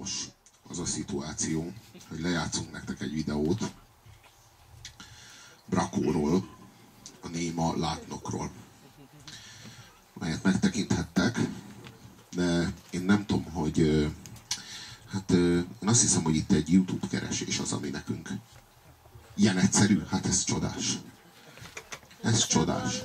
sajnos az a szituáció, hogy lejátszunk nektek egy videót Brakóról, a néma látnokról, melyet megtekinthettek, de én nem tudom, hogy hát én azt hiszem, hogy itt egy YouTube keresés az, ami nekünk ilyen egyszerű. Hát ez csodás. Ez csodás.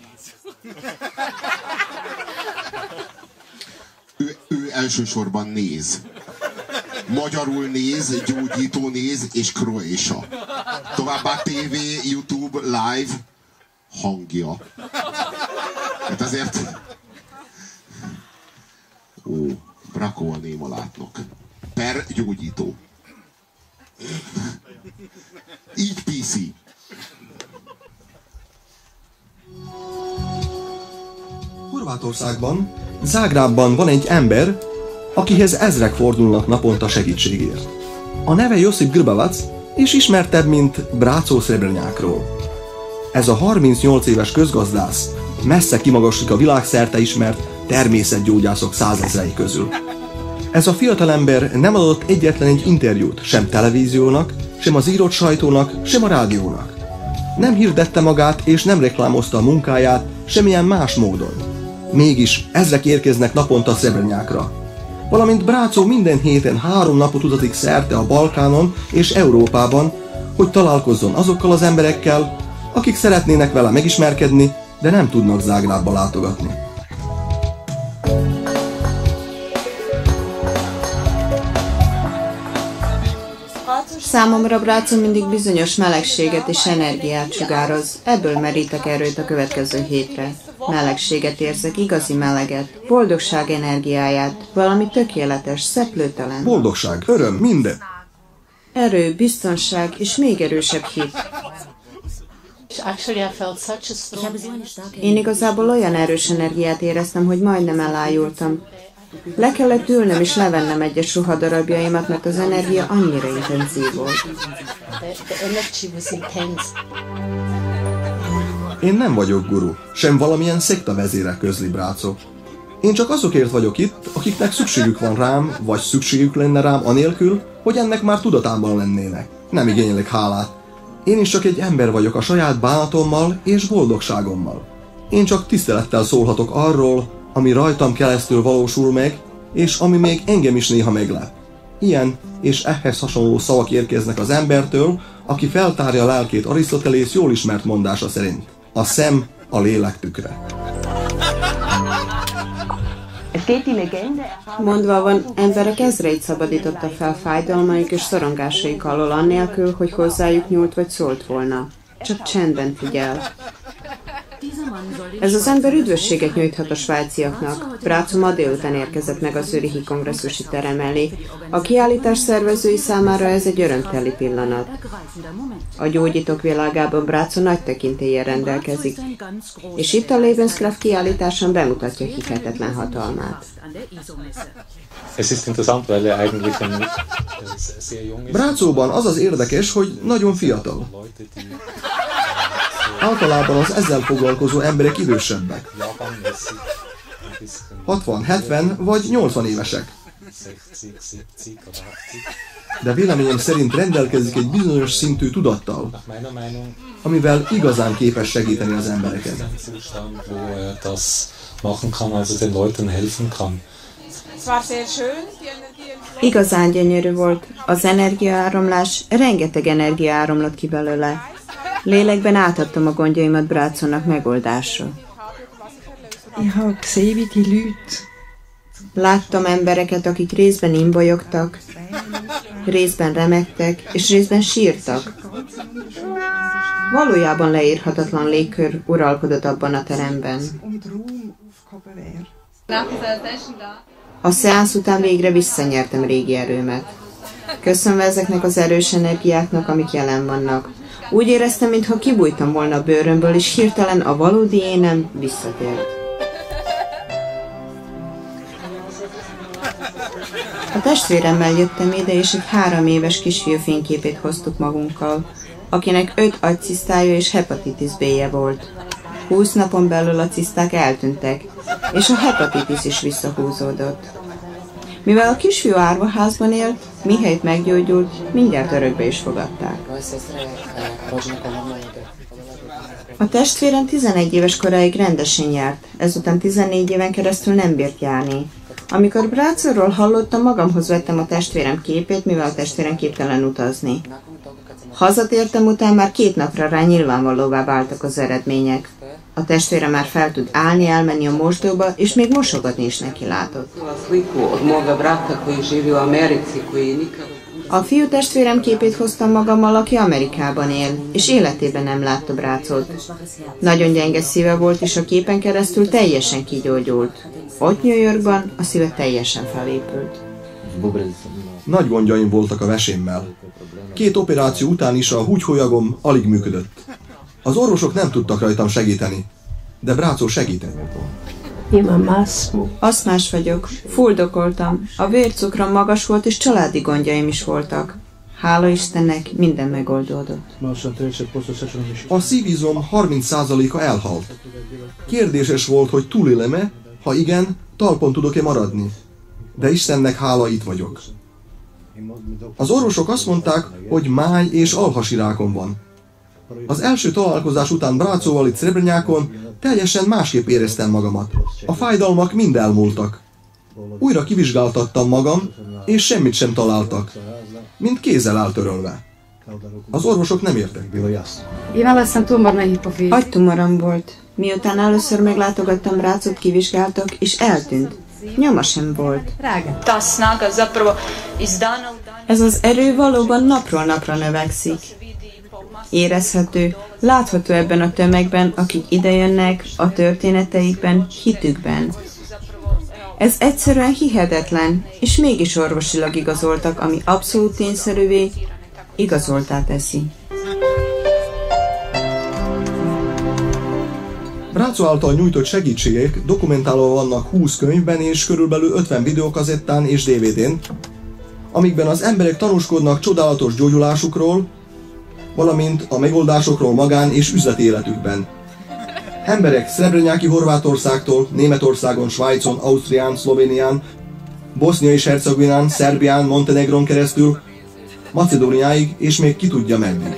Ő elsősorban néz. Magyarul néz, gyógyító néz és Croatia. Továbbá TV, YouTube, live, hangja. Hát azért... Ó, Brakó a néma látnok. Per gyógyító. Így PC. Horvátországban, Zágrábban van egy ember, akihez ezrek fordulnak naponta segítségért. A neve Josip Grbavac, és ismertebb, mint Braco Srebrnjakról. Ez a 38 éves közgazdász messze kimagasodik a világszerte ismert természetgyógyászok százezrei közül. Ez a fiatalember nem adott egyetlen egy interjút sem televíziónak, sem az írott sajtónak, sem a rádiónak. Nem hirdette magát és nem reklámozta a munkáját semmilyen más módon. Mégis ezrek érkeznek naponta Srebrnjakra. Valamint Braco minden héten 3 napot utazik szerte a Balkánon és Európában, hogy találkozzon azokkal az emberekkel, akik szeretnének vele megismerkedni, de nem tudnak Zágrábba látogatni. Számomra Braco mindig bizonyos melegséget és energiát sugároz, ebből merítek erőt a következő hétre. Melegséget érzek, igazi meleget, boldogság energiáját, valami tökéletes, szeplőtelen. Boldogság, öröm, minden. Erő, biztonság és még erősebb hit. Én igazából olyan erős energiát éreztem, hogy majdnem elájultam. Le kellett ülnem és levennem egyes ruhadarabjaimat, mert az energia annyira intenzív volt. Én nem vagyok guru, sem valamilyen szekta vezére, közli Braco. Én csak azokért vagyok itt, akiknek szükségük van rám, vagy szükségük lenne rám anélkül, hogy ennek már tudatában lennének. Nem igényelek hálát. Én is csak egy ember vagyok a saját bánatommal és boldogságommal. Én csak tisztelettel szólhatok arról, ami rajtam keresztül valósul meg, és ami még engem is néha meglep. Ilyen és ehhez hasonló szavak érkeznek az embertől, aki feltárja a lelkét Arisztotelész jól ismert mondása szerint. A szem a lélek tükre. Mondva van, emberek ezreit szabadította fel fájdalmaik és szorongásaik alól annélkül, hogy hozzájuk nyúlt vagy szólt volna. Csak csendben figyel. Ez az ember üdvösséget nyújthat a svájciaknak. Braco ma délután érkezett meg a zürichi kongresszusi terem elé. A kiállítás szervezői számára ez egy örömteli pillanat. A gyógyítók világában Braco nagy tekintéllyel rendelkezik, és itt a Lebenskraft kiállításon bemutatja hihetetlen hatalmát. Bracóban az az érdekes, hogy nagyon fiatal. Általában az ezzel foglalkozó emberek idősebbek. 60, 70 vagy 80 évesek. De véleményem szerint rendelkezik egy bizonyos szintű tudattal, amivel igazán képes segíteni az embereket. Igazán gyönyörű volt. Az energiaáramlás, rengeteg energia áramlott ki belőle. Lélekben átadtam a gondjaimat Bracónak megoldásra. Láttam embereket, akik részben imbolyogtak, részben remegtek, és részben sírtak. Valójában leírhatatlan légkör uralkodott abban a teremben. A szeánsz után végre visszanyertem régi erőmet. Köszönve ezeknek az erős energiáknak, amik jelen vannak. Úgy éreztem, mintha kibújtam volna a bőrömből, és hirtelen a valódi énem visszatért. A testvéremmel jöttem ide, és egy 3 éves kisfiú fényképét hoztuk magunkkal, akinek 5 agycisztája és hepatitis B-je volt. 20 napon belül a ciszták eltűntek, és a hepatitis is visszahúzódott. Mivel a kisfiú árvaházban élt, mihelyt meggyógyult, mindjárt örökbe is fogadták. A testvérem 11 éves koráig rendesen járt, ezután 14 éven keresztül nem bírt járni. Amikor Brácóról hallottam, magamhoz vettem a testvérem képét, mivel a testvérem képtelen utazni. Hazatértem után már 2 napra rá nyilvánvalóvá váltak az eredmények. A testvére már fel tud állni, elmenni a mosdóba, és még mosogatni is neki látott. A fiú testvérem képét hoztam magammal, aki Amerikában él, és életében nem látta Brácót. Nagyon gyenge szíve volt, és a képen keresztül teljesen kigyógyult. Ott New Yorkban a szíve teljesen felépült. Nagy gondjaim voltak a vesémmel. 2 operáció után is a húgyholyagom alig működött. Az orvosok nem tudtak rajtam segíteni, de Brácó segített. Asztmás vagyok, fuldokoltam, a vércukrom magas volt, és családi gondjaim is voltak. Hála Istennek, minden megoldódott. A szívizom 30%-a elhalt. Kérdéses volt, hogy túlélem-e, ha igen, talpon tudok-e maradni. De Istennek hála, itt vagyok. Az orvosok azt mondták, hogy máj és alhasi rákom van. Az első találkozás után Brácóval itt Srebrenyákon teljesen másképp éreztem magamat. A fájdalmak mind elmúltak. Újra kivizsgáltattam magam, és semmit sem találtak. Mint kézzel eltörölve. Az orvosok nem értek. Agytumorom volt. Miután először meglátogattam Brácót, kivizsgáltak, és eltűnt. Nyoma sem volt. Ez az erő valóban napról napra növekszik. Érezhető, látható ebben a tömegben, akik idejönnek, a történeteikben, hitükben. Ez egyszerűen hihetetlen, és mégis orvosilag igazoltak, ami abszolút tényszerűvé, igazoltá teszi. Brácó által nyújtott segítségek dokumentálva vannak 20 könyvben és körülbelül 50 videókazettán és DVD-n, amikben az emberek tanúskodnak csodálatos gyógyulásukról, valamint a megoldásokról magán és üzleti életükben. Emberek Srebrenyáki Horvátországtól, Németországon, Svájcon, Ausztrián, Szlovénián, Bosznia és Hercegovinán, Szerbián, Montenegron keresztül, Macedóniáig, és még ki tudja meddig.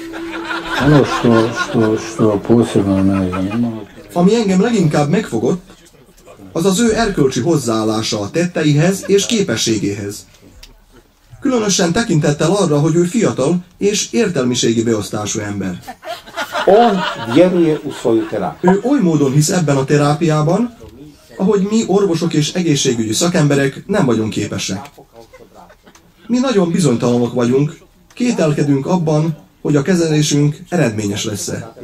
Ami engem leginkább megfogott, az az ő erkölcsi hozzáállása a tetteihez és képességéhez. Különösen tekintettel arra, hogy ő fiatal és értelmiségi beosztású ember. Ő oly módon hisz ebben a terápiában, ahogy mi orvosok és egészségügyi szakemberek nem vagyunk képesek. Mi nagyon bizonytalanok vagyunk, kételkedünk abban, hogy a kezelésünk eredményes lesz-e.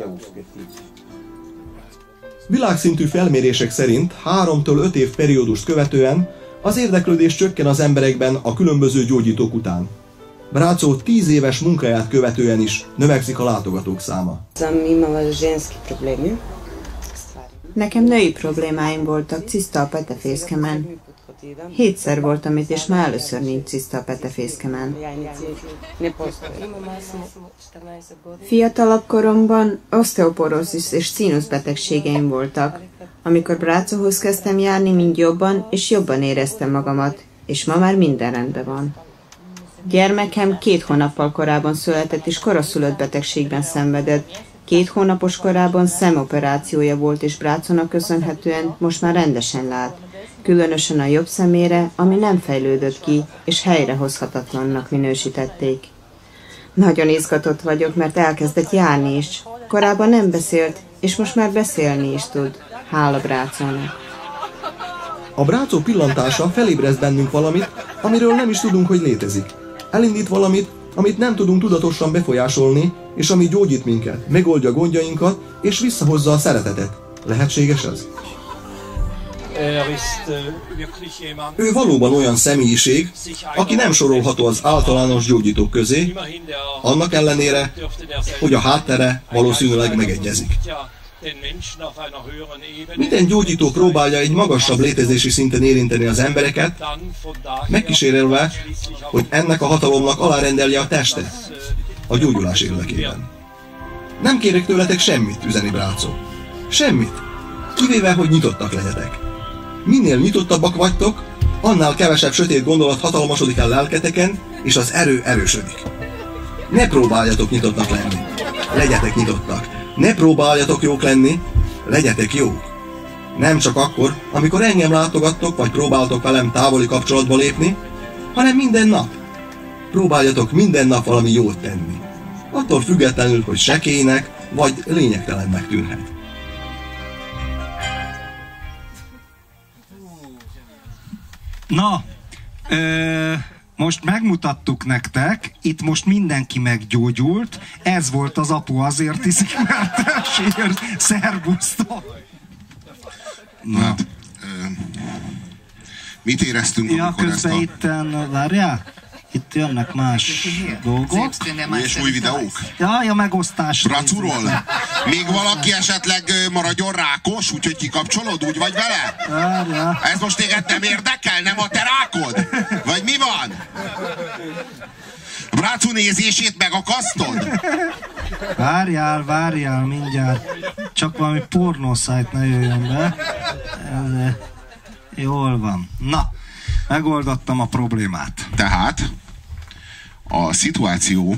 Világszintű felmérések szerint 3-től 5 év periódust követően az érdeklődés csökken az emberekben a különböző gyógyítók után. Brácó 10 éves munkáját követően is növekszik a látogatók száma. Nekem női problémáim voltak, ciszta a petefészkemen. 7-szer voltam itt, és már először nincs ciszta a petefészkemen. Fiatalabb koromban oszteoporózis és színusz betegségeim voltak. Amikor Brácóhoz kezdtem járni, mind jobban és jobban éreztem magamat, és ma már minden rendben van. Gyermekem 2 hónappal korábban született, és koraszülött betegségben szenvedett. 2 hónapos korában szemoperációja volt, és Brácónak köszönhetően most már rendesen lát. Különösen a jobb szemére, ami nem fejlődött ki, és helyrehozhatatlannak minősítették. Nagyon izgatott vagyok, mert elkezdett járni is. Korábban nem beszélt, és most már beszélni is tud. Hála Brácónak. A Brácó pillantása felébreszt bennünk valamit, amiről nem is tudunk, hogy létezik. Elindít valamit, amit nem tudunk tudatosan befolyásolni, és ami gyógyít minket, megoldja gondjainkat, és visszahozza a szeretetet. Lehetséges ez? Ő valóban olyan személyiség, aki nem sorolható az általános gyógyítók közé, annak ellenére, hogy a háttere valószínűleg megegyezik. Minden gyógyító próbálja egy magasabb létezési szinten érinteni az embereket, megkísérelve, hogy ennek a hatalomnak alárendelje a testet a gyógyulás érdekében. Nem kérek tőletek semmit, üzeni Brácó. Semmit. Kivéve, hogy nyitottak legyetek. Minél nyitottabbak vagytok, annál kevesebb sötét gondolat hatalmasodik el lelketeken, és az erő erősödik. Ne próbáljatok nyitottnak lenni. Legyetek nyitottak. Ne próbáljatok jók lenni. Legyetek jók. Nem csak akkor, amikor engem látogattok, vagy próbáltok velem távoli kapcsolatba lépni, hanem minden nap. Próbáljatok minden nap valami jót tenni. Attól függetlenül, hogy sekélynek, vagy lényegtelennek tűnhet. Na, most megmutattuk nektek, itt most mindenki meggyógyult, ez volt az apu azért iszik, mert sír, szervusztok! Na. Mit éreztünk, amikor közben ezt itten, várjál? Itt jönnek más dolgok. és új videók? Ja, megosztás. Bracuról? Még valaki esetleg maradjon rákos, úgyhogy kikapcsolod, úgy vagy vele? Várjál. Ez most téged nem érdekel, nem a te rákod? Vagy mi van? Bracu nézését megakasztod? Várjál, mindjárt. Csak valami pornószájt ne jöjjön be. Jól van. Na, megoldottam a problémát. Tehát a szituáció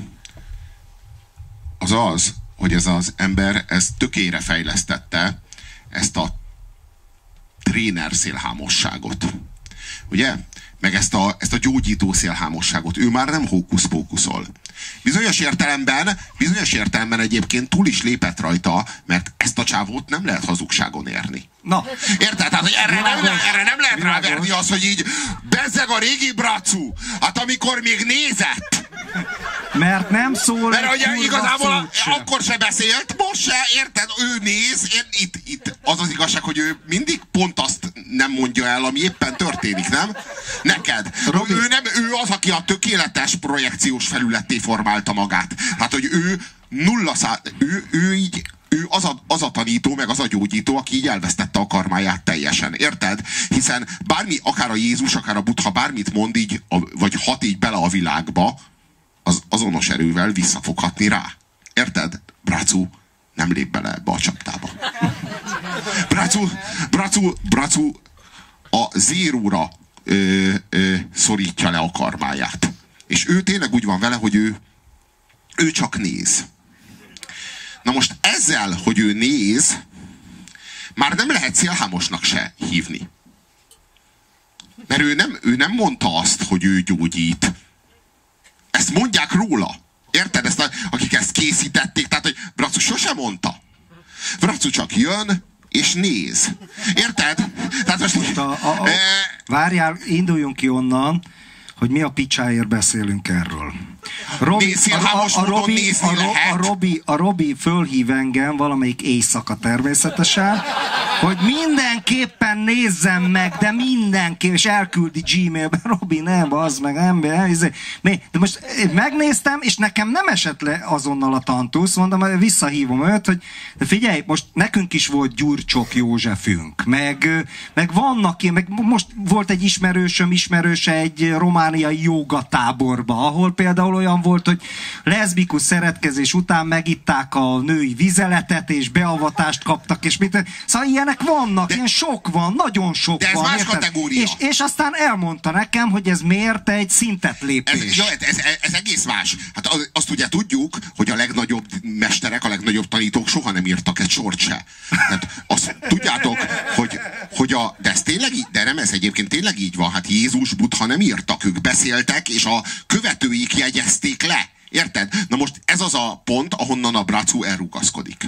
az, hogy ez az ember tökére fejlesztette ezt a tréner szélhámosságot. Ugye? Meg ezt a gyógyító szélhámosságot. Ő már nem hókusz-pókuszol. Bizonyos értelemben egyébként túl is lépett rajta, mert ezt a csávót nem lehet hazugságon érni. Na. Érted? Tehát, hogy erre nem lehet ráverni az, hogy így bezzeg a régi Bracu. Hát amikor még nézett. Mert nem szól. Mert ugye igazából akkor se beszélt, most se, érted? Ő néz, itt az az igazság, hogy ő mindig pont azt nem mondja el, ami éppen történik, nem? Neked. Ő az, aki a tökéletes projekciós felületté formálta magát. Hát, hogy ő ő az a tanító, meg az a gyógyító, aki így elvesztette a karmáját teljesen. Érted? Hiszen bármi, akár a Jézus, akár a Buddha bármit mond így, vagy hat így bele a világba, az azonos erővel vissza fog hatni rá. Érted? Bracu nem lép bele ebbe a csapdába. Bracu a zéróra szorítja le a karmáját. És ő tényleg úgy van vele, hogy ő csak néz. Na most ezzel, hogy ő néz, már nem lehet szélhámosnak se hívni. Mert ő nem mondta azt, hogy ő gyógyít. Ezt mondják róla. Érted? Akik ezt készítették, tehát, hogy Bracu sosem mondta. Bracu csak jön, és néz. Érted? Tehát most várjál, induljunk ki onnan, hogy mi a picsáért beszélünk erről. A Robi fölhív engem valamelyik éjszaka természetesen, hogy mindenképpen nézzem meg, de mindenképp, és elküldi Gmailben, Robi, nem, az meg ember, de most megnéztem, és nekem nem esett le azonnal a tantusz, mondom, visszahívom őt, hogy de figyelj, most nekünk is volt Gyurcsok Józsefünk, meg vannak meg most volt egy ismerőse egy romániai jógatáborba, ahol például olyan volt, hogy leszbikus szeretkezés után megitták a női vizeletet, és beavatást kaptak, és mit. Szóval ilyenek vannak, ilyen sok van, nagyon sok van. De ez más kategória. És aztán elmondta nekem, hogy ez miért egy szintet lépés. Ez egész más. Hát azt ugye tudjuk, hogy a legnagyobb mesterek, a legnagyobb tanítók soha nem írtak egy sort se. Tehát azt tudjátok, hogy de ez tényleg így, de nem, ez egyébként tényleg így van. Hát Jézus, Buddha nem írtak, ők beszéltek, és a követőik jegyezték le. Érted? Na most ez az a pont, ahonnan a Bracu elrugaszkodik.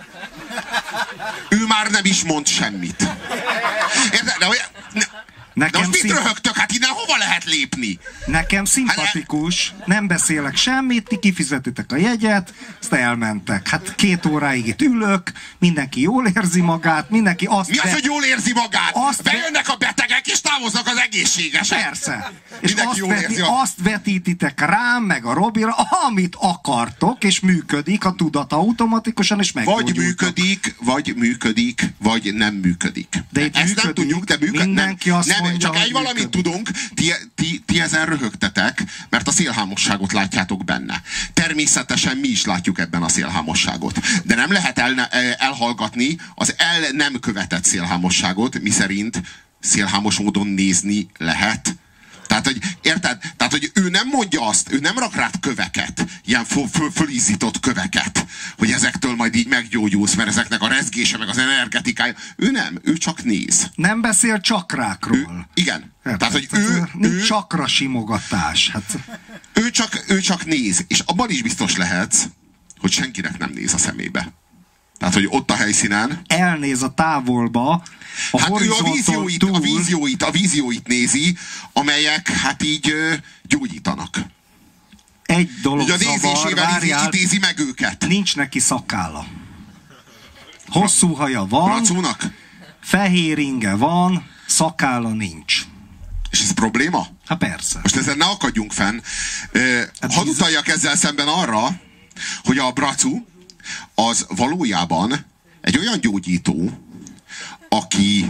Ő már nem is mond semmit. Érted? De most mit röhögtök? Hát innen hova lehet lépni? Nekem szimpatikus, nem beszélek semmit, ti kifizetitek a jegyet, azt elmentek. Hát 2 óráig itt ülök, mindenki jól érzi magát, mindenki azt... Mi az, hogy jól érzi magát? Bejönnek a betegek, és távoznak az egészségesek. Persze. És azt vetítitek rám, meg a Robira, amit akartok, és működik a tudat automatikusan, és meggyógyultok. Vagy működik, vagy nem működik. De itt ezt nem tudjuk, de mindenki azt nem, mondja, csak egy valamit tudunk, ti ezen röhögtetek, mert a szélhámosságot látjátok benne. Természetesen mi is látjuk ebben a szélhámosságot. De nem lehet elhallgatni az nem követett szélhámosságot, miszerint szélhámos módon nézni lehet. Tehát, hogy érted? Tehát, hogy ő nem mondja azt, ő nem rak rád köveket, ilyen fölízított köveket, hogy ezektől majd így meggyógyulsz, mert ezeknek a rezgése, meg az energetikája. Ő nem, ő csak néz. Nem beszél csakrákról. Igen. Hát, tehát, hogy nincs csakra simogatás. Hát. Ő csak néz, és abban is biztos lehetsz, hogy senkinek nem néz a szemébe. Tehát, hogy ott a helyszínen... Elnéz a távolba, a hát ő a vízióit nézi, amelyek hát így gyógyítanak. Egy dolog így a nézésével várjál, idézi meg őket. Nincs neki szakálla. Hosszú haja van, Bracónak? fehér inge van, szakálla nincs. És ez probléma? Hát persze. Most ezen ne akadjunk fenn. Hadd utaljak ezzel szemben arra, hogy a Bracu az valójában egy olyan gyógyító, aki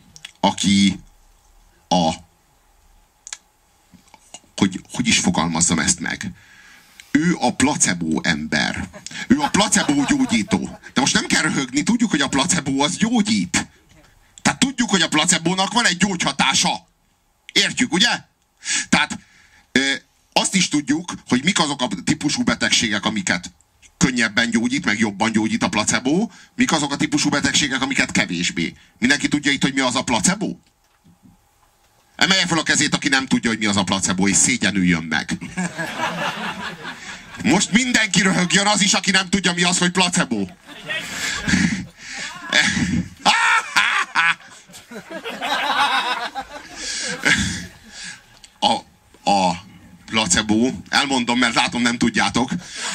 hogy is fogalmazzam ezt meg? Ő a placebo ember. Ő a placebo gyógyító. De most nem kell röhögni, tudjuk, hogy a placebo az gyógyít. Tehát tudjuk, hogy a placebónak van egy gyógyhatása. Értjük, ugye? Tehát azt is tudjuk, hogy mik azok a típusú betegségek, amiket könnyebben gyógyít, meg jobban gyógyít a placebo, mik azok a típusú betegségek, amiket kevésbé. Mindenki tudja itt, hogy mi az a placebo? Emelje fel a kezét, aki nem tudja, hogy mi az a placebo, és szégyenüljön meg. Most mindenki röhögjön, az is, aki nem tudja, mi az, hogy placebo. A placebo, elmondom, mert látom, nem tudjátok,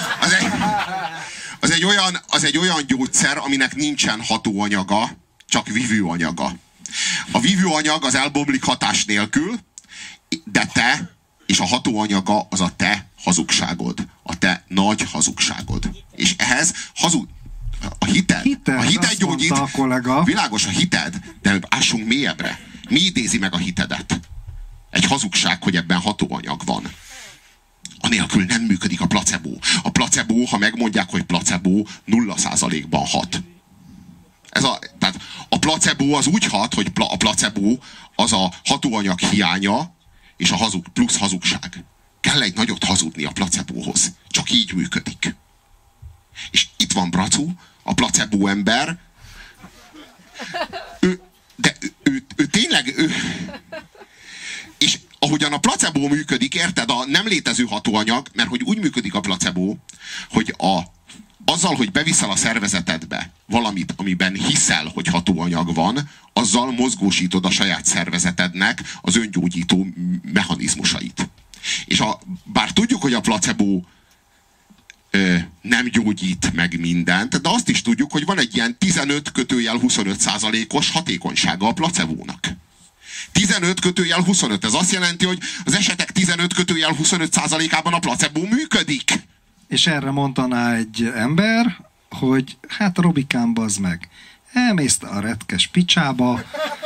az egy olyan gyógyszer, aminek nincsen hatóanyaga, csak vívőanyaga. A vívőanyag az elbomlik hatás nélkül, de te és a hatóanyaga az a te hazugságod. A te nagy hazugságod. És ehhez a hited gyógyít. A kollega. Világos a hited, de ássunk mélyebbre. Mi idézi meg a hitedet? Egy hazugság, hogy ebben hatóanyag van. Anélkül nem működik a placebo. A placebo, ha megmondják, hogy placebo, 0%-ban hat. Tehát a placebo az úgy hat, hogy a placebo az a hatóanyag hiánya és a plusz hazugság. Kell egy nagyot hazudni a placebohoz. Csak így működik. És itt van Bracu, a placebo ember. Ő tényleg... És ahogyan a placebo működik, érted, a nem létező hatóanyag, mert hogy úgy működik a placebo, hogy azzal, hogy beviszel a szervezetedbe valamit, amiben hiszel, hogy hatóanyag van, azzal mozgósítod a saját szervezetednek az öngyógyító mechanizmusait. És bár tudjuk, hogy a placebo nem gyógyít meg mindent, de azt is tudjuk, hogy van egy ilyen 15-25%-os hatékonysága a placebónak. 15-25, ez azt jelenti, hogy az esetek 15-25%-ában a placebo működik. És erre mondaná egy ember, hogy hát Robikám, bazd meg, elmész a retkes picsába,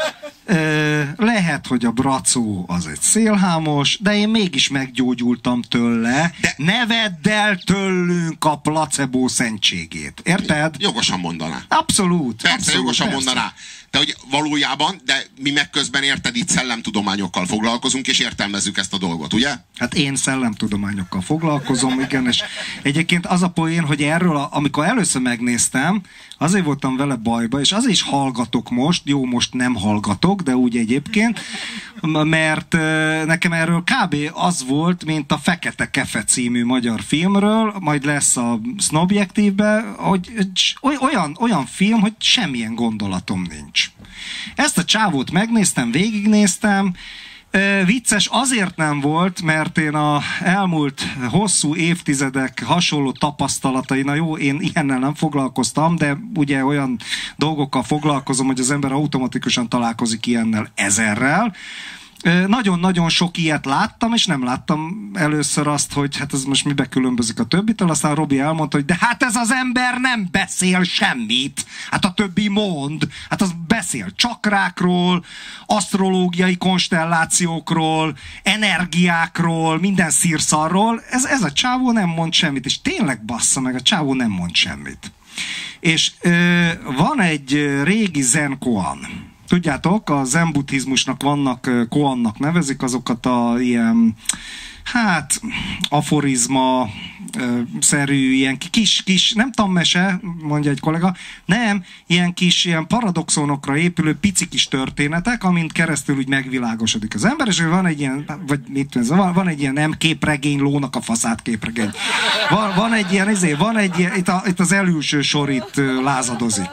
lehet, hogy a Bracó az egy szélhámos, de én mégis meggyógyultam tőle. Ne vedd el tőlünk a placebo szentségét. Érted? Jogosan mondaná. Abszolút. Persze, abszolút, jogosan persze. mondaná. De hogy valójában, de mi meg közben érted, itt szellemtudományokkal foglalkozunk, és értelmezzük ezt a dolgot, ugye? Hát én szellemtudományokkal foglalkozom, igen, és egyébként az a poén, hogy erről, amikor először megnéztem, azért voltam vele bajba, és azért is hallgatok most, jó, most nem hallgatok, de úgy egyébként, mert nekem erről kb. Az volt, mint a Fekete Kefe című magyar filmről, majd lesz a Snobjektívben, hogy olyan film, hogy semmilyen gondolatom nincs. Ezt a csávót megnéztem, végignéztem, vicces azért nem volt, mert én a elmúlt hosszú évtizedek hasonló tapasztalatai, na jó, én ilyennel nem foglalkoztam, de ugye olyan dolgokkal foglalkozom, hogy az ember automatikusan találkozik ilyennel ezerrel. Nagyon-nagyon sok ilyet láttam, és nem láttam először azt, hogy hát ez most mibe különbözik a többitől, aztán Robi elmondta, hogy de hát ez az ember nem beszél semmit, hát a többi mond, hát az beszél csakrákról, asztrológiai konstellációkról, energiákról, minden szírszarról, ez a csávó nem mond semmit, és tényleg bassza meg, a csávó nem mond semmit. És van egy régi zen koan, tudjátok, a zen buddhizmusnak vannak, koannak nevezik azokat a ilyen, hát, aforizma szerű, ilyen kis, nem tanmese, mondja egy kollega, nem, ilyen kis, ilyen paradoxonokra épülő pici kis történetek, amint keresztül úgy megvilágosodik az ember, és van egy ilyen, vagy mit tudom, van egy ilyen nem képregény, lónak a faszát képregény. Van egy ilyen, itt az elülső sor itt lázadozik.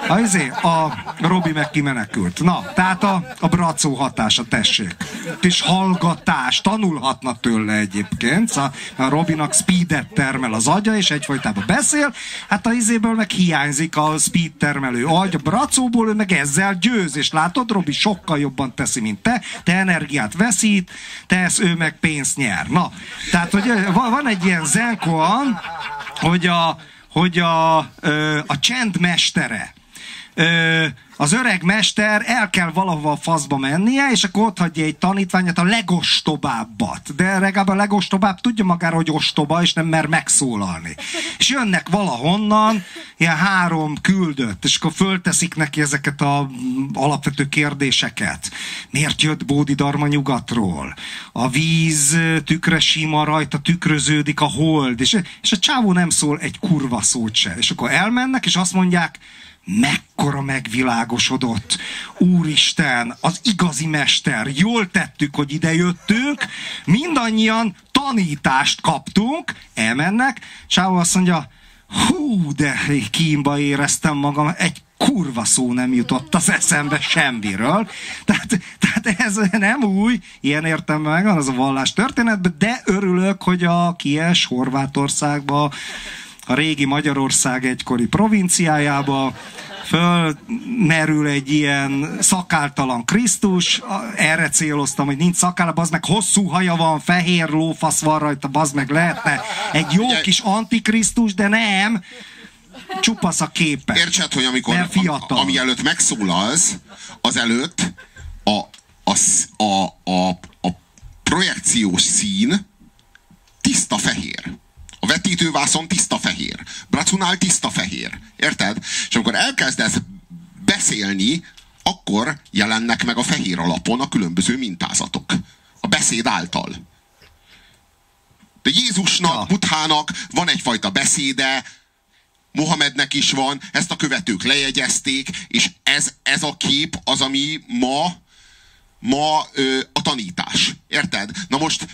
A Robi meg kimenekült. Na, tehát a Bracó hatása, tessék. Kis hallgatás, tanulhatna tőle egyébként. A Robinak speedet termel az agya, és egyfajtában beszél. Hát a izéből meg hiányzik a speed termelő agy. A Bracóból ő meg ezzel győz, és látod, Robi sokkal jobban teszi, mint te. Te energiát veszít, ő meg pénzt nyer. Na, tehát, hogy van egy ilyen zenkoan, hogy a csend mestere. Az öreg mester el kell valahova a faszba mennie, és akkor ott hagyja egy tanítványát, a legostobábbat. De legalább a legostobább tudja magára, hogy ostoba, és nem mer megszólalni. És jönnek valahonnan ilyen 3 küldött, és akkor fölteszik neki ezeket az alapvető kérdéseket. Miért jött Bódidharma nyugatról? A víz tükre sima, rajta tükröződik a hold. És a csávó nem szól egy kurva szót se. És akkor elmennek, és azt mondják, mekkora megvilágosodott, Úristen, az igazi mester, jól tettük, hogy ide jöttünk, mindannyian tanítást kaptunk, elmennek, Csávó azt mondja, hú, de kínba éreztem magam, egy kurva szó nem jutott az eszembe semmiről. Tehát ez nem új, ilyen értelemben megvan az a vallás történetben, de örülök, hogy a Kies Horvátországba, a régi Magyarország egykori provinciájába fölmerül egy ilyen szakáltalan Krisztus, erre céloztam, hogy nincs szakála, bazd meg hosszú haja van, fehér lófasz van rajta, bazd meg lehetne egy jó kis antikrisztus, de nem, csupasz a képe. Értsed, hogy amikor, ami előtt megszólalsz, azelőtt a projekciós szín tiszta fehér. A vetítővászon tiszta fehér. Bracunál tiszta fehér. Érted? És amikor elkezdesz beszélni, akkor jelennek meg a fehér alapon a különböző mintázatok. A beszéd által. De Jézusnak, Buddhának van egyfajta beszéde, Mohamednek is van, ezt a követők lejegyezték, és ez a kép az, ami ma a tanítás. Érted? Na most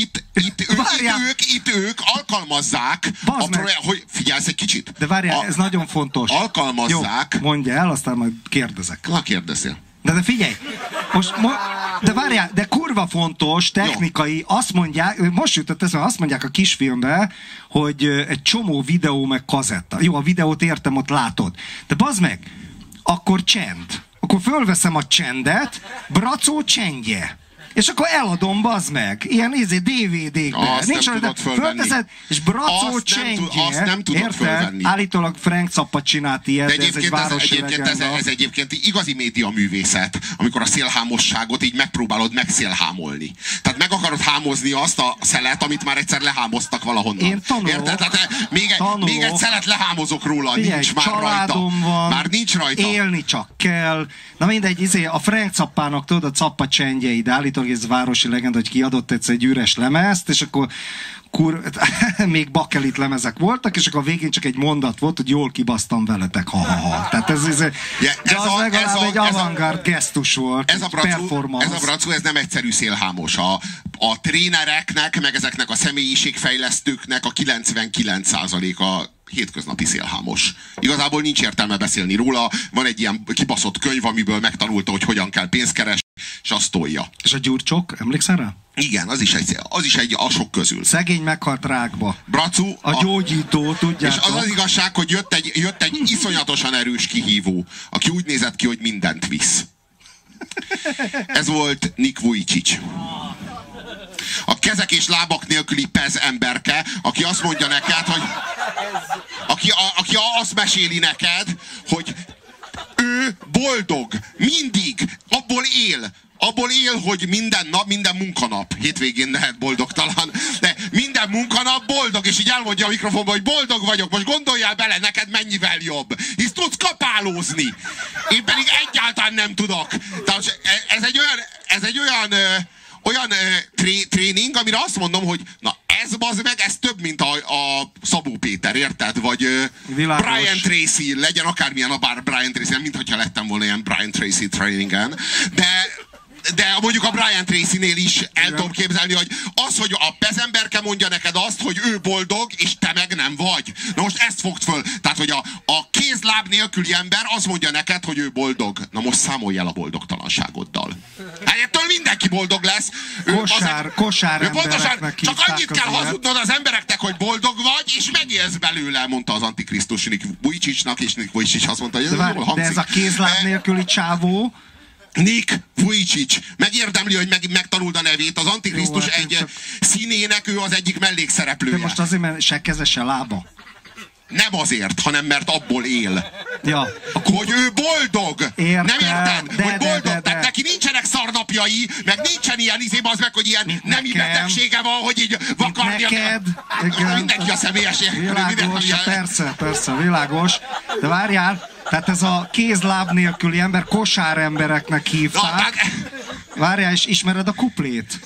itt ők alkalmazzák, hogy figyelsz egy kicsit. De várjál, ez nagyon fontos. Alkalmazzák. Jó, mondja el, aztán majd kérdezek. Na, kérdezzél. De figyelj, de várjál, de kurva fontos, technikai, azt mondják, most jutott eszembe, azt mondják a kisfilmbe, hogy egy csomó videó meg kazetta. Jó, a videót értem, ott látod. De bazd meg, akkor csend. Akkor fölveszem a csendet, Bracó csendje. És akkor eladom, bazd meg. Ilyen DVD-kbe. Azt nem tudod fölvenni. És Bracó csendje. Azt nem tudod fölvenni. Állítólag Frank Zappa csinált ilyet, de ez egy városi legenda. Ez egyébként igazi média művészet, amikor a szélhámosságot így megpróbálod megszélhámolni. Tehát meg akarod hámozni azt a szelet, amit már egyszer lehámoztak valahonnan. Én tanulok. Érted? Tehát még egy szelet lehámozok róla, figyelj, nincs már rajta. Van, már nincs rajta. Élni csak kell. Na mindegy, a Frank Zappának tudod, a Zappa csendjei, de állítólag ez városi legenda, hogy kiadott egyszer egy üres lemezt, és akkor még bakelit lemezek voltak, és akkor a végén csak egy mondat volt, hogy jól kibasztam veletek, ha-ha-ha. Tehát ez legalább egy avantgárd gesztus volt, ez a Bracó, ez nem egyszerű szélhámos. A trénereknek, meg ezeknek a személyiségfejlesztőknek a 99%-a hétköznapi szélhámos. Igazából nincs értelme beszélni róla, van egy ilyen kibaszott könyv, amiből megtanulta, hogy hogyan kell pénzt keresni, és azt tolja. És a Gyurcsok, emlékszel rá? Igen, az is egy a sok közül. Szegény meghalt rákba. Bracó, a gyógyító, tudjátok. És az igazság, hogy jött egy iszonyatosan erős kihívó, aki úgy nézett ki, hogy mindent visz. Ez volt Nick Vujicic. A kezek és lábak nélküli pez emberke, aki azt mondja neked, hogy aki azt meséli neked, hogy ő boldog, mindig, abból él, hogy minden nap, minden munkanap, hétvégén lehet boldogtalan, de minden munkanap boldog, és így elmondja a mikrofonba, hogy boldog vagyok, most gondoljál bele, neked mennyivel jobb. Hisz tudsz kapálózni. Én pedig egyáltalán nem tudok. Tehát ez egy olyan tréning, amire azt mondom, hogy na ez bazd meg, ez több, mint a Szabó Péter, érted? Vagy Brian Tracy, legyen akármilyen a Brian Tracy, nem mintha lettem volna ilyen Brian Tracy tréningen, de mondjuk a Brian Tracy-nél is el tudom képzelni, hogy az, hogy a pezemberke mondja neked azt, hogy ő boldog, és te meg nem vagy. Na most ezt fogd föl. Tehát, hogy a kézláb nélküli ember azt mondja neked, hogy ő boldog. Na most számolj el a boldogtalanságoddal. Hát ettől mindenki boldog lesz. Kosár embereknek csak annyit kell hazudnod az embereknek, hogy boldog vagy, és megélsz belőle, mondta az Antikrisztus Nick Vujicicnak, és Nick Vujicic azt mondta, hogy ez jól hangzik. De ez a kézláb nélküli csávó, Nick Vujicic megérdemli, hogy megtanuld a nevét. Az Antikrisztus egy színének, ő az egyik mellékszereplője. De most azért, mert se keze, se lába. Nem azért, hanem mert abból él. Ja. Hogy ő boldog. Értem, nem érted? Hogy boldog. De. Tehát neki nincsenek szarnapjai, meg nincsen ilyen az meg, hogy ilyen nemi betegsége van, hogy így vakarnia. Mindenki a személyes. Világos, persze, világos. De várjál, tehát ez a kézláb nélküli ember kosárembereknek hívták. Várjál, és ismered a kuplét?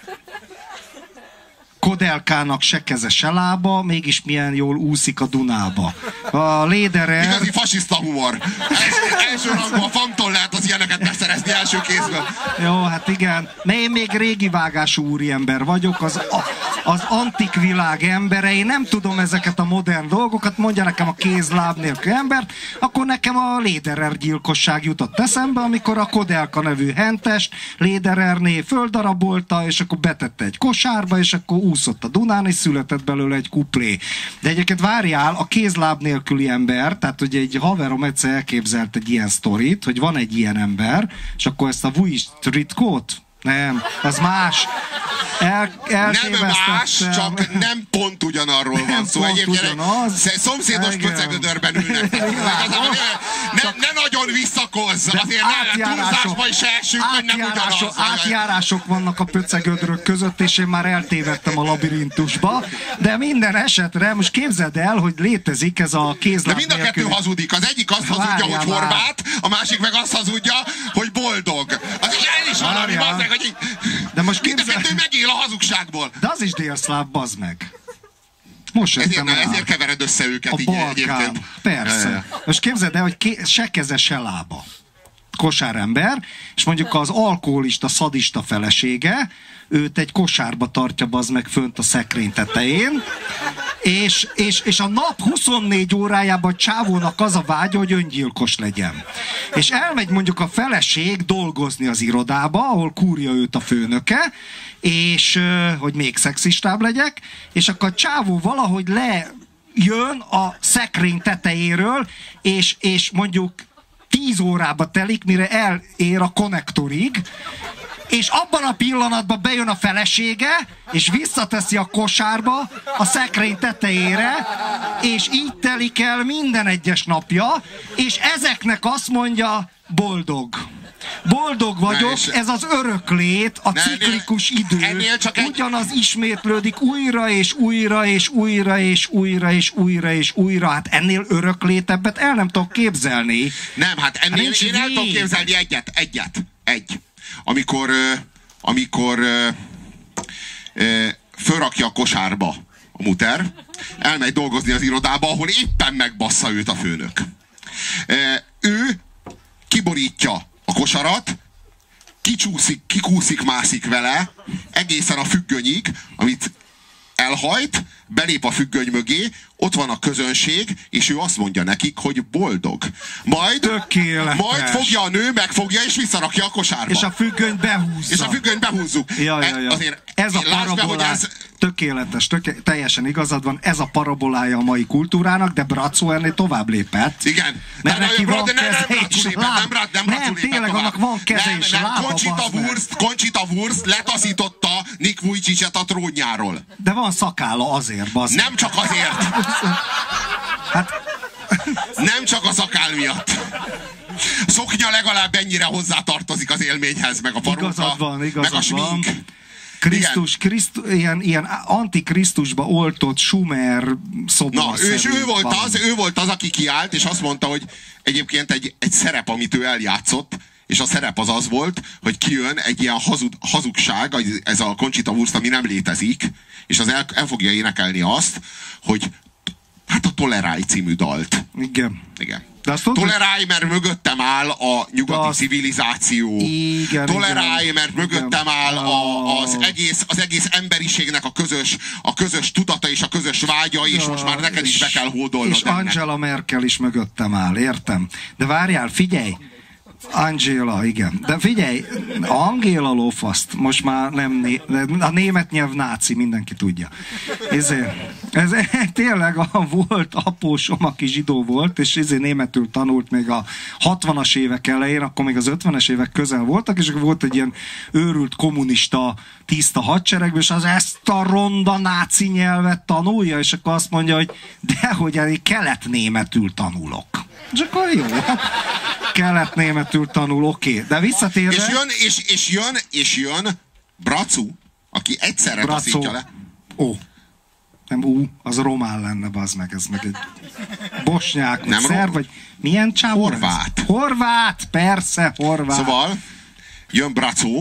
Kodelkának se keze, se lába, mégis milyen jól úszik a Dunába. A Lederer... Igazi fasiszta humor. Első rangban a Famtól lehet az ilyeneket megszerezni első kézből. Jó, hát igen. Én még régi vágású úriember vagyok, az antik világ embere. Én nem tudom ezeket a modern dolgokat, mondja nekem a kézláb nélkül embert, akkor nekem a Lederer gyilkosság jutott eszembe, amikor a Kodelka nevű hentest Ledererné földarabolta, és akkor betette egy kosárba, és akkor úszott a Dunán, és született belőle egy kuplé. De egyébként várjál, a kézláb nélküli ember, tehát ugye egy haverom egyszer elképzelt egy ilyen sztorit, hogy van egy ilyen ember, és akkor ezt a Vujicic-kót, nem, az más. Nem más, csak nem pont ugyanarról van szó. Egyébként szomszédos pöcegödörben ülnek. Ne nagyon visszakozz, azért túlzásba is elsünk, hogy nem ugyanaz. Átjárások vannak a pöcegödrök között, és én már eltévedtem a labirintusba, de minden esetre most képzeld el, hogy létezik ez a kézláb. De mind a kettő hazudik. Az egyik azt hazudja, hogy horvát, a másik meg azt hazudja, hogy boldog. Az is el is valami, bazdmeg, hogy de most mind a kettő megél a hazugságból. De az is délszláv, bazd meg. Most ezért kevered össze őket a így egyébként. Persze. Most képzeld el, hogy se keze, se lába. Kosárember, és mondjuk az alkoholista, szadista felesége, őt egy kosárba tartja, bazd meg, fönt a szekrény tetején, és a nap 24 órájában a csávónak az a vágya, hogy öngyilkos legyen. És elmegy mondjuk a feleség dolgozni az irodába, ahol kúrja őt a főnöke, és hogy még szexistább legyek, és akkor a csávó valahogy lejön a szekrény tetejéről, és mondjuk 10 órába telik, mire elér a konnektorig, és abban a pillanatban bejön a felesége, és visszateszi a kosárba, a szekrény tetejére, és így telik el minden egyes napja, és ezeknek azt mondja, boldog. Boldog vagyok, ez az öröklét, a ciklikus idő. Ugyanaz ismétlődik újra és újra és újra és újra és újra és újra. Hát ennél öröklétebbet el nem tudok képzelni. Nem, hát ennél én el tudok képzelni egyet. Amikor fölrakja a kosárba a muter, elmegy dolgozni az irodába, ahol éppen megbassza őt a főnök. Ő kiborítja a kosarat, kikúszik, mászik vele, egészen a függönyig, amit elhajt, belép a függöny mögé, ott van a közönség, és ő azt mondja nekik, hogy boldog. Majd fogja a nő, megfogja, és visszarakja a kosárba. És a függönyt behúzza. És a függönyt behúzzuk. Ja. Azért ez a parabolá, tökéletes, teljesen igazad van, ez a parabolája a mai kultúrának, de Braco ennél tovább lépett. Igen. Mert neki van keze és láb. Nem, tényleg annak van keze és lába. Conchita Wurst letaszította Nick Vujicicet a trónjáról. De van szakálla azért, bazd. Nem csak azért. Hát... Nem csak a szakál miatt. Szoknya legalább ennyire hozzátartozik az élményhez, meg a paróka, meg a smink. ilyen antikrisztusba oltott Sumer szobor. Na, és ő volt az, aki kiállt, és azt mondta, hogy egyébként egy szerep, amit ő eljátszott, és a szerep az volt, hogy kijön egy ilyen hazugság, ez a Conchita Wurst, ami nem létezik, és az el fogja énekelni azt, hogy hát a Tolerálj című dalt. Igen. Tolerálj, mert mögöttem áll a nyugati civilizáció. Tolerálj, mert mögöttem áll az egész emberiségnek a közös tudata és a közös vágya, és most már neked is be kell hódolnod. És Angela Merkel is mögöttem áll, értem. De várjál, figyelj! Angela, igen. De figyelj, Angéla lófaszt, most már nem a német nyelv náci, mindenki tudja. Ez tényleg volt apósom, aki zsidó volt, és németül tanult még a 60-as évek elején, akkor még az 50-es évek közel voltak, és akkor volt egy ilyen őrült kommunista tiszta hadseregben, és az ezt a ronda náci nyelvet tanulja, és akkor azt mondja, hogy dehogy én kelet-németül tanulok. És akkor jó, kelet-németül tanul, oké. De visszatérve... És jön Bracu, aki egyszerre taszítja le. Nem az román lenne, bazd meg, ez meg egy bosnyák, vagy szerb, vagy milyen csávó? Horvát. Horvát, persze, horvát. Szóval jön Bracu,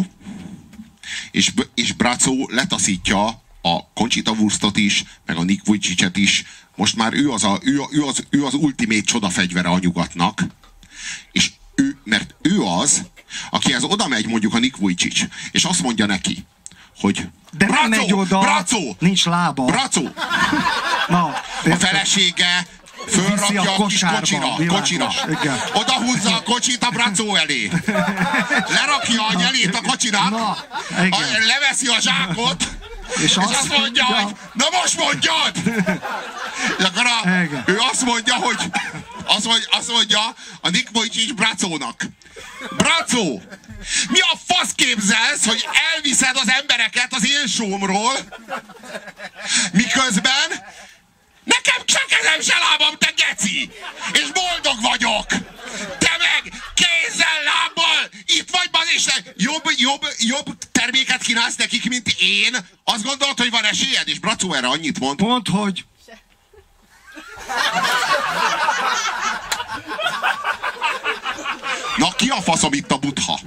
és Bracu letaszítja a Conchita Wurstot is, meg a Nick Vujicicet is. Most már ő az ultimate csodafegyvere a nyugatnak, és mert ő az, akihez oda megy mondjuk a Nick Vujicic, és azt mondja neki, hogy de nem megy oda, Braco, nincs lába. Braco. A felesége fölrakja a kis kocsira. Oda húzza a kocsit a Braco elé. Lerakja a nyelét a kocsinak, leveszi a zsákot, és azt mondja, hogy na most mondjad! És akkor ő azt mondja, hogy azt mondja a Nick Vujicic Bracónak. Braco! Mi a fasz képzelsz, hogy elviszed az embereket az én showmról, miközben nekem se kezem, se lábam, te geci! És boldog vagyok! Te meg kézzel, lábbal itt vagy, és jobb terméket kínálsz nekik, mint én? Azt gondolod, hogy van esélyed? És Braco erre annyit mond. Mondd, hogy... Na, ki a faszom itt a Buddha?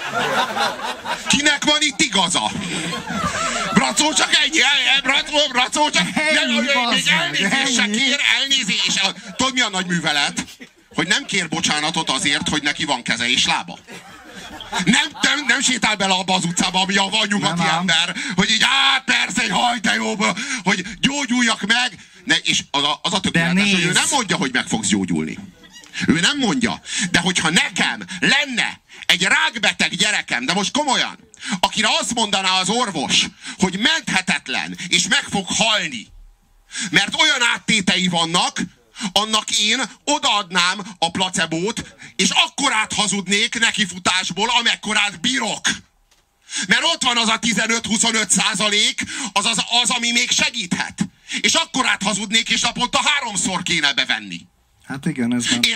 Kinek van itt igaza? Braco csak ennyi, Braco csak elnézést se kér, elnézést. Tudod, mi a nagy művelet? Hogy nem kér bocsánatot azért, hogy neki van keze és lába. Nem sétál bele abba az utcába, ami a nyugati ember, hogy így, persze, de jó, hogy gyógyuljak meg. És az a tökéletes, hogy ő nem mondja, hogy meg fogsz gyógyulni. Ő nem mondja. De hogyha nekem lenne egy rákbeteg gyerekem, de most komolyan, akire azt mondaná az orvos, hogy menthetetlen, és meg fog halni, mert olyan áttétei vannak, annak én odaadnám a placebót, és akkorát hazudnék nekifutásból, amekkorát bírok. Mert ott van az a 15-25%, az, ami még segíthet. És akkorát hazudnék, és naponta 3-szor kéne bevenni. Hát igen, ez van.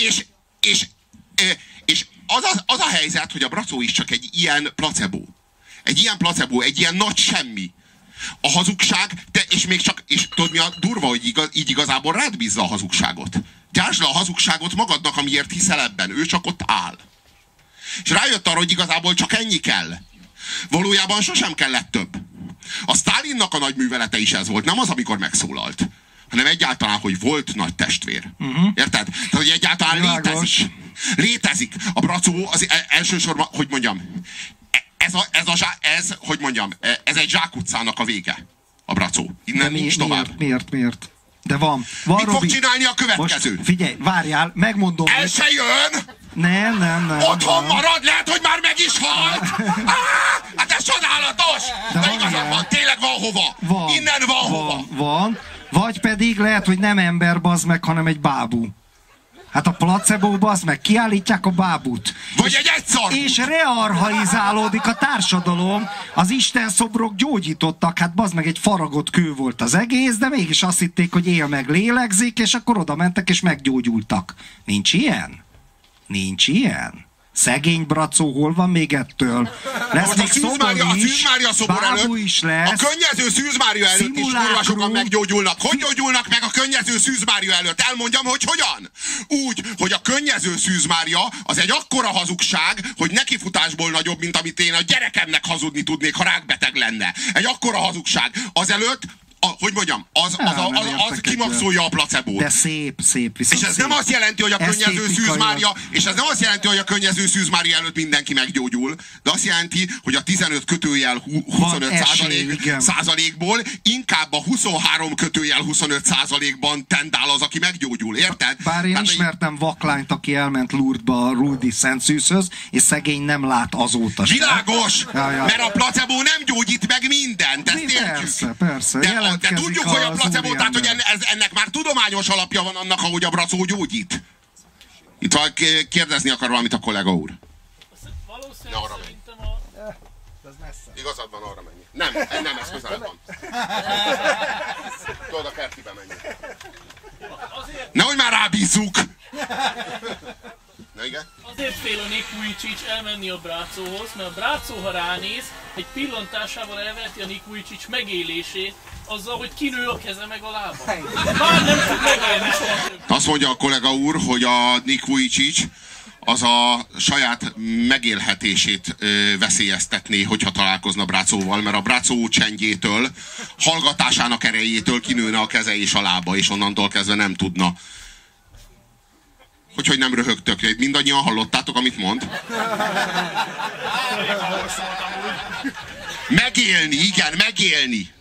És az a helyzet, hogy a Braco is csak egy ilyen placebo. Egy ilyen nagy semmi. A hazugság, és tudod mi a durva, hogy így igazából rád bízza a hazugságot. Gyásd le a hazugságot magadnak, amiért hiszel ebben. Ő csak ott áll. És rájött arra, hogy igazából csak ennyi kell. Valójában sosem kellett több. A Sztálinnak a nagy művelete is ez volt. Nem az, amikor megszólalt, hanem egyáltalán, hogy volt nagy testvér. Érted? Tehát, hogy egyáltalán létezik. A Braco az elsősorban, hogy mondjam, ez egy zsákutcának a vége. A Braco. Innen nincs tovább. Miért? De van mit fog csinálni a következő? Most figyelj, várjál, megmondom. El se jön! Nem. Otthon marad, lehet, hogy már meg is halt! Hát ez csodálatos! De igazán van, tényleg van hova! Innen van hova! Van. Vagy pedig lehet, hogy nem ember, bazd meg, hanem egy bábú. Hát a placebo, bazd meg, kiállítják a bábút. Vagy egy egyszarvút! És rearchaizálódik a társadalom. Az Isten szobrok gyógyítottak. Hát bazd meg, egy faragott kő volt az egész, de mégis azt hitték, hogy él meg lélegzik, és akkor oda mentek és meggyógyultak. Nincs ilyen? Szegény Bracó, hol van még ettől? Lesz még szobor a is, Szűz Mária szobor előtt, is lesz. a könnyező Szűz Mária előtt is kurva sokan meggyógyulnak. Hogy gyógyulnak meg a könnyező Szűz Mária előtt? Elmondjam, hogy hogyan? Úgy, hogy a könnyező Szűz Mária az egy akkora hazugság, hogy nekifutásból nagyobb, mint amit én a gyerekemnek hazudni tudnék, ha rákbeteg lenne. Egy akkora hazugság. Azelőtt hogy mondjam, az kimaxolja a placebót. De szép, viszont és ez nem azt jelenti, hogy a könnyező Szűz Mária, és ez nem azt jelenti, hogy a könnyező Szűz Mária előtt mindenki meggyógyul, de azt jelenti, hogy a 15 kötőjel 25 százalékból inkább a 23 kötőjel 25 százalékban tendál az, aki meggyógyul, érted? Bár én ismertem vaklányt, aki elment Lourdesba a Rudy Szent Szűzhöz, és szegény nem lát azóta sem. Világos! Mert a placebo nem gyógyít meg mindent, ezt értjük. Persze. De tudjuk, hogy a placebo, tehát hogy ennek már tudományos alapja van annak, ahogy a Bracó gyógyít. Itt van, kérdezni akar valamit a kollega úr. Ne arra menj. Igazad van, arra menj. Nem, ez közelebb van. Tudod, a kertibe menj. Nehogy már rábízzuk! Na igen? Azért fél a Nick Vujicic elmenni a Bracóhoz, mert a Bracó, ha ránéz, egy pillantásával elverti a Nick Vujicic megélését, azzal, hogy kinő a keze meg a lába. Már nem tud megélni soha több. Azt mondja a kollega úr, hogy a Nick Vujicic az a saját megélhetését veszélyeztetné, hogyha találkozna Bracóval, mert a Bracó csendjétől, hallgatásának erejétől kinőne a keze és a lába, és onnantól kezdve nem tudna. Hogy nem röhögtök? Mindannyian hallottátok, amit mond? Megélni, igen, megélni.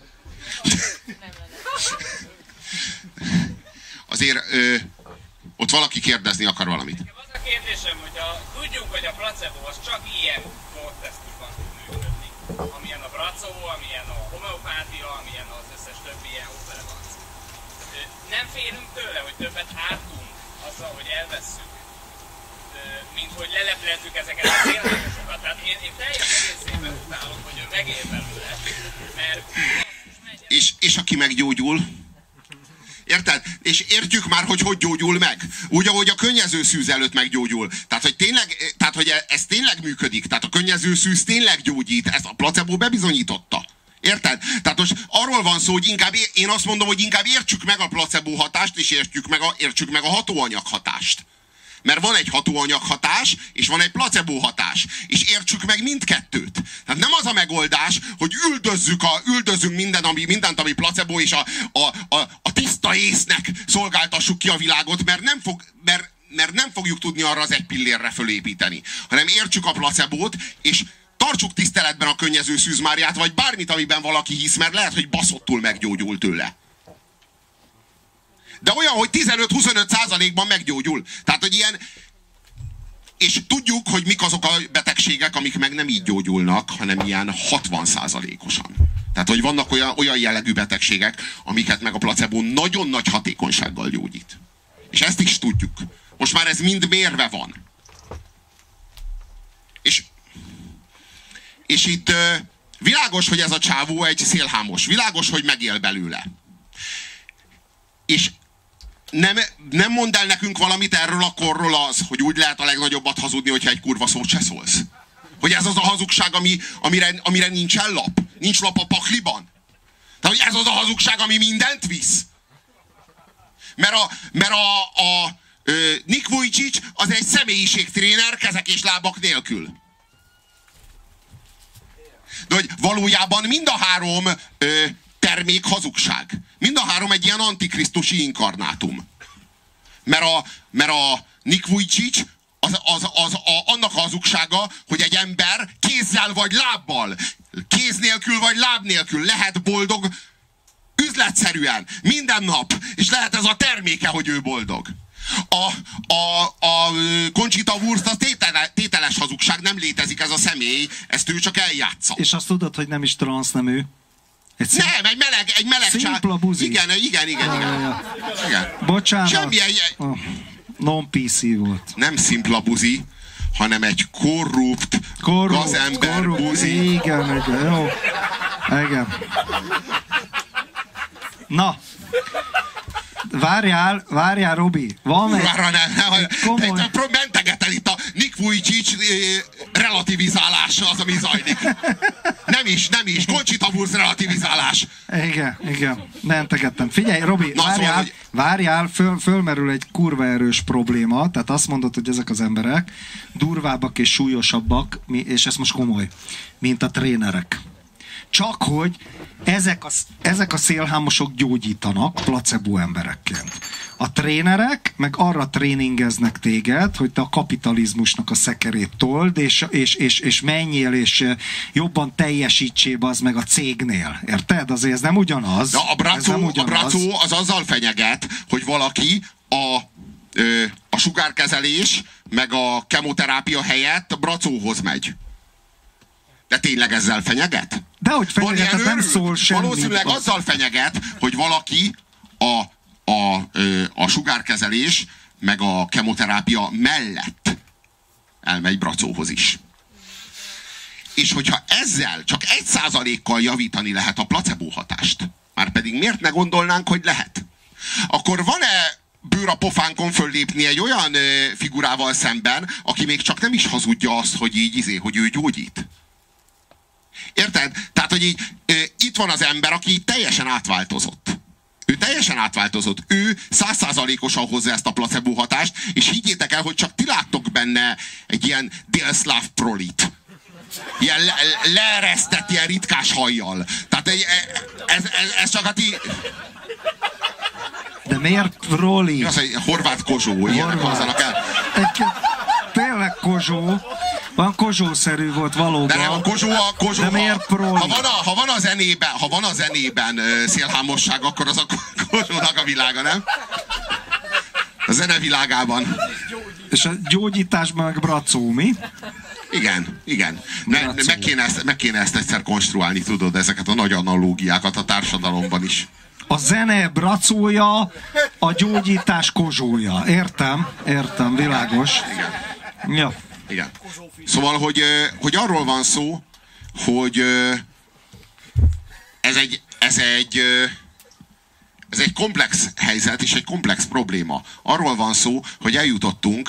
Azért ott valaki kérdezni akar valamit. Az a kérdésem, hogy tudjuk, hogy a placebo az csak ilyen módtesztusban tud működni. Amilyen a Bracó, amilyen a homeopátia, amilyen az összes többi ilyen óperevanc. Nem félünk tőle, hogy többet ártunk azzal, hogy elvesszük, mint hogy leleplezzük ezeket a ténylegesokat. Tehát én teljes egészében utálom, hogy ő megél belőle, mert és aki meggyógyul, érted? És értjük már, hogy gyógyul meg. Úgy, ahogy a könnyező szűz előtt meggyógyul. Tehát, hogy ez tényleg működik. Tehát a könnyező szűz tényleg gyógyít. Ezt a placebo bebizonyította. Érted? Tehát most arról van szó, hogy én azt mondom, hogy inkább értsük meg a placebo hatást, és értsük meg a hatóanyag hatást. Mert van egy hatóanyag hatás, és van egy placebo hatás. És értsük meg mindkettőt. Tehát nem az a megoldás, hogy üldözzünk mindent, ami placebo, és a tiszta észnek szolgáltassuk ki a világot, mert nem fogjuk tudni arra az egy pillérre fölépíteni. Hanem értsük a placebót, és tartsuk tiszteletben a könnyező Szűz Máriát, vagy bármit, amiben valaki hisz, mert lehet, hogy baszottul meggyógyul tőle. De olyan, hogy 15-25%-ban meggyógyul. Tehát, hogy ilyen... És tudjuk, hogy mik azok a betegségek, amik meg nem így gyógyulnak, hanem ilyen 60%-osan. Tehát, hogy vannak olyan jellegű betegségek, amiket meg a placebo nagyon nagy hatékonysággal gyógyít. És ezt is tudjuk. Most már ez mind mérve van. És itt világos, hogy ez a csávó egy szélhámos. Világos, hogy megél belőle. És nem mond el nekünk valamit erről a korról az, hogy úgy lehet a legnagyobbat hazudni, hogyha egy kurva szót se szólsz. Hogy ez az a hazugság, amire nincsen lap. Nincs lap a pakliban. Tehát, hogy ez az a hazugság, ami mindent visz. Mert a Nick Vujicic az egy személyiségtréner kezek és lábak nélkül. De hogy valójában mind a három termék hazugság. Mind a három egy ilyen antikrisztusi inkarnátum. Mert a Nick Vujicic annak a hazugsága, hogy egy ember kézzel vagy lábbal, kéz nélkül vagy láb nélkül lehet boldog üzletszerűen, minden nap. És lehet ez a terméke, hogy ő boldog. A Conchita Wurst az tételes hazugság, nem létezik ez a személy, ezt ő csak eljátsza. És azt tudod, hogy nem is transznemű? Nem, egy meleg szimpla buzi. Igen. Bocsánat. Semmilyen... Non-PC volt. Nem szimpla buzi, hanem egy korrupt gazember buzi. Igen, jó. Igen. Na. Várjál, Robi. Van egy... Komoly... Mentegeted itt a Nick Vujicic relativizálás az, ami zajlik. Nem is. Conchita Wurst relativizálás. Igen. Mentegettem. Figyelj, Robi, várjál, fölmerül egy kurva erős probléma, tehát azt mondod, hogy ezek az emberek durvábbak és súlyosabbak, és ez most komoly, mint a trénerek. Csak hogy ezek a szélhámosok gyógyítanak placebo emberekként. A trénerek meg arra tréningeznek téged, hogy te a kapitalizmusnak a szekerét told, és menjél, és jobban teljesítsél az meg a cégnél. Érted? Azért ez nem ugyanaz. De a Bracó az azzal fenyeget, hogy valaki a sugárkezelés meg a kemoterápia helyett a Bracóhoz megy. De tényleg ezzel fenyeget? De hogy fenyeget, nem szól semmi. Valószínűleg azzal fenyeget, hogy valaki a sugárkezelés meg a kemoterápia mellett elmegy Bracóhoz is. És hogyha ezzel csak 1%-kal javítani lehet a placebo hatást, márpedig miért ne gondolnánk, hogy lehet? Akkor van-e bőr a pofánkon föllépni egy olyan figurával szemben, aki még csak nem is hazudja azt, hogy ő gyógyít? Érted? Tehát, hogy itt van az ember, aki teljesen átváltozott. Ő teljesen átváltozott. Ő 100%-osan hozza ezt a placebo hatást, és higgyétek el, hogy csak ti láttok benne egy ilyen délszláv prolit. Ilyen leeresztett, ilyen ritkás hajjal. Tehát ez csak a ti... De miért proli? Az egy horvát kozsó, ilyenek hozzanak el. Tényleg kozsó. Van kozsószerű volt valóban. De nem, a kozsó. De miért proli? Ha van a zenében szélhámosság, akkor az a kozsónak a világa, nem? A zene világában. És a gyógyításban meg Bracó, mi? Igen. Meg kéne ezt egyszer konstruálni, tudod, ezeket a nagy analógiákat a társadalomban is. A zene Bracója, a gyógyítás kozsója. Értem, világos. Igen. Ja. Igen. Szóval, hogy arról van szó, hogy ez egy komplex helyzet és egy komplex probléma. Arról van szó, hogy eljutottunk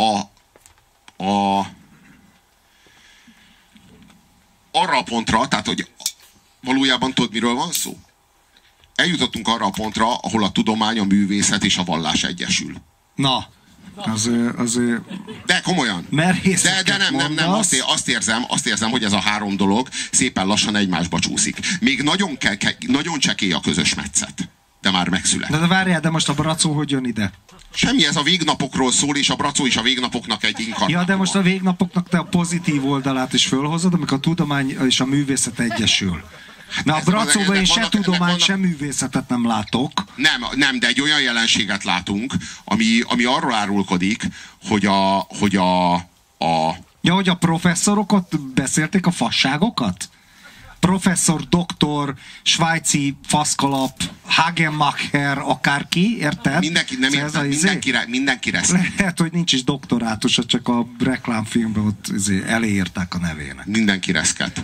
arra a pontra, tehát, hogy valójában tudod, miről van szó? Eljutottunk arra a pontra, ahol a tudomány, a művészet és a vallás egyesül. Na, azért... De komolyan. De nem, azt érzem, hogy ez a három dolog szépen lassan egymásba csúszik. Még nagyon csekély a közös metszet, de már megszületett. De várjál, de most a Bracó hogy jön ide? Semmi, ez a végnapokról szól, és a Bracó is a végnapoknak egy inkarnáció. Ja, de most a végnapoknak te a pozitív oldalát is fölhozod, amikor a tudomány és a művészet egyesül. Mert a Bracóban én se tudomány, se művészetet nem látok. Nem, de egy olyan jelenséget látunk, ami arról árulkodik, hogy Ja, hogy a professzorok ott beszélték a fasságokat? Professzor, doktor, svájci faszkalap, Hagenmacher, akárki, érted? Mindenkire. Lehet, hogy nincs is doktorátusa, csak a reklámfilmben ott elérták a nevének. Mindenki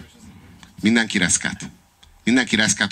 reszket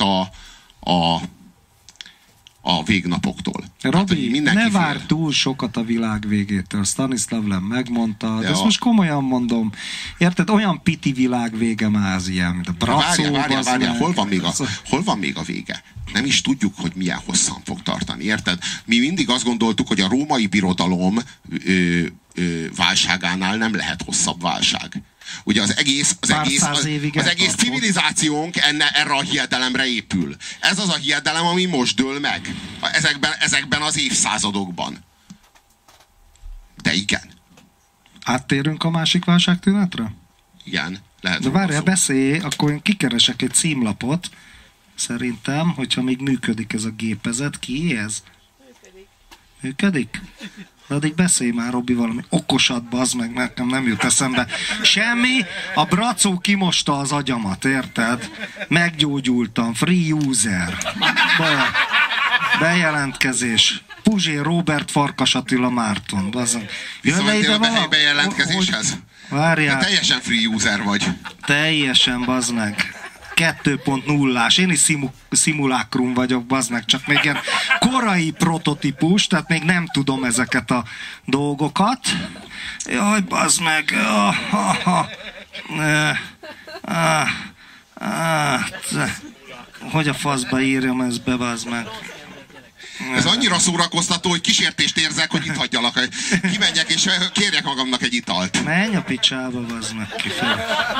a végnapoktól. Robi, ne várj túl sokat a világ végétől. Stanislav Lem megmondta, de ezt most komolyan mondom. Érted? Olyan piti világ vége már az ilyen, mint a Bracó. Várjál, hol van még a vége? Nem is tudjuk, hogy milyen hosszan fog tartani, érted? Mi mindig azt gondoltuk, hogy a római birodalom válságánál nem lehet hosszabb válság. Ugye az egész civilizációnk erre a hiedelemre épül. Ez az a hiedelem, ami most dől meg. Ezekben az évszázadokban. De igen. Áttérünk a másik válságtünetre? Igen, lehet. De várjál, beszélj, akkor én kikeresek egy címlapot. Szerintem, hogyha még működik ez a gépezet. Ki ez? Működik? De addig beszélj már, Robi, valami okosat, bazd meg, nekem nem jut eszembe. Semmi, a Bracó kimosta az agyamat, érted? Meggyógyultam, free user. Bejelentkezés. Puzsér Róbert, Farkas Attila Márton. Visszamentél a bejelentkezéshez? Várjál. De teljesen free user vagy. Teljesen, bazd meg. 2.0-ás. Én is szimulákrum vagyok, bazd meg, csak még ilyen korai prototípus, tehát még nem tudom ezeket a dolgokat. Jaj, bazd meg. Hogy a faszba írjam ezt be, bazd meg. Ez annyira szórakoztató, hogy kísértést érzek, hogy itt hagyjalak. Kimenjek és kérjek magamnak egy italt. Menj a picsába, bazd meg ki fel.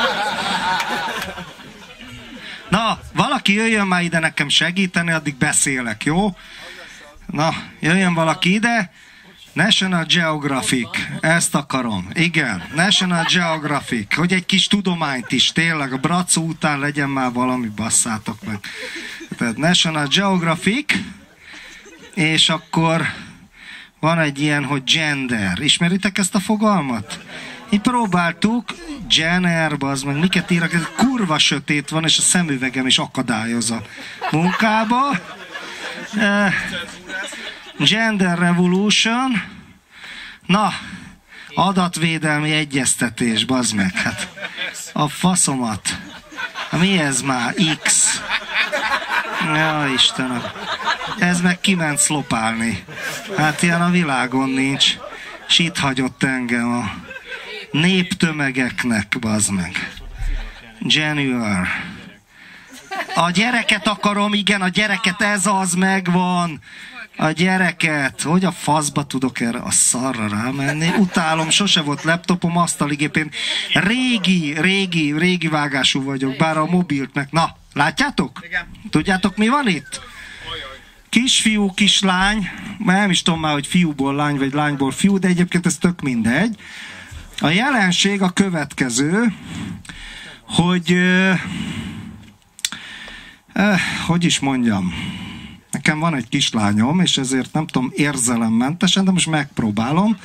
Na, valaki jöjjön már ide nekem segíteni, addig beszélek, jó? Na, jöjjön valaki ide. National Geographic, ezt akarom. Igen, National Geographic, hogy egy kis tudományt is, tényleg a Bracó után legyen már valami, basszátok meg. Tehát National Geographic, és akkor van egy ilyen, hogy gender. Ismeritek ezt a fogalmat? Így próbáltuk, Jenner, bazd meg, miket írok, ez kurva sötét van, és a szemüvegem is akadályoz a munkába. Gender Revolution. Na, adatvédelmi egyeztetés, bazd meg, hát a faszomat. Mi ez már? X. Ja, Istenem. Ez meg kiment szlopálni. Hát ilyen a világon nincs. És itt hagyott engem a néptömegeknek, bazd meg. January. A gyereket akarom, igen, a gyereket, ez az megvan. A gyereket. Hogy a faszba tudok erre a szarra rámenni? Utálom, sose volt laptopom, asztaligépén. Régi vágású vagyok, bár a mobilt meg. Na, látjátok? Igen. Tudjátok, mi van itt? Kisfiú, kislány, nem is tudom már, hogy fiúból lány, vagy lányból fiú, de egyébként ez tök mindegy. A jelenség a következő, hogy hogy is mondjam, nekem van egy kislányom, és ezért nem tudom érzelemmentesen, de most megpróbálom.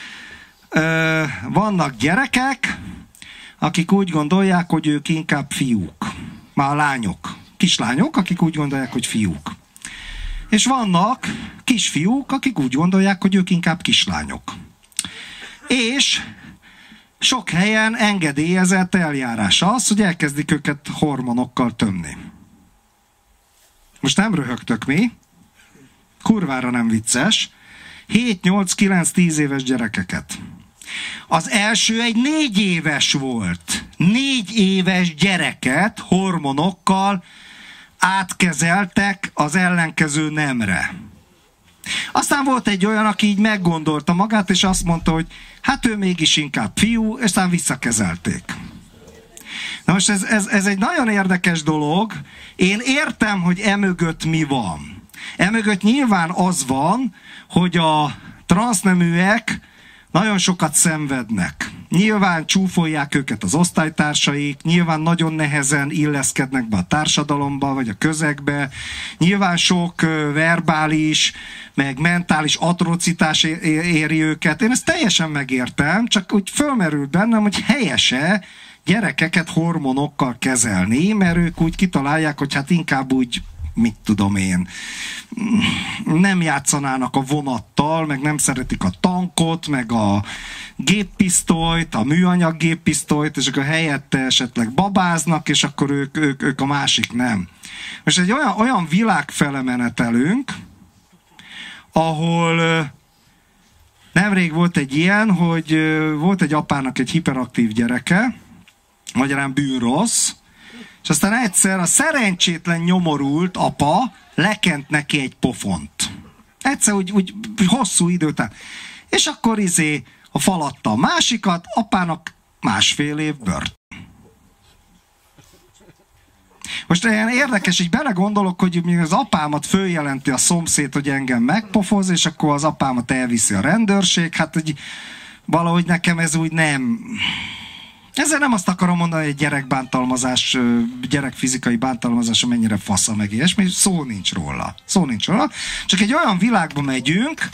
Vannak gyerekek, akik úgy gondolják, hogy ők inkább fiúk. Már lányok. Kislányok, akik úgy gondolják, hogy fiúk. És vannak kisfiúk, akik úgy gondolják, hogy ők inkább kislányok. És sok helyen engedélyezett eljárás az, hogy elkezdik őket hormonokkal tömni. Most nem röhögtök mi? Kurvára nem vicces. 7, 8, 9, 10 éves gyerekeket. Az első egy 4 éves volt. 4 éves gyereket hormonokkal átkezeltek az ellenkező nemre. Aztán volt egy olyan, aki így meggondolta magát, és azt mondta, hogy hát ő mégis inkább fiú, és aztán visszakezelték. Na most ez egy nagyon érdekes dolog. Én értem, hogy emögött mi van. Emögött nyilván az van, hogy a transzneműek nagyon sokat szenvednek. Nyilván csúfolják őket az osztálytársaik, nyilván nagyon nehezen illeszkednek be a társadalomba, vagy a közegbe. Nyilván sok verbális, meg mentális atrocitás éri őket. Én ezt teljesen megértem, csak úgy fölmerült bennem, hogy helyese gyerekeket hormonokkal kezelni, mert ők úgy kitalálják, hogy hát inkább úgy, mit tudom én, nem játszanának a vonattal, meg nem szeretik a tankot, meg a géppisztolyt, a műanyag géppisztolyt, és akkor helyette esetleg babáznak, és akkor ők a másik nem. Most egy olyan világ fele menetelünk, ahol nemrég volt egy ilyen, hogy volt egy apának egy hiperaktív gyereke, magyarán bűnrossz, és aztán egyszer a szerencsétlen nyomorult apa lekent neki egy pofont. Egyszer úgy hosszú idő után. És akkor a falatta a másikat, apának 1,5 év börtön. Most ilyen érdekes, így belegondolok, hogy még az apámat följelenti a szomszéd, hogy engem megpofoz, és akkor az apámat elviszi a rendőrség. Hát hogy valahogy nekem ez úgy nem... Ezzel nem azt akarom mondani, hogy egy gyerekbántalmazás, gyerekfizikai bántalmazás mennyire fasza meg ilyesmi, szó nincs róla. Csak egy olyan világba megyünk,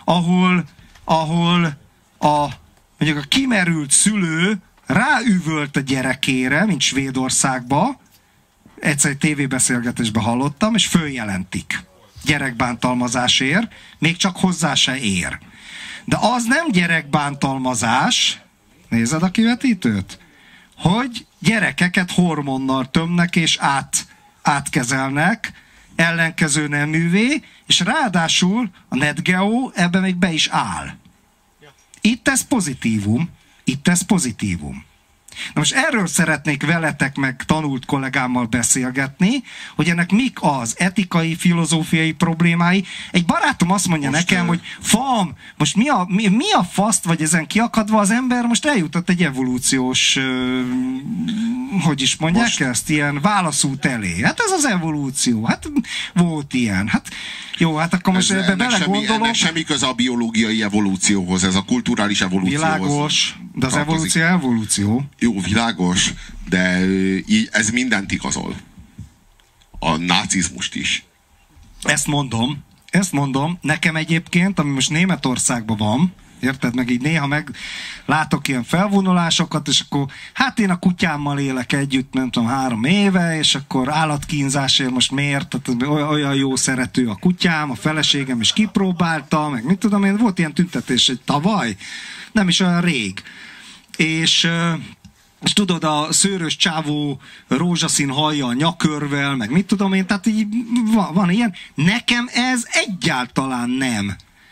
ahol mondjuk a kimerült szülő ráüvölt a gyerekére, mint Svédországba, egyszer egy tévébeszélgetésben hallottam, és följelentik gyerekbántalmazásért, még csak hozzá se ér. De az nem gyerekbántalmazás, nézed a kivetítőt? Hogy gyerekeket hormonnal tömnek és átkezelnek ellenkező neművé, és ráadásul a NetGeo ebben még be is áll. Itt ez pozitívum. Na most erről szeretnék veletek meg tanult kollégámmal beszélgetni, hogy ennek mik az etikai, filozófiai problémái. Egy barátom azt mondja nekem, hogy fam, most mi a faszt vagy ezen kiakadva, az ember most eljutott egy evolúciós, hogy is mondják ezt, ilyen válaszút elé. Hát ez az evolúció, hát volt ilyen. Hát jó, hát akkor most ebbe belegondolok. Ennek semmi köze a biológiai evolúcióhoz, ez a kulturális evolúcióhoz. Világos, de az evolúció. Jó, világos, de ez mindent igazol. A nácizmust is. Ezt mondom. Nekem egyébként, ami most Németországban van, érted, meg így néha látok ilyen felvonulásokat, és akkor hát én a kutyámmal élek együtt, nem tudom, 3 éve, és akkor állatkínzásért most miért? Tehát olyan jó szerető a kutyám, a feleségem is kipróbálta, meg mit tudom én, volt ilyen tüntetés egy tavaly, nem is olyan rég. És tudod, a szőrös csávó rózsaszín hajjal, nyakörvel, meg mit tudom én, tehát így van ilyen. Nekem ez egyáltalán nem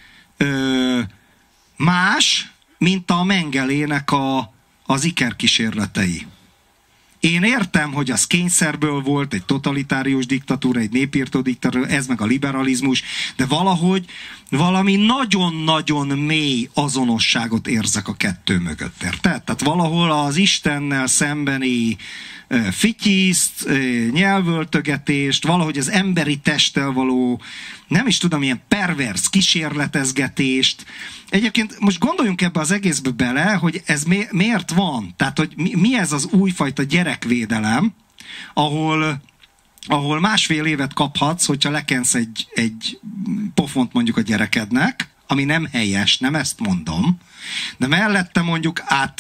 más, mint a Mengelének az ikerkísérletei. Én értem, hogy az kényszerből volt, egy totalitárius diktatúra, egy népírtó diktatúra, ez meg a liberalizmus, de valahogy valami nagyon-nagyon mély azonosságot érzek a kettő mögött. Érted? Tehát valahol az Istennel szembeni fityiszt, nyelvöltögetést, valahogy az emberi testtel való, nem is tudom, ilyen pervers kísérletezgetést. Egyébként most gondoljunk ebbe az egészbe bele, hogy ez miért van? Tehát, hogy mi ez az újfajta gyerekvédelem, ahol 1,5 évet kaphatsz, hogyha lekensz egy pofont mondjuk a gyerekednek, ami nem helyes, nem ezt mondom, de mellette mondjuk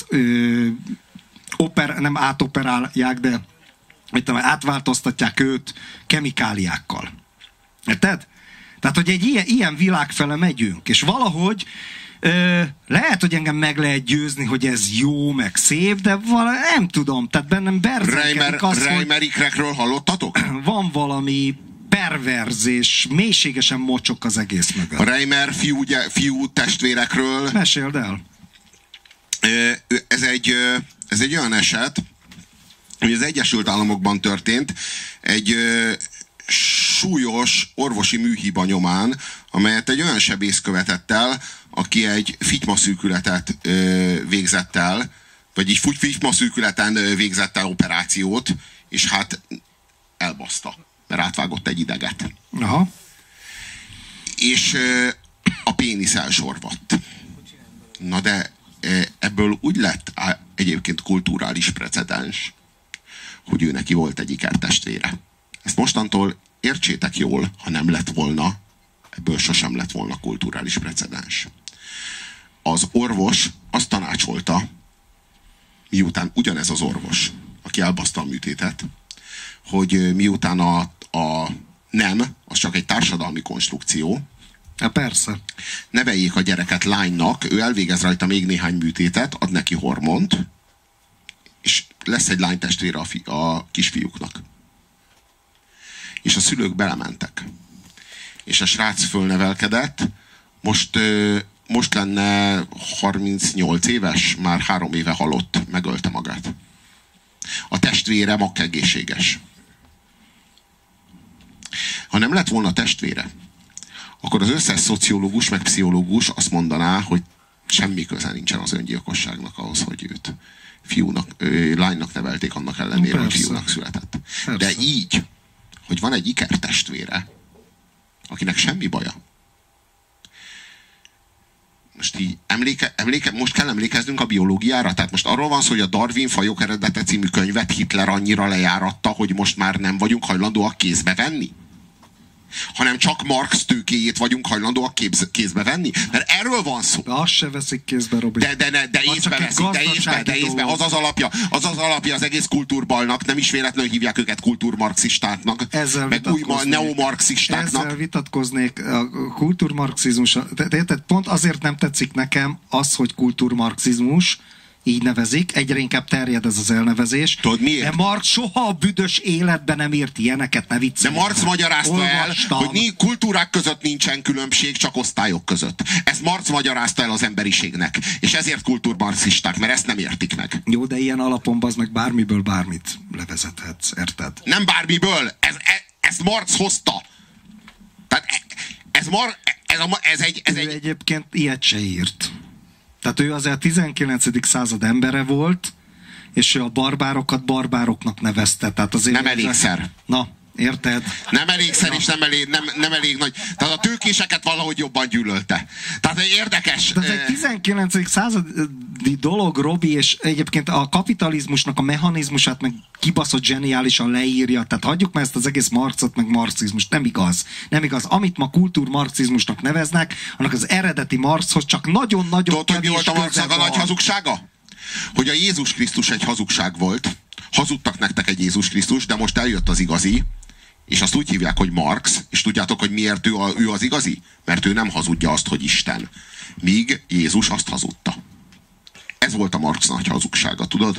nem átoperálják, de átváltoztatják őt kemikáliákkal. Érted? Tehát, hogy egy ilyen világ fele megyünk, és valahogy lehet, hogy engem meg lehet győzni, hogy ez jó, meg szép, de nem tudom, tehát bennem berzenkedik az, Reimer ikrekről hallottatok? Van valami perverz és mélységesen mocsok az egész mögött. A Reimer fiú testvérekről. Meséld el. Ez egy olyan eset, hogy az Egyesült Államokban történt egy súlyos orvosi műhiba nyomán, amelyet egy olyan sebész követett el, aki egy fitymaszűkületet végzett el, vagy egy fitymaszűkületen végzett el operációt, és hát elbaszta, mert átvágott egy ideget. Aha. És a pénisz elsorvadt. Na de ebből úgy lett egyébként kulturális precedens, hogy ő neki volt egy ikertestvére. Ezt mostantól értsétek jól, ha nem lett volna, ebből sosem lett volna kulturális precedens. Az orvos azt tanácsolta, miután ugyanez az orvos, aki elbaszta a műtétet, hogy miután a nem, az csak egy társadalmi konstrukció, persze. Neveljék a gyereket lánynak, ő elvégez rajta még néhány műtétet, ad neki hormont, és lesz egy lánytestvére a kisfiúknak. És a szülők belementek. És a srác fölnevelkedett, most lenne 38 éves, már 3 éve halott, megölte magát. A testvére makkegészséges. Ha nem lett volna testvére, akkor az összes szociológus meg pszichológus azt mondaná, hogy semmi köze nincsen az öngyilkosságnak ahhoz, hogy őt lánynak nevelték annak ellenére, hogy fiúnak született. Persze. De így, hogy van egy ikertestvére, akinek semmi baja. Most így most kell emlékeznünk a biológiára, tehát most arról van szó, hogy a Darwin Fajok eredete című könyvet Hitler annyira lejáratta, hogy most már nem vagyunk hajlandóak kézbe venni? Hanem csak Marx tőkéjét vagyunk hajlandóak kézbe venni? Mert erről van szó. De azt se veszik kézbe, Robi. De észbe veszik, de észbe. Az az alapja az egész kultúrbalnak, nem is véletlenül hívják őket kultúrmarxistáknak, meg új neomarxistáknak. Ezzel vitatkoznék a kultúrmarxizmus. Tehát pont azért nem tetszik nekem az, hogy kultúrmarxizmus, így nevezik, egyre inkább terjed ez az elnevezés. Tudod miért? De Marx soha a büdös életben nem írt ilyeneket, ne viccelj. De Marx magyarázta el, hogy kultúrák között nincsen különbség, csak osztályok között. Ezt Marx magyarázta el az emberiségnek. És ezért kultúrmarxisták, mert ezt nem értik meg. Jó, de ilyen alapon az meg bármiből bármit levezethetsz, érted? Nem bármiből, ezt Marx hozta. Tehát ő egyébként ilyet se írt. Tehát ő azért a 19. század embere volt, és ő a barbárokat barbároknak nevezte. Tehát azért nem elégszer. Na, érted? Nem elégszer, és nem elég nagy. Tehát a tőkéseket valahogy jobban gyűlölte. Tehát érdekes. De ez egy 19. századi dolog, Robi, és egyébként a kapitalizmusnak a mechanizmusát meg kibaszott zseniálisan leírja. Tehát hagyjuk már ezt az egész marxot, meg marxizmust. Nem igaz. Nem igaz. Amit ma kultúrmarxizmusnak neveznek, annak az eredeti Marxhoz csak nagyon-nagyon kevés köze van. Marxnak a nagy hazugsága? Hogy a Jézus Krisztus egy hazugság volt. Hazudtak nektek egy Jézus Krisztus, de most eljött az igazi, és azt úgy hívják, hogy Marx, és tudjátok, hogy miért ő az igazi? Mert ő nem hazudja azt, hogy Isten. Míg Jézus azt hazudta. Ez volt a Marx nagy hazugsága, tudod?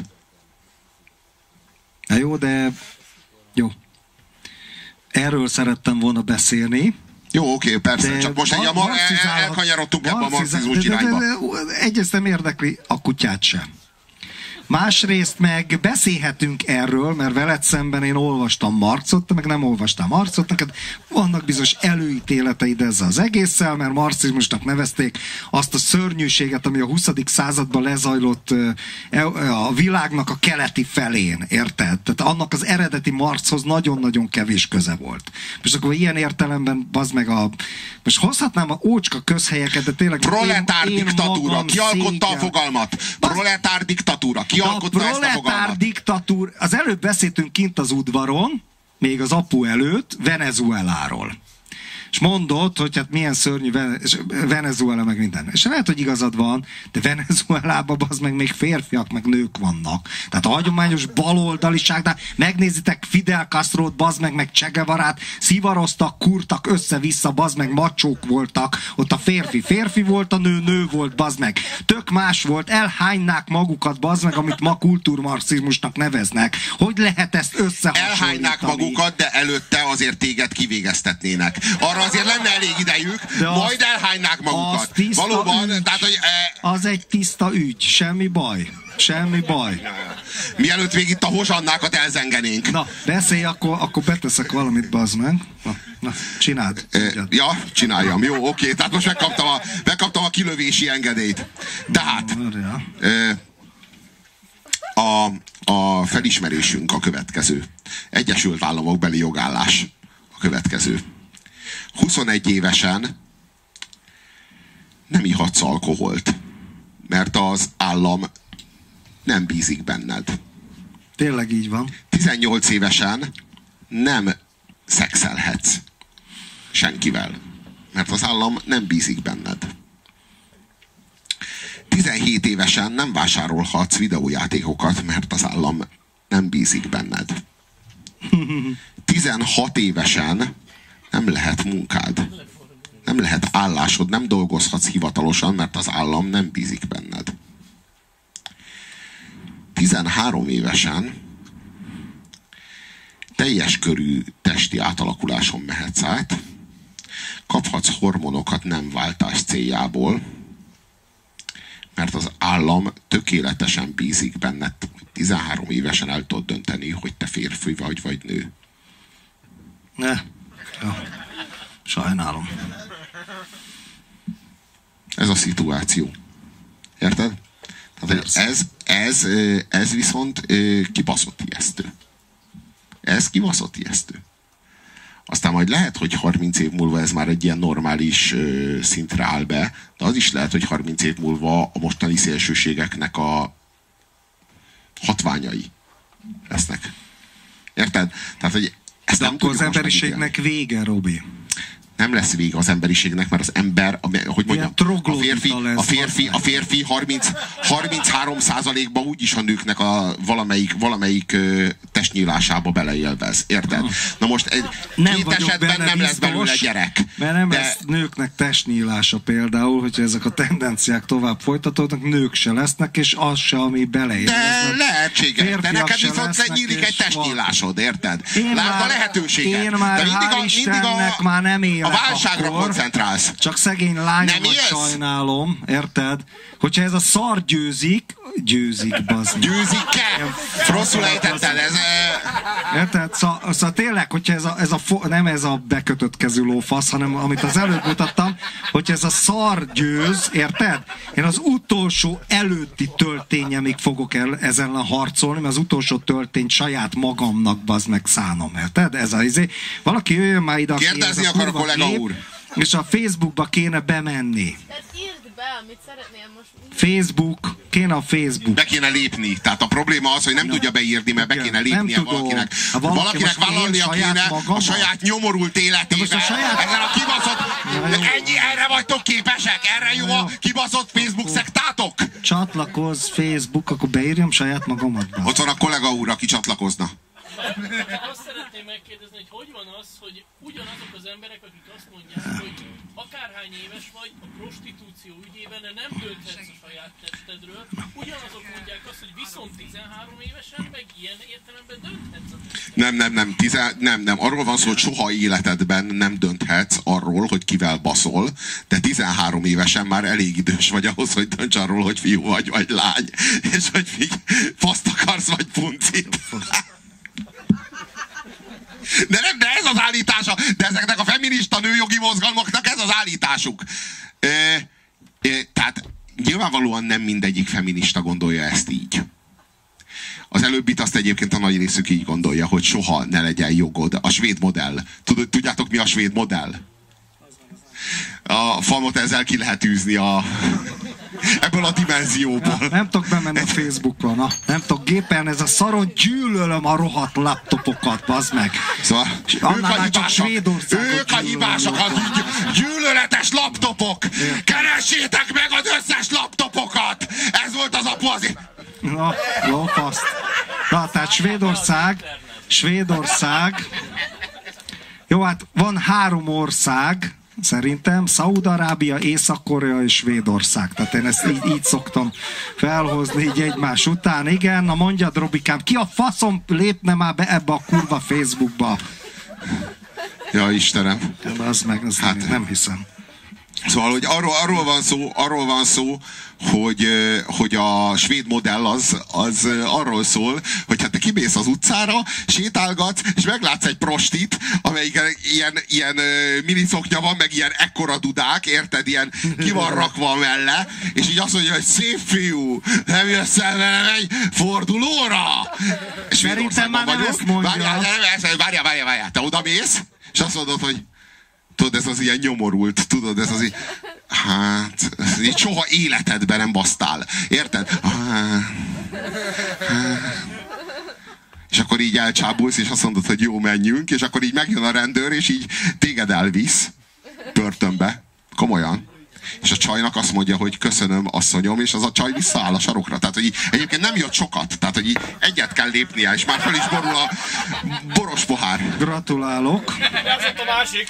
Na jó, de... Jó. Erről szerettem volna beszélni. Jó, oké, persze, csak most elkanyarodtunk ebbe a marxizmus irányba. Egyrészt nem érdekli a kutyát sem. Másrészt meg beszélhetünk erről, mert veled szemben én olvastam Marxot, meg nem olvastam Marxot, neked vannak bizonyos előítéleteid ezzel az egésszel, mert marxizmusnak nevezték azt a szörnyűséget, ami a 20. században lezajlott a világnak a keleti felén, érted? Tehát annak az eredeti Marxhoz nagyon-nagyon kevés köze volt. Most akkor ilyen értelemben, bazd meg most hozhatnám a ócska közhelyeket, de tényleg proletár diktatúra, ki alkotta a fogalmat? Proletár diktatúra, a proletár diktatúra, az előbb beszéltünk kint az udvaron, még az apu előtt, Venezueláról. És mondod, hogy hát milyen szörnyű Venezuela, meg minden. És lehet, hogy igazad van, de Venezuelában az meg még férfiak, meg nők vannak. Tehát a hagyományos baloldaliság, de megnézitek Fidel Castrót, bazd meg Che Guevarát, szivaroztak, kurtak össze-vissza, bazd meg, macsók voltak. Ott a férfi volt, a nő volt, bazd meg. Tök más volt, elhánynák magukat, bazd meg, amit ma kultúrmarxizmusnak neveznek. Hogy lehet ezt összehasonlítani? Elhánynák magukat, de előtte azért téged kivégeztetnének. Arra azért lenne elég idejük, majd elhánynák magukat. Valóban, tehát, hogy... Az egy tiszta ügy, semmi baj. Semmi baj. Mielőtt végig itt a hozsannákat elzengenénk. Na, beszélj, akkor beteszek valamit, bazd meg. Na, csináld. Ja, csináljam. Jó, oké. Tehát most megkaptam a kilövési engedélyt. Tehát a felismerésünk a következő. Egyesült Államok beli jogállás a következő. 21 évesen nem ihatsz alkoholt, mert az állam nem bízik benned. Tényleg így van. 18 évesen nem szexelhetsz senkivel, mert az állam nem bízik benned. 17 évesen nem vásárolhatsz videójátékokat, mert az állam nem bízik benned. 16 évesen nem lehet munkád. Nem lehet állásod, nem dolgozhatsz hivatalosan, mert az állam nem bízik benned. 13 évesen teljes körű testi átalakuláson mehetsz át, kaphatsz hormonokat nem váltás céljából, mert az állam tökéletesen bízik benned, hogy 13 évesen el tudod dönteni, hogy te férfi vagy nő. Ne. Ja. Sajnálom. Ez a szituáció. Érted? Tehát ez viszont kibaszott ijesztő. Ez kibaszott ijesztő. Aztán majd lehet, hogy 30 év múlva ez már egy ilyen normális szintre áll be, de az is lehet, hogy 30 év múlva a mostani szélsőségeknek a hatványai lesznek. Érted? Tehát, hogy ezt de akkor az emberiségnek vége, Robi. Nem lesz vége az emberiségnek, mert az ember, hogy mondjam, a férfi 33%-ban úgyis a nőknek a valamelyik testnyílásába beleélvez. Érted? Na most két esetben nem lesz belőle gyerek. Mert nem lesz nőknek testnyílása például, hogyha ezek a tendenciák tovább folytatódnak, nők se lesznek, és az se, ami beleér. De lehetséges. De neked viszont nyílik egy testnyílásod, érted? Lásd a lehetőséget. Én már hál' Istennek már nem élek. A válságra koncentrálsz. Csak szegény lányomat sajnálom, érted? Hogyha ez a szar győzik, bazd. Győzik-e? Rosszul ejtetted, ez... Érted? Szóval tényleg, hogyha nem ez a bekötött kezű lófasz, hanem amit az előbb mutattam, hogyha ez a szar győz, érted? Én az utolsó előtti töltényemig fogok ezen harcolni, mert az utolsó töltényt saját magamnak bazd meg szánom, érted? Ez a izé. Valaki jöjjön már ide, kérdezni akar a kollega úr. És a Facebookba kéne bemenni. Mit szeretnél most? Facebook, kéne a Facebook. Be kéne lépni. Tehát a probléma az, hogy nem tudja beírni, mert be kéne lépnie valakinek. Valakinek vállalnia kéne a saját nyomorult életébe. Ezen a kibaszott... Erre vagytok képesek? Erre jó a kibaszott Facebook szektátok? Csatlakozz Facebook, akkor beírjam saját magamat. Ott van a kollega úr, aki csatlakozna. Azt szeretném megkérdezni, hogy van az, hogy ugyanazok az emberek, akik azt mondják, hogy akárhány éves vagy, a prostitúció ügyében nem dönthetsz a saját testedről, ugyanazok mondják azt, hogy viszont 13 évesen meg ilyen értelemben dönthetsz a testedről. Nem. Arról van szó, hogy soha életedben nem dönthetsz arról, hogy kivel baszol, de 13 évesen már elég idős vagy ahhoz, hogy dönts arról, hogy fiú vagy lány, és hogy faszt akarsz, vagy puncit. De ez az állítása, de ezeknek a feminista nőjogi mozgalmaknak ez az állításuk. Tehát nyilvánvalóan nem mindegyik feminista gondolja ezt így. Az előbbit azt egyébként a nagy részük így gondolja, hogy soha ne legyen jogod. A svéd modell. Tudjátok, mi a svéd modell? A falmot ezzel ki lehet űzni ebből a dimenzióból. Nem tudok bemenni a Facebookon, nem tudok gépen, ez a szaron, gyűlölöm a rohadt laptopokat, bazd meg. Szóval ők a hibások, a gyűlöletes laptopok. Keressétek meg az összes laptopokat! Ez volt az apu azért. Na, jó, faszt. Na, tehát Svédország. Jó, hát van 3 ország, szerintem, Szaúd-Arábia, Észak-Korea és Svédország. Tehát én ezt így szoktam felhozni így egymás után. Igen, na mondjad, Robikám, ki a faszom lépne már be ebbe a kurva Facebookba? Ja, Istenem. Az meg, nem hiszem. Szóval, hogy arról van szó, hogy a svéd modell az arról szól, hogy hát te kimész az utcára, sétálgatsz, és meglátsz egy prostit, amelyik ilyen miniszoknya van, meg ilyen ekkora dudák, érted, ilyen ki van rakva mellé, és így azt mondja, hogy szép fiú, nem jössz el velem egy fordulóra? Szerintem már nem ezt mondja. Várjál, te oda mész, és azt mondod, hogy tudod, ez az ilyen nyomorult, tudod, ez az így, hát, így soha életedben nem basztál, érted? És akkor így elcsábulsz, és azt mondod, hogy jó, menjünk, és akkor így megjön a rendőr, és így téged elvisz börtönbe, komolyan. És a csajnak azt mondja, hogy köszönöm, asszonyom, és az a csaj visszaáll a sarokra. Tehát, hogy egyébként nem jött sokat. Tehát, hogy egyet kell lépnie, és már fel is borul a boros pohár. Gratulálok. Ez a másik.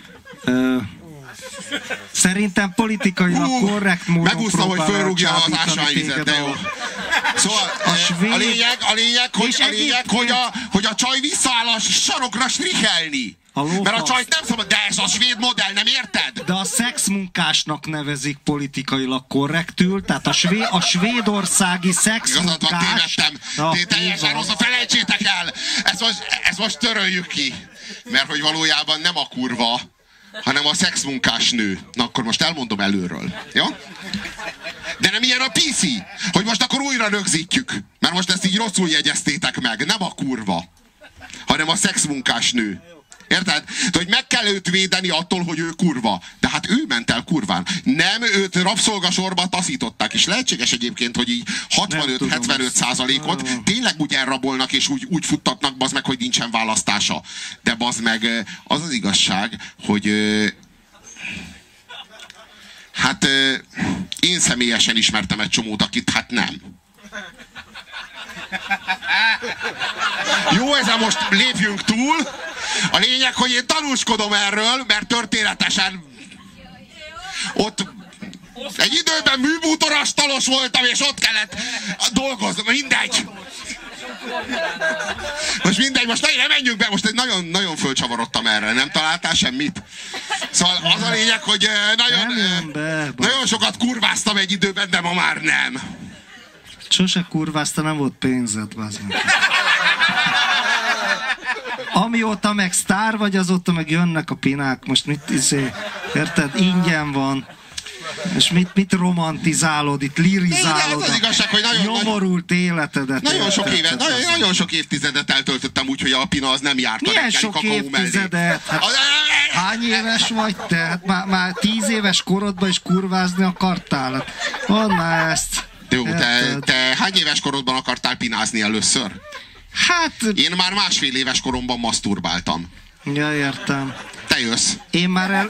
Szerintem politikailag korrekt módon megúsztam, hogy fölrúgja az ásványvizet, de jó. Szóval a lényeg, hogy a csaj visszaáll a sarokra strichelni. Mert a csajt nem szabad, de ez a svéd modell, nem érted? De a szexmunkásnak nevezik politikailag korrektül, tehát a svédországi szexmunkás... Tévedtem. Teljesen rossz, felejtsétek el! Ezt most töröljük ki. Mert hogy valójában nem a kurva, hanem a szexmunkás nő. Na akkor most elmondom előről. Ja? De nem ilyen a PC, hogy most akkor újra rögzítjük. Mert most ezt így rosszul jegyeztétek meg. Nem a kurva, hanem a szexmunkás nő. Érted? De hogy meg kell őt védeni attól, hogy ő kurva. De hát ő ment el kurván. Nem, őt rabszolgasorba taszították. És lehetséges egyébként, hogy így 65-75%-ot tényleg úgy elrabolnak, és úgy futtatnak, bazd meg, hogy nincsen választása. De bazd meg, az az igazság, hogy hát én személyesen ismertem egy csomót, akit hát nem. Jó, ezen most lépjünk túl, A lényeg, hogy én tanúskodom erről, mert történetesen ott egy időben műbútorasztalos voltam, és ott kellett dolgozni. Mindegy. Most ne menjünk be, most nagyon, nagyon fölcsavarodtam erre, nem találtál semmit? Szóval az a lényeg, hogy nagyon sokat kurváztam egy időben, de ma már nem. Sose kurvázta, nem volt pénzed, bazd. Amióta meg sztár vagy, azóta meg jönnek a pinák. Most mit érted? Ingyen van. És mit romantizálod, itt lirizálod az igazság, hogy nyomorult életedet. Nagyon sok évtizedet eltöltöttem úgy, hogy a pina az nem járt a reggeli kakaó mellé. Milyen sok évtizedet? Hát, hány éves vagy te? Hát már 10 éves korodban is kurvázni akartál. Hát, mondd már ezt. Jó, te hány éves korodban akartál pinázni először? Hát... Én már 1,5 éves koromban maszturbáltam. Ja, értem. Te jössz. Én már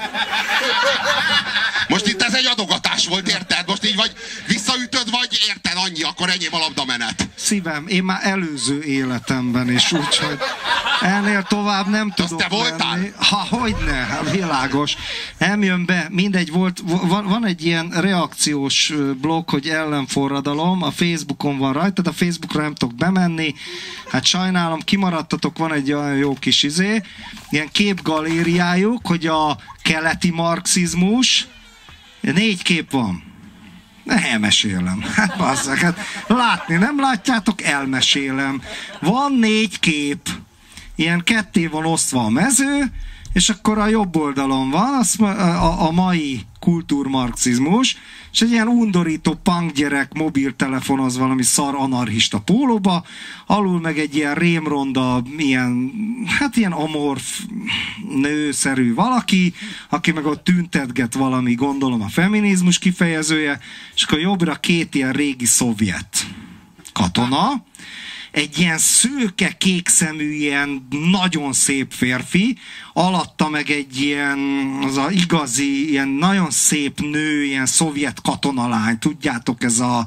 Most itt ez egy adogatás volt, érted? Most így vagy visszaütöd, vagy érted, annyi, akkor enyém a labdamenet. Szívem, én már előző életemben is, úgyhogy ennél tovább nem tudok. Azt te voltál? Hogyne, világos. Nem jön be, mindegy, van egy ilyen reakciós blog, hogy ellenforradalom, a Facebookon van rajta, a Facebookra nem tudok bemenni, hát sajnálom, kimaradtatok, van egy olyan jó kis ilyen képgalériájuk, hogy a keleti marxizmus, 4 kép van. Elmesélem. Hát bazzak, hát látni nem látjátok, elmesélem. Van 4 kép. Ilyen ketté van osztva a mező, és akkor a jobb oldalon van a mai kultúrmarxizmus, és egy ilyen undorító punk gyerek mobiltelefonoz valami szar anarchista pólóba, alul meg egy ilyen rémronda, ilyen amorf nőszerű valaki, aki meg ott tüntetget valami, gondolom a feminizmus kifejezője, és akkor jobbra 2 ilyen régi szovjet katona, egy ilyen szőke, kékszemű, ilyen nagyon szép férfi, alatta meg egy ilyen, az a igazi, ilyen nagyon szép nő, ilyen szovjet katonalány, tudjátok, ez a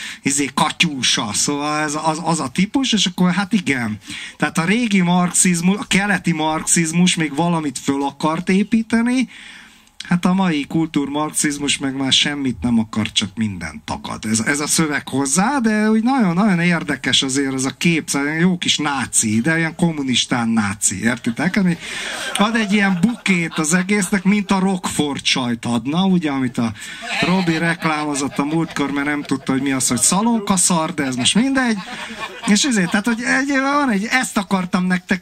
katyúsa, szóval ez az a típus, és akkor hát igen. Tehát a régi marxizmus, a keleti marxizmus még valamit föl akart építeni, hát a mai kultúrmarxizmus meg már semmit nem akar, csak mindent tagad. Ez a szöveg hozzá, de úgy nagyon-nagyon érdekes azért ez a kép, jó kis náci, de ilyen kommunistán náci, értitek? Ami ad egy ilyen bukét az egésznek, mint a Rockford sajt adna, ugye, amit a Robi reklámozott a múltkor, mert nem tudta, hogy mi az, hogy szalonkaszar, de ez most mindegy. És ezért, tehát, hogy ezt akartam nektek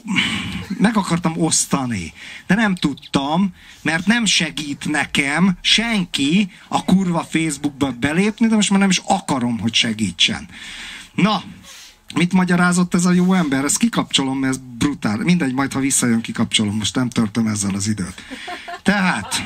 meg akartam osztani, de nem tudtam, mert nem segít nekem senki a kurva Facebookba belépni, de most már nem is akarom, hogy segítsen. Na, mit magyarázott ez a jó ember? Ezt kikapcsolom, mert ez brutál. Mindegy, majd ha visszajön, kikapcsolom. Most nem törtöm ezzel az időt. Tehát,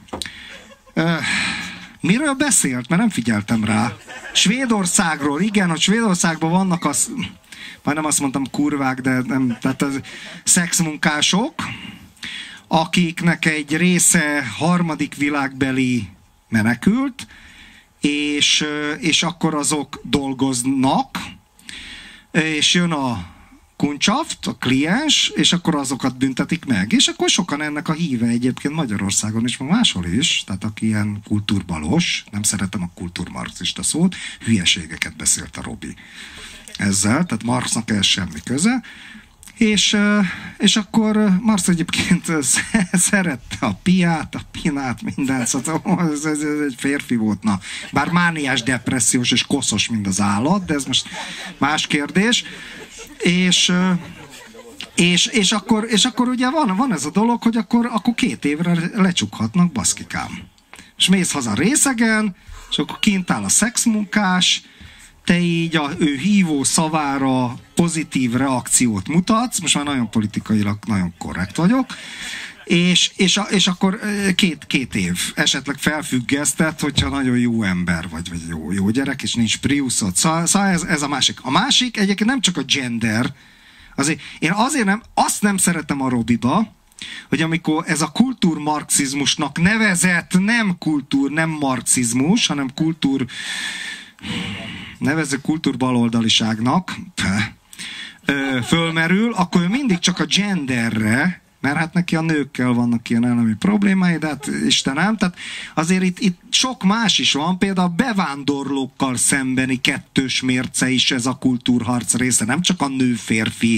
miről beszélt? Mert nem figyeltem rá. Svédországról, igen, hogy Svédországban vannak majdnem azt mondtam kurvák, de nem, tehát az szexmunkások, akiknek egy része harmadik világbeli menekült, és akkor azok dolgoznak, és jön a kuncsaft, a kliens, és akkor azokat büntetik meg. És akkor sokan ennek a híve egyébként Magyarországon is, meg máshol is, tehát aki ilyen kultúrbalos, nem szeretem a kultúrmarxista szót, hülyeségeket beszélt a Robi ezzel, tehát Marxnak ez semmi köze. És akkor Marx egyébként szerette a pinát, mindent, szóval ez egy férfi volt, na. Bár mániás, depressziós és koszos, mint az állat, de ez most más kérdés. És akkor ugye van ez a dolog, hogy akkor 2 évre lecsukhatnak, baszkikám. És mész haza részegen, és akkor kint áll a szexmunkás, te így ő hívó szavára pozitív reakciót mutatsz, most már nagyon politikailag nagyon korrekt vagyok, és akkor 2 év esetleg felfüggesztett, hogyha nagyon jó ember vagy jó gyerek, és nincs priuszod. Szóval ez a másik. A másik egyébként nem csak a gender, én azért azt nem szeretem a Robiba, hogy amikor ez a kultúrmarxizmusnak nevezett, nem marxizmus, hanem nevezzük kultúrbaloldaliságnak, fölmerül, akkor ő mindig csak a genderre, mert hát neki a nőkkel vannak ilyen elemi problémái, de hát Istenem, tehát azért itt sok más is van, például a bevándorlókkal szembeni kettős mérce is ez a kultúrharc része, nem csak a nő-férfi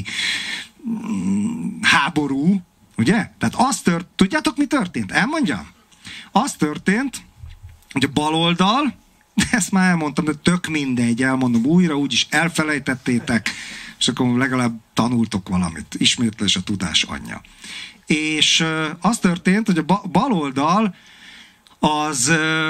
háború, ugye? Tehát tudjátok, mi történt? Elmondjam? Az történt, hogy a baloldal, ezt már elmondtam, de tök mindegy, elmondom újra, úgyis elfelejtettétek, és akkor legalább tanultok valamit. Ismétlés a tudás anyja. És az történt, hogy a baloldal az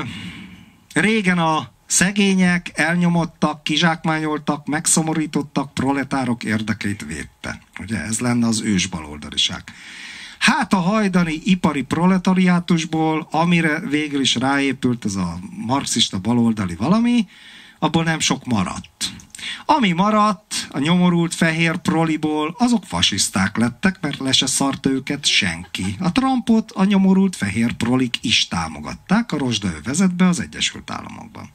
régen a szegények, elnyomottak, kizsákmányoltak, megszomorítottak proletárok érdekeit védte. Ugye ez lenne az ős baloldaliság. Hát a hajdani ipari proletariátusból, amire végül is ráépült ez a marxista baloldali valami, abból nem sok maradt. Ami maradt a nyomorult fehér proliból, azok fasiszták lettek, mert le se szart őket senki. A Trumpot a nyomorult fehér prolik is támogatták, a rozsdaövezetbe az Egyesült Államokban.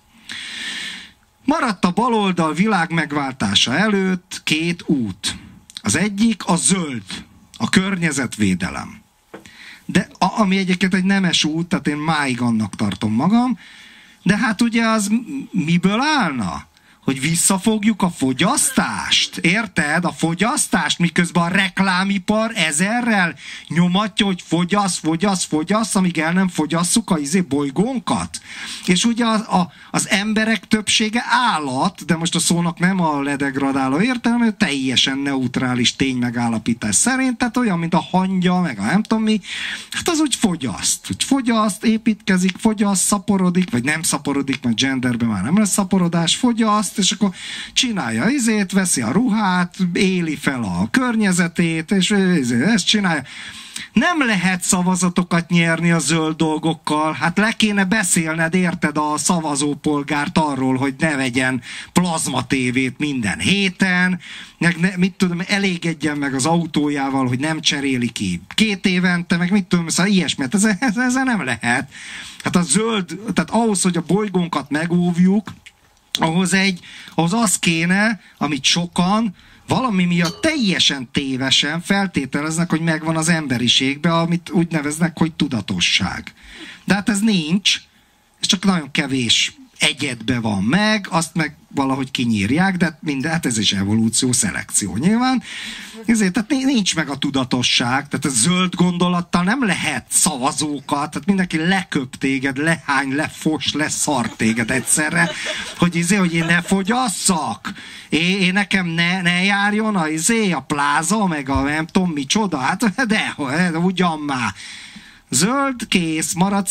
Maradt a baloldal világ megváltása előtt két út. Az egyik a zöld, a környezetvédelem. De ami egyébként egy nemes út, tehát én máig annak tartom magam, de hát ugye az miből állna? Hogy visszafogjuk a fogyasztást, érted? A fogyasztást, miközben a reklámipar ezerrel nyomatja, hogy fogyasz, amíg el nem fogyasszuk a bolygónkat. És ugye az emberek többsége állat, de most a szónak nem a ledegradáló értelme, hanem teljesen neutrális ténymegállapítás szerint, tehát olyan, mint a hangya, meg a nem tudom mi, hát az úgy fogyaszt, építkezik, fogyaszt, szaporodik, vagy nem szaporodik, mert genderben már nem lesz szaporodás, fogyaszt, és akkor csinálja veszi a ruhát, éli fel a környezetét, és ezt csinálja. Nem lehet szavazatokat nyerni a zöld dolgokkal, hát le kéne beszélned, érted, a szavazópolgárt arról, hogy ne vegyen plazmatévét minden héten, elégedjen meg az autójával, hogy nem cseréli ki 2 évente, meg mit tudom, szóval ilyesmit, ez nem lehet. Hát a zöld, tehát ahhoz, hogy a bolygónkat megóvjuk, ahhoz az kéne, amit sokan valami miatt teljesen tévesen feltételeznek, hogy megvan az emberiségben, amit úgy neveznek, hogy tudatosság. De hát ez nincs, ez csak nagyon kevés egyedben van meg, azt meg valahogy kinyírják, de hát ez is evolúció, szelekció nyilván. Ezért tehát nincs meg a tudatosság, tehát a zöld gondolattal nem lehet szavazókat, tehát mindenki leköp téged, lehány, lefos, leszar téged egyszerre, hogy én ne fogyasszak, én nekem ne járjon a pláza, meg a nem tudom micsoda, hát de ugyan már. Zöld, kész, marad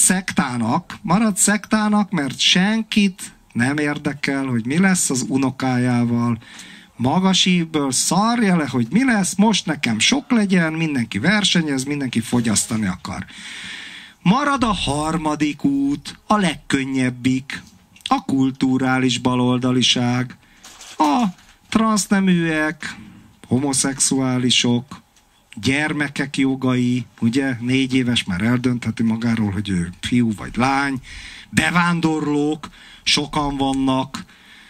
szektának, mert senkit nem érdekel, hogy mi lesz az unokájával. Magasívből szarja le, hogy mi lesz, most nekem sok legyen, mindenki versenyez, mindenki fogyasztani akar. Marad a harmadik út, a legkönnyebbik, a kulturális baloldaliság, a transzneműek, homoszexuálisok, gyermekek jogai, ugye 4 éves már eldöntheti magáról, hogy ő fiú vagy lány, bevándorlók, sokan vannak,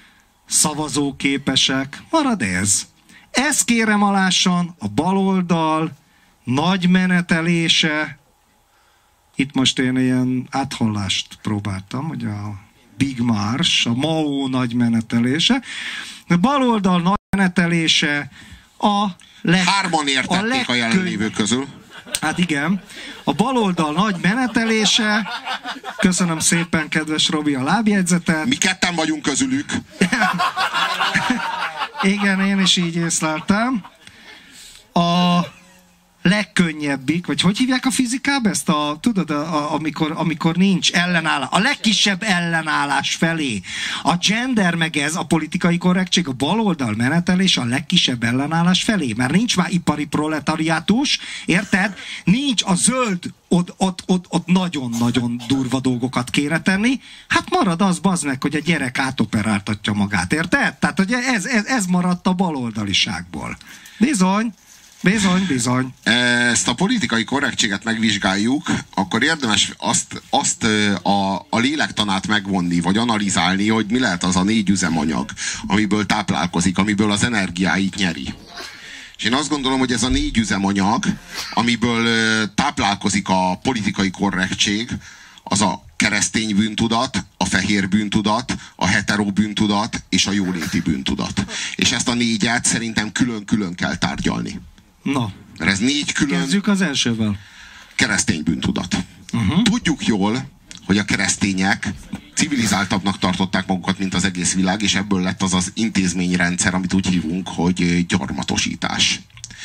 szavazóképesek, marad ez. Ez kérem alássan a baloldal nagy menetelése, itt most én ilyen áthallást próbáltam, hogy a Big March, a Mao nagy menetelése, a baloldal nagy menetelése hárman értették a jelenlévők közül. Hát igen. A baloldal nagy menetelése, köszönöm szépen, kedves Robi, a lábjegyzetet. Mi ketten vagyunk közülük. Igen, én is így észleltem. A legkönnyebbik, vagy hogy hívják a fizikába ezt tudod, amikor nincs ellenállás, a legkisebb ellenállás felé. A gender meg ez, a politikai korrektség, a baloldal menetelés a legkisebb ellenállás felé, mert nincs már ipari proletariátus, érted? Nincs a zöld, ott nagyon-nagyon durva dolgokat kéne tenni, hát marad az, bazd meg, hogy a gyerek átoperáltatja magát, érted? Tehát, hogy ez maradt a baloldaliságból. Bizony. Ezt a politikai korrektséget megvizsgáljuk, akkor érdemes azt a lélektanát megvonni, vagy analizálni, hogy mi lehet az a 4 üzemanyag, amiből táplálkozik, amiből az energiáit nyeri. És én azt gondolom, hogy ez a 4 üzemanyag, amiből táplálkozik a politikai korrektség, az a keresztény bűntudat, a fehér bűntudat, a hetero bűntudat és a jóléti bűntudat. És ezt a 4-et szerintem külön-külön kell tárgyalni. Na, mert ez 4 külön... Kezdjük az elsővel. Keresztény bűntudat. Tudjuk jól, hogy a keresztények civilizáltabbnak tartották magukat, mint az egész világ, és ebből lett az az intézményrendszer, amit úgy hívunk, hogy gyarmatosítás.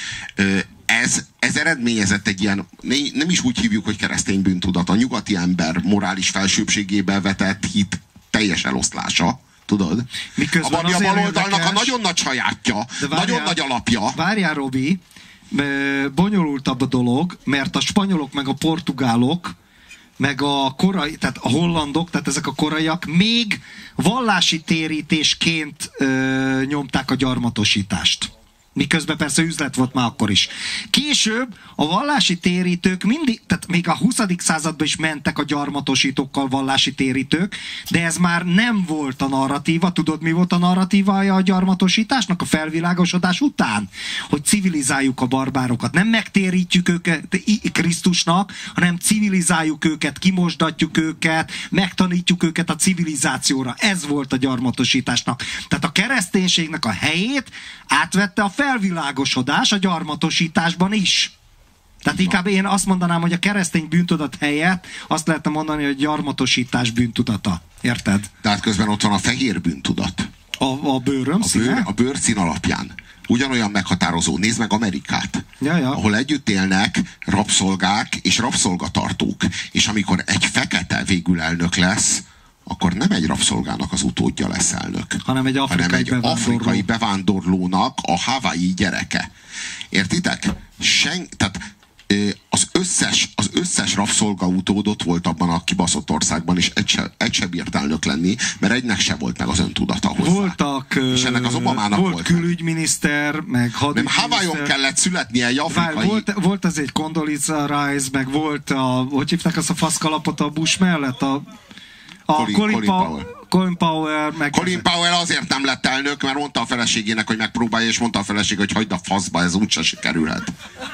Ez eredményezett egy ilyen, nem is úgy hívjuk, hogy keresztény bűntudat, a nyugati ember morális felsőbbségébe vetett hit teljes eloszlása, tudod? Miközben a baloldalnak a nagyon nagy sajátja, nagyon nagy alapja. Várjál, Robi, bonyolultabb a dolog, mert a spanyolok meg a portugálok meg a korai, tehát a hollandok, tehát ezek a koraiak még vallási térítésként nyomták a gyarmatosítást. Miközben persze üzlet volt már akkor is. Később a vallási térítők mindig, tehát még a 20. században is mentek a gyarmatosítókkal vallási térítők, de ez már nem volt a narratíva. Tudod, mi volt a narratívája a gyarmatosításnak a felvilágosodás után? Hogy civilizáljuk a barbárokat. Nem megtérítjük őket Krisztusnak, hanem civilizáljuk őket, kimosdatjuk őket, megtanítjuk őket a civilizációra. Ez volt a gyarmatosításnak. Tehát a kereszténységnek a helyét átvette a felvilágosodás a gyarmatosításban is. Tehát inkább én azt mondanám, hogy a keresztény bűntudat helyett azt lehetne mondani, hogy gyarmatosítás bűntudata. Érted? Tehát közben ott van a fehér bűntudat. A bőröm színe? A bőrszín alapján. Ugyanolyan meghatározó. Nézd meg Amerikát. Ja. Ahol együtt élnek rabszolgák és rabszolgatartók. És amikor egy fekete végül elnök lesz, akkor nem egy rabszolgának az utódja lesz elnök, hanem egy afrikai bevándorlónak a Hawaii gyereke. Értitek? Tehát az összes rabszolga utód ott volt abban a kibaszott országban, és egy se bírt elnök lenni, mert egynek se volt meg az öntudata hozzá. Voltak, és ennek az Obamának volt külügyminiszter, meg hadügyminiszter. Nem, Hawaiion kellett születnie egy afrikai... Volt az egy Condoleezza Rice, meg volt hogy hívták azt a faszkalapot a Bush mellett? Colin Powell, meg... Colin Powell azért nem lett elnök, mert mondta a feleségének, hogy megpróbálja, és mondta a feleség, hogy hagyd a faszba, ez úgyse sikerülhet.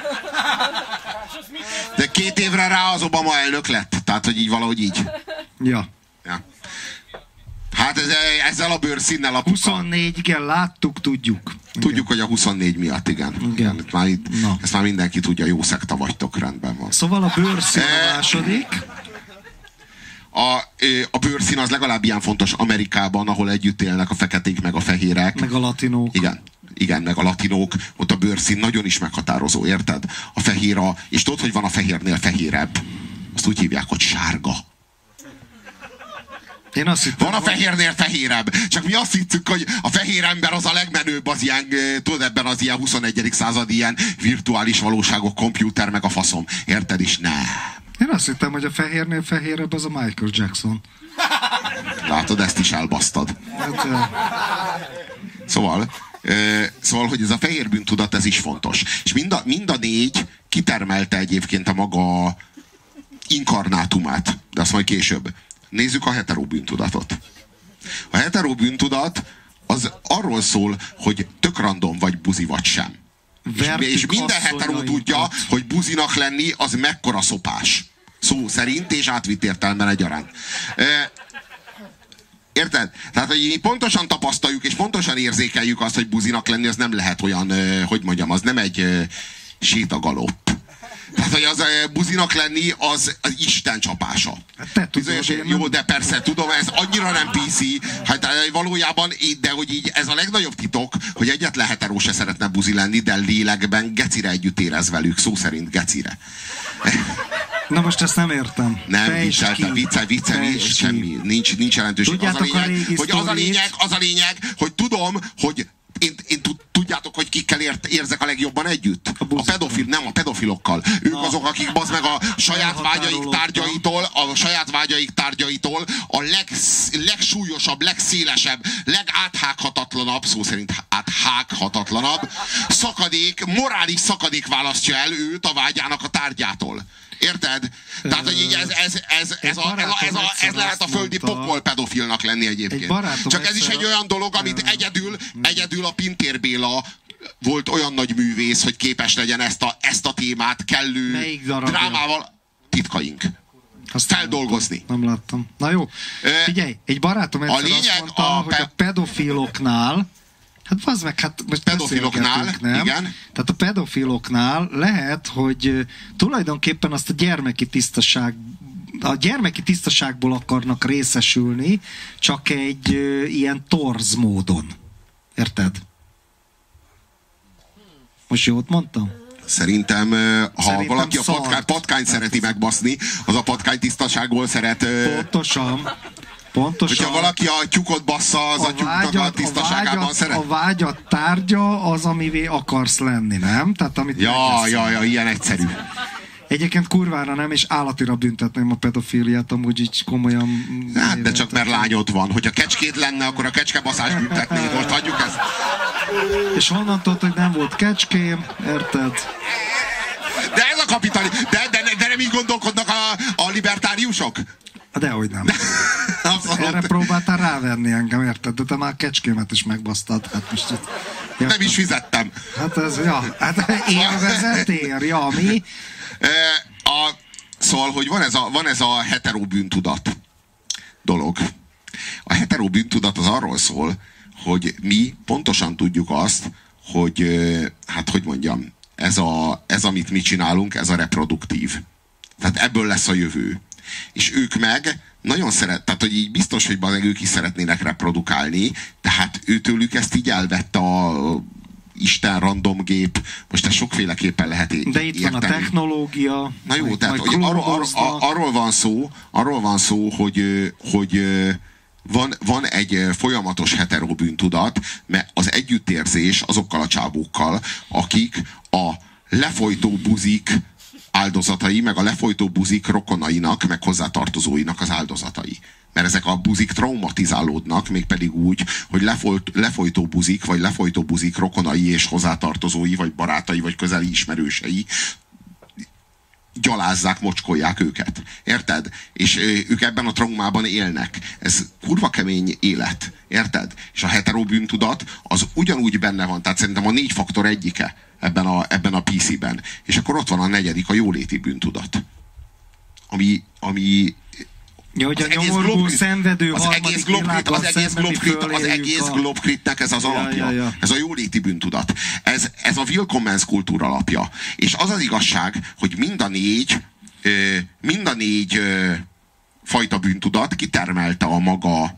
De 2 évre rá az Obama elnök lett. Tehát, hogy így valahogy így. Ja. Hát ezzel a bőrszínnel a 24, igen, láttuk, tudjuk. Tudjuk, hogy a 24 miatt, igen. Ezt már mindenki tudja, jó szekta vagytok, rendben van. Szóval a bőrszín a második... A bőrszín az legalább ilyen fontos Amerikában, ahol együtt élnek a feketék meg a fehérek. Meg a latinók. Igen, meg a latinók. Ott a bőrszín nagyon is meghatározó, érted? A fehér és tudod, hogy van a fehérnél fehérebb? Azt úgy hívják, hogy sárga. Én azt hittem, van a fehérnél fehérebb. Csak mi azt hittük, hogy a fehér ember az a legmenőbb az ilyen, tudod, ebben az ilyen 21. század ilyen virtuális valóságok, komputer meg a faszom. Érted is? Nem. Én azt hittem, hogy a fehérnél fehérebb az a Michael Jackson. Látod, ezt is elbasztad. Szóval, hogy ez a fehér bűntudat, ez is fontos. És mind a 4 kitermelte egyébként a maga inkarnátumát. De azt majd később. Nézzük a hetero bűntudatot. A hetero bűntudat az arról szól, hogy tök random vagy buzi vagy sem. És minden hetero tudja, hogy buzinak lenni az mekkora szopás. Szó szerint és átvitt értelemben egyaránt. Érted? Tehát, hogy mi pontosan tapasztaljuk és pontosan érzékeljük azt, hogy buzinak lenni, az nem lehet olyan, hogy mondjam, az nem egy sétagalopp. Tehát, hogy az buzinak lenni, az Isten csapása. Jó, de persze, tudom, ez annyira nem PC, hát valójában, de hogy így ez a legnagyobb titok, hogy egyetlen hetero se szeretne buzi lenni, de lélekben gecire együtt érez velük, szó szerint gecire. Na most ezt nem értem. Nem, viccelni, semmi, nincs jelentőség. Az a lényeg, hogy tudom, hogy én tudjátok, hogy kikkel érzek a legjobban együtt? A pedofilokkal. Ők azok, akik bazd meg a saját vágyaik tárgyaitól a legsúlyosabb, legszélesebb, legáthághatatlanabb, szó szerint áthághatatlanabb morális szakadék választja el őt a vágyának a tárgyától. Érted? Tehát, hogy így ez lehet a földi pokol pedofilnak lenni egyébként. Csak ez is egy olyan dolog, amit egyedül a Pintér Béla volt olyan nagy művész, hogy képes legyen ezt a témát kellő drámával? Titkaink. Azt feldolgozni. Nem láttam. Na jó, figyelj, egy barátom egyszer azt mondta, hogy a pedofiloknál, hát az meg, hát most pedofiloknál, nem? Igen. Tehát a pedofiloknál lehet, hogy tulajdonképpen azt a gyermeki tisztaságból akarnak részesülni, csak egy ilyen torz módon. Érted? Most jót mondtam? Szerintem, ha valaki a patkányt szereti megbaszni, az a patkány tisztaságból szeret... Pontosan. Hogyha valaki a tyúkot bassza, az a tyúknak a tisztaságában szeret. A vágyat tárgya az, amivé akarsz lenni, nem? Tehát, amit ja, ilyen egyszerű. Egyébként kurvára nem, és állatira büntetném a pedofíliát, amúgy így komolyan... Hát, de csak mert lányod van. Hogyha kecskéd lenne, akkor a kecskebaszás büntetnéd. Most hagyjuk ezt. És honnan tudod, hogy nem volt kecském, érted? De ez a de nem így gondolkodnak a libertáriusok? Dehogy nem. Erre próbáltál rávenni engem, érted? De te már kecskémet is megbasztad. Hát most itt, nem is fizettem. Hát ez, ja, hát élvezetér, ja, mi? Szóval, hogy van ez a hetero bűntudat dolog. A hetero bűntudat az arról szól, hogy mi pontosan tudjuk azt, hogy, hát hogy mondjam, ez amit mi csinálunk, ez a reproduktív. Tehát ebből lesz a jövő. És ők meg nagyon tehát hogy így biztos, hogy ők is szeretnének reprodukálni, tehát őtőlük ezt így elvette a Isten random gép, most ezt sokféleképpen lehet érteni. De itt van a technológia. Na jó, tehát hogy arról van szó, hogy van egy folyamatos hetero bűntudat, mert az együttérzés azokkal a csábókkal, akik a lefolytó buzik áldozatai, meg a lefolytó buzik rokonainak, meg hozzátartozóinak az áldozatai. Mert ezek a buzik traumatizálódnak, mégpedig úgy, hogy lefolytó buzik, vagy lefolytó buzik rokonai és hozzátartozói, vagy barátai, vagy közeli ismerősei gyalázzák, mocskolják őket. Érted? És ők ebben a traumában élnek. Ez kurva kemény élet. Érted? És a hetero bűntudat az ugyanúgy benne van. Tehát szerintem a 4 faktor egyike ebben a PC-ben. És akkor ott van a 4., a jóléti bűntudat. Ami ja, hogy a nyomorgó szenvedő harmadik világban az egész Globkritnek ez az alapja. Ja. Ez a jóléti bűntudat. Ez a Willkommens kultúra alapja. És az az igazság, hogy mind a négy fajta bűntudat kitermelte a maga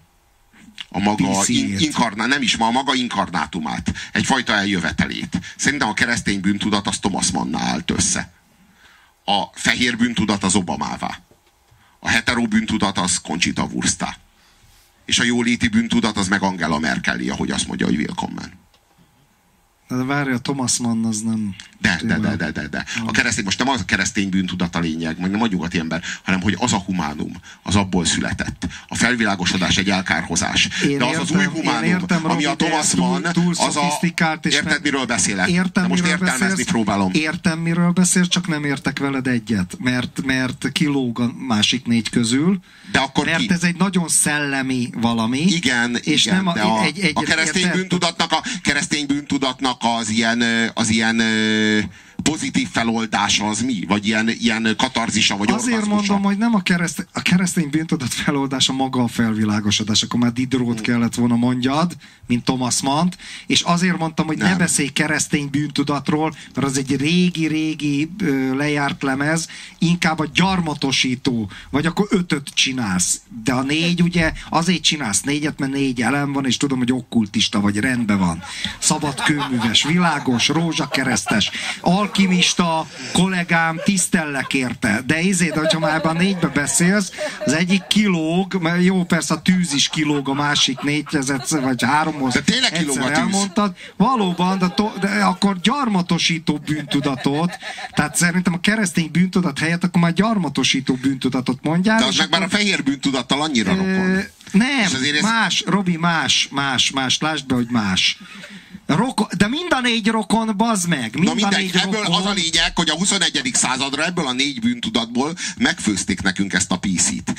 inkarnátumát, egyfajta eljövetelét. Szerintem a keresztény bűntudat az Thomas Mannnál állt össze. A fehér bűntudat az Obamává. A hetero bűntudat az Conchita Wurstá. És a jóléti bűntudat az meg Angela Merkelé, ahogy azt mondja, hogy Willkommen. De várja, a Thomas Mann az nem... De. A keresztény, most nem az a keresztény bűntudat a lényeg, meg nem a nyugati ember, hanem hogy az a humánum, az abból született. A felvilágosodás egy elkárhozás. De az új humánum, ami a Thomas Mann, az a... Érted, miről beszélek? De most értelmezni próbálom. Értem, miről beszélsz, csak nem értek veled egyet. Mert kilóg a másik 4 közül. De akkor mert ez egy nagyon szellemi valami. Igen, és igen, nem a keresztény bűntudatnak az ilyen pozitív feloldása az mi? Vagy ilyen katarzisa, vagy orgazmusa? Azért mondom, hogy nem a keresztény bűntudat feloldása maga a felvilágosodás. Akkor már Diderot kellett volna mondjad, mint Thomas Mann-t, és azért mondtam, hogy ne beszélj keresztény bűntudatról, mert az egy régi lejárt lemez, inkább a gyarmatosító, vagy akkor 5-öt csinálsz. De a 4 ugye, azért csinálsz 4-et, mert 4 elem van, és tudom, hogy okkultista vagy, rendben van. Szabad kőműves, világos, rózsakeresztes, alkimista, kollégám, tisztellek érte. De hogyha már ebben a 4-be beszélsz, az egyik kilóg, mert jó, persze a tűz is kilóg, a másik 4000 vagy 3-hoz. De tényleg kilóg a tűz. Elmondtad. Valóban, de akkor gyarmatosító bűntudatot, tehát szerintem a keresztény bűntudat helyett akkor már gyarmatosító bűntudatot mondjál. De az meg már a fehér bűntudattal annyira rokon. Nem, más, Robi, más, lásd be, hogy más. De mind a 4 rokon, bazd meg! Na mindegy, ebből az a lényeg, hogy a 21. századra ebből a 4 bűntudatból megfőzték nekünk ezt a PC-t. És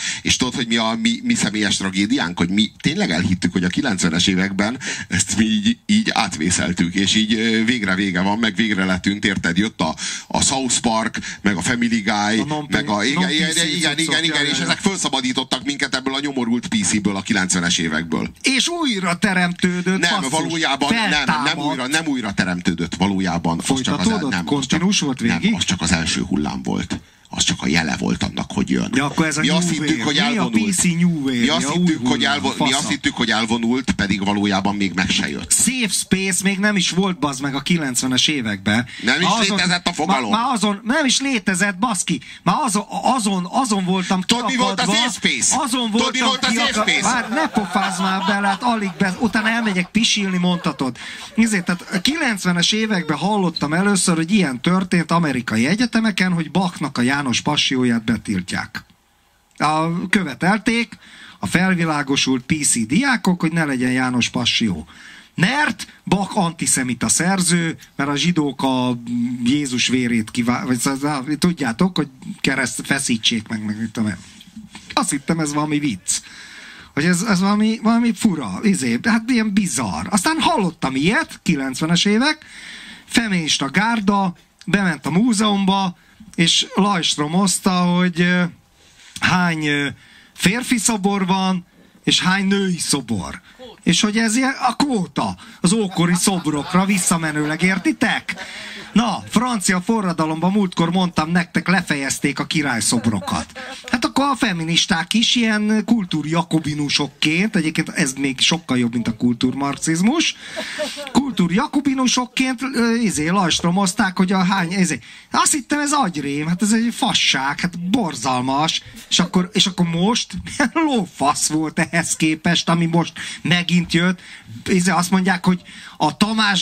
tudod, hogy mi személyes tragédiánk, hogy mi tényleg elhittük, hogy a 90-es években ezt mi így átvészeltük, és így végre vége van, meg végre lettünk, érted? Jött a South Park, meg a Family Guy, meg a... Igen, és ezek felszabadítottak minket ebből a nyomorult PC-ből a 90-es évekből. És újra teremtődött. Nem, valójában nem újra teremtődött valójában. Folytatódott? Kontinús volt végig? Nem, az csak az első hullám volt. Az csak a jele volt annak, hogy jön. Ja, akkor ez a mi azt hittük, hogy elvonult. Mi a PC New Wave? Mi azt hittük, hogy elvonult, pedig valójában még meg se jött. Safe Space még nem is volt, bazd meg, a 90-es években. Nem is létezett a fogalom. Nem is létezett, baszki. Már azon voltam kiakadva. Tudod, mi volt a Safe Space? Azon voltam kiakadva. Már ne pofázz már bele, hát alig utána elmegyek pisilni, mondhatod. Tehát a 90-es években hallottam először, hogy ilyen történt amerikai egyetemeken, hogy Bachnak a János Passió-ját betiltják. Követelték a felvilágosult PC diákok, hogy ne legyen János Passió. Mert Bach antiszemita szerző, mert a zsidók a Jézus vérét tudjátok, hogy kereszt feszítsék meg mit tudom én. Azt hittem, ez valami vicc. Hogy ez valami fura, hát ilyen bizarr. Aztán hallottam ilyet, 90-es évek, feminista gárda, bement a múzeumba, és lajstromozta, hogy hány férfi szobor van, és hány női szobor. És hogy ez ilyen a kvóta az ókori szobrokra visszamenőleg, értitek? Na, francia forradalomban múltkor mondtam nektek, lefejezték a királyszobrokat. Hát akkor a feministák is ilyen kultúrjakobinusokként, egyébként ez még sokkal jobb, mint a kultúrmarxizmus, kultúrjakobinusokként lajstromozták, hogy a hány... Azt hittem, ez agyrém, hát ez egy fasság, hát borzalmas, és akkor most lófasz volt ehhez képest, ami most megint jött. Azt mondják, hogy a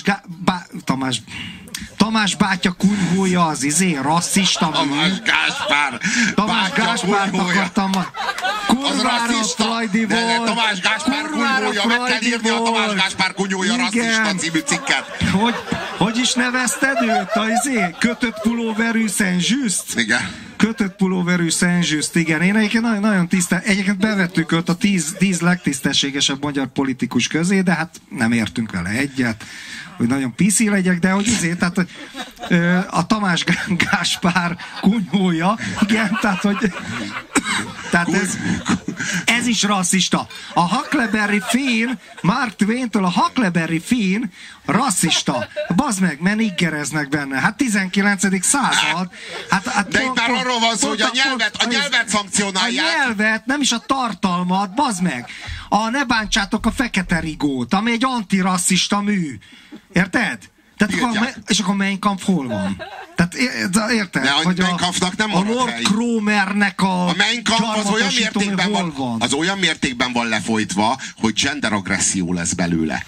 Tamás bátya kunyhója az rasszista mű. Tamás Gáspárt akartam. Kurvára Frajdi volt. Tamás Gáspár kunyhója, meg kell írni a Tamás Gáspár kunyhója rasszista című cikket. Hogy is nevezted őt? Kötött pulóverű Saint-Just? Igen. Kötött pulóverű Saint-Just, igen. Én egyébként nagyon egyébként bevettük őt a 10 legtisztességesebb magyar politikus közé, de hát nem értünk vele egyet, hogy nagyon piszi legyek, de hogy tehát a Tamás Gáspár kunyhója, igen, tehát ez is rasszista. A Huckleberry Finn, Mark Twain-től a Huckleberry Finn rasszista. Bazd meg, mert niggereznek benne. Hát 19. század. De itt már arról van szó, hogy a nyelvet szankcionálják. A nyelvet, nem is a tartalmat, bazd meg. Ne bántsátok a Fekete Rigót, ami egy antirasszista mű. Érted? És akkor Mein Kampf hol van? Tehát érted? Hogy a Mein Kampfnak nem a Lord Cromernek a Mein Kampf az olyan mértékben van lefolytva, hogy genderagresszió lesz belőle.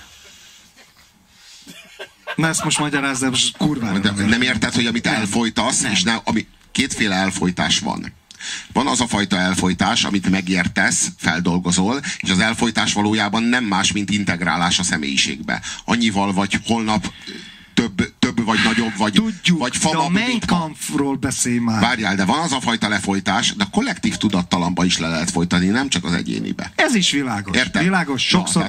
Na ezt most magyarázz, de most kurvára. Nem érted, hogy amit elfolytasz, és kétféle elfolytás van. Van az a fajta elfolytás, amit megértesz, feldolgozol, és az elfolytás valójában nem más, mint integrálás a személyiségbe. Annyival vagy holnap több vagy nagyobb, vagy famabb. De a Mein Kampfról beszélj már. Várjál, de van az a fajta lefolytás, de a kollektív tudattalanba is le lehet folytani, nem csak az egyénibe. Ez is világos. Érted? Világos, sokszor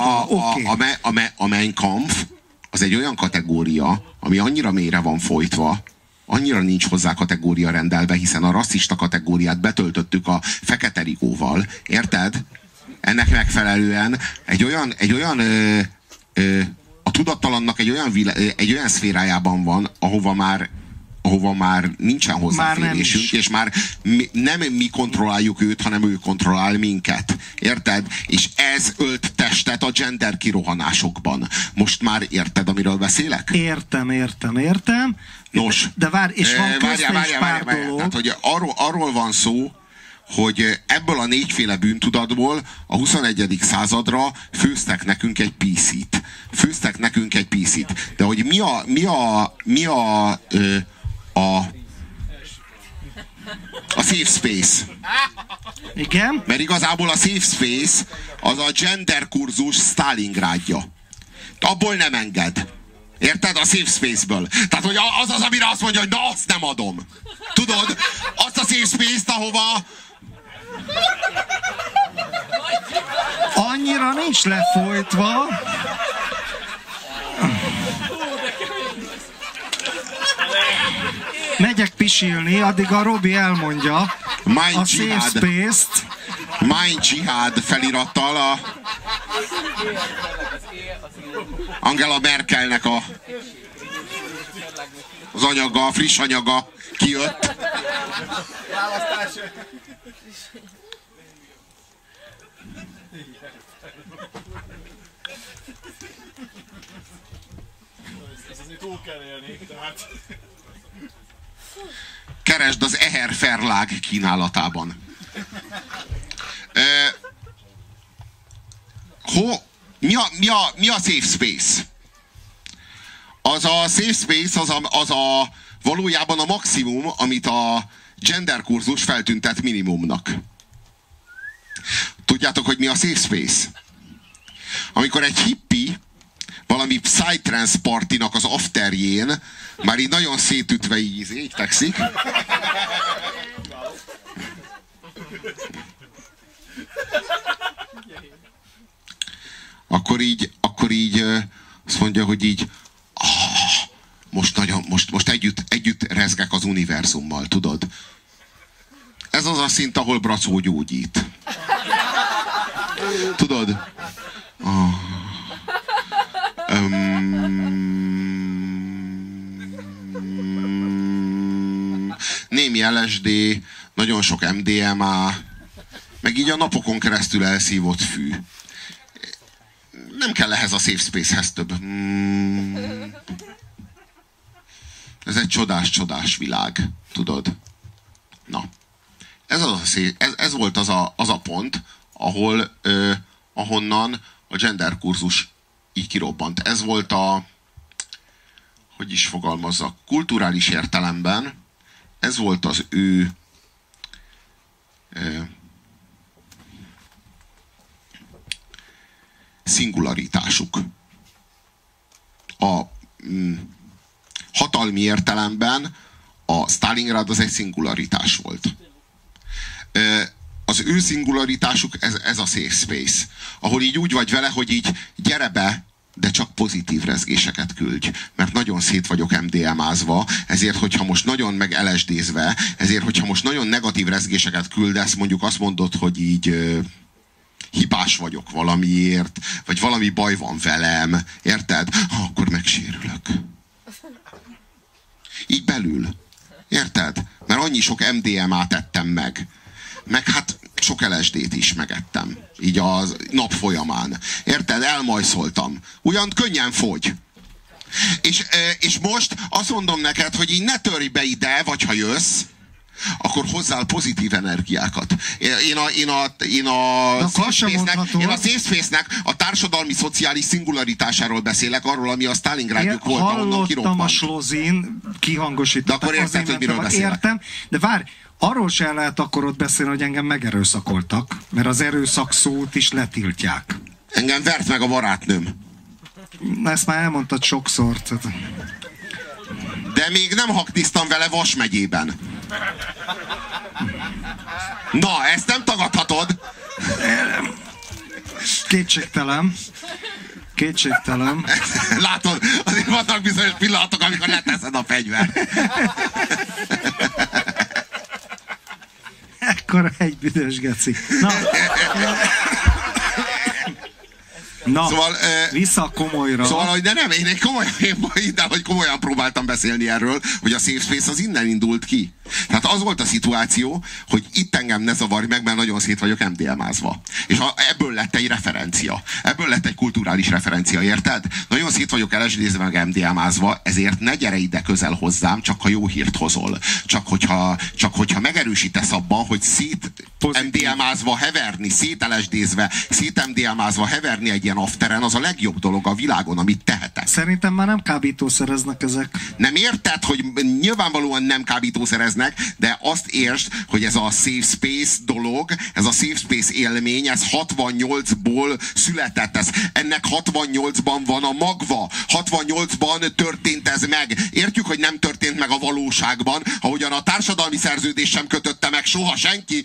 a Mein Kampf az egy olyan kategória, ami annyira mélyre van folytva, annyira nincs hozzá kategória rendelve, hiszen a rasszista kategóriát betöltöttük a Fekete Rigóval. Érted? Ennek megfelelően a tudattalannak egy olyan szférájában van, ahova már nincsen hozzáférésünk, és már nem mi kontrolláljuk őt, hanem ő kontrollál minket. Érted? És ez ölt testet a gender kirohanásokban. Most már érted, amiről beszélek? Értem. Nos, de várj, és van közte is pár dolog. Tehát, hogy arról van szó, hogy ebből a négyféle bűntudatból a 21. századra főztek nekünk egy PC-t. De hogy mi a safe space. Igen? Mert igazából a safe space az a gender kurzus Stalingrádja. Abból nem enged. Érted? A safe space-ből. Tehát, hogy az, amire azt mondja, hogy na, azt nem adom. Tudod? Azt a safe space-t, ahova Annyira nincs lefolytva. Megyek pisilni, addig a Robi elmondja a Safe Space-t. Mind Jihad felirattal a Angela Merkelnek az anyaga, a friss anyaga kijött. Keresd az Eher Verlag kínálatában. Mi a Safe Space? Az a Safe Space az valójában a maximum, amit a gender kurzus feltüntet minimumnak. Tudjátok, hogy mi a Safe Space? Amikor egy hippi valami psytrance partinak az afterjén már így nagyon szétütve így fekszik, akkor így azt mondja, hogy így most együtt rezgek az univerzummal, tudod? Ez az a szint, ahol Bracó gyógyít. Tudod? Némi LSD, nagyon sok MDMA, meg így a napokon keresztül elszívott fű. Nem kell ehhez a Safe Space-hez több. Ez egy csodás világ, tudod? Na. Ez volt az a pont, ahonnan a gender kurzus így kirobbant. Ez volt hogy is fogalmazza, kulturális értelemben ez volt az ő szingularitásuk. A hatalmi értelemben a Stalingrad az egy szingularitás volt. Az ő szingularitásuk ez a Safe Space, ahol így úgy vagy vele, hogy így gyere be, de csak pozitív rezgéseket küldj. Mert nagyon szét vagyok MDMA-zva, ezért, hogyha most nagyon meg LSD-zve, ezért, hogyha most nagyon negatív rezgéseket küldesz, mondjuk azt mondod, hogy így hibás vagyok valamiért, vagy valami baj van velem, érted? Akkor megsérülök. Így belül. Érted? Mert annyi sok MDMA-t ettem meg. Meg hát sok LSD-t is megettem. Így a nap folyamán. Érted? Elmajszoltam. Ugyan könnyen fogy. És most azt mondom neked, hogy így ne törj be ide, vagy ha jössz, akkor hozzál pozitív energiákat. Én a Safe Space-nek a társadalmi szociális szingularitásáról beszélek, arról, ami a Stalingrádjuk volt, ahonnan kirobbant. Hallottam a Slozin kihangosított. De akkor érted, hogy miről beszélek? Értem, de várj, arról sem lehet akkor ott beszélni, hogy engem megerőszakoltak, mert az erőszak szót is letiltják. Engem vert meg a barátnőm. Ezt már elmondtad sokszor. De még nem hakniztam vele Vas megyében. Na, ezt nem tagadhatod. Kétségtelen. Látod, azért vannak bizonyos pillanatok, amikor leteszed a fegyvert. Ekkora egy büdös geci. Na, szóval, vissza a komolyra. Szóval, hogy de nem, én komolyan próbáltam beszélni erről, hogy a Safe Space az innen indult ki. Tehát az volt a szituáció, hogy itt engem ne zavarj meg, mert nagyon szét vagyok MDMA-zva. És ebből lett egy referencia. Ebből lett egy kulturális referencia, érted? Nagyon szét vagyok LSD-zve meg MDMA-zva, ezért ne gyere ide közel hozzám, csak ha jó hírt hozol. Csak hogyha megerősítesz abban, hogy szét MDMA-zva heverni, szét LSD-zve, szét MDMA-zva heverni egy ilyen afteren, az a legjobb dolog a világon, amit tehetek. Szerintem már nem kábítószereznek ezek. Nem érted, hogy nyilvánvalóan nem kábítószereznek, de azt értsd, hogy ez a Safe Space dolog, ez a Safe Space élmény, ez 68-ból született. Ennek 68-ban van a magva. 68-ban történt ez meg. Értjük, hogy nem történt meg a valóságban, ahogyan a társadalmi szerződés sem kötötte meg soha senki, konkrétan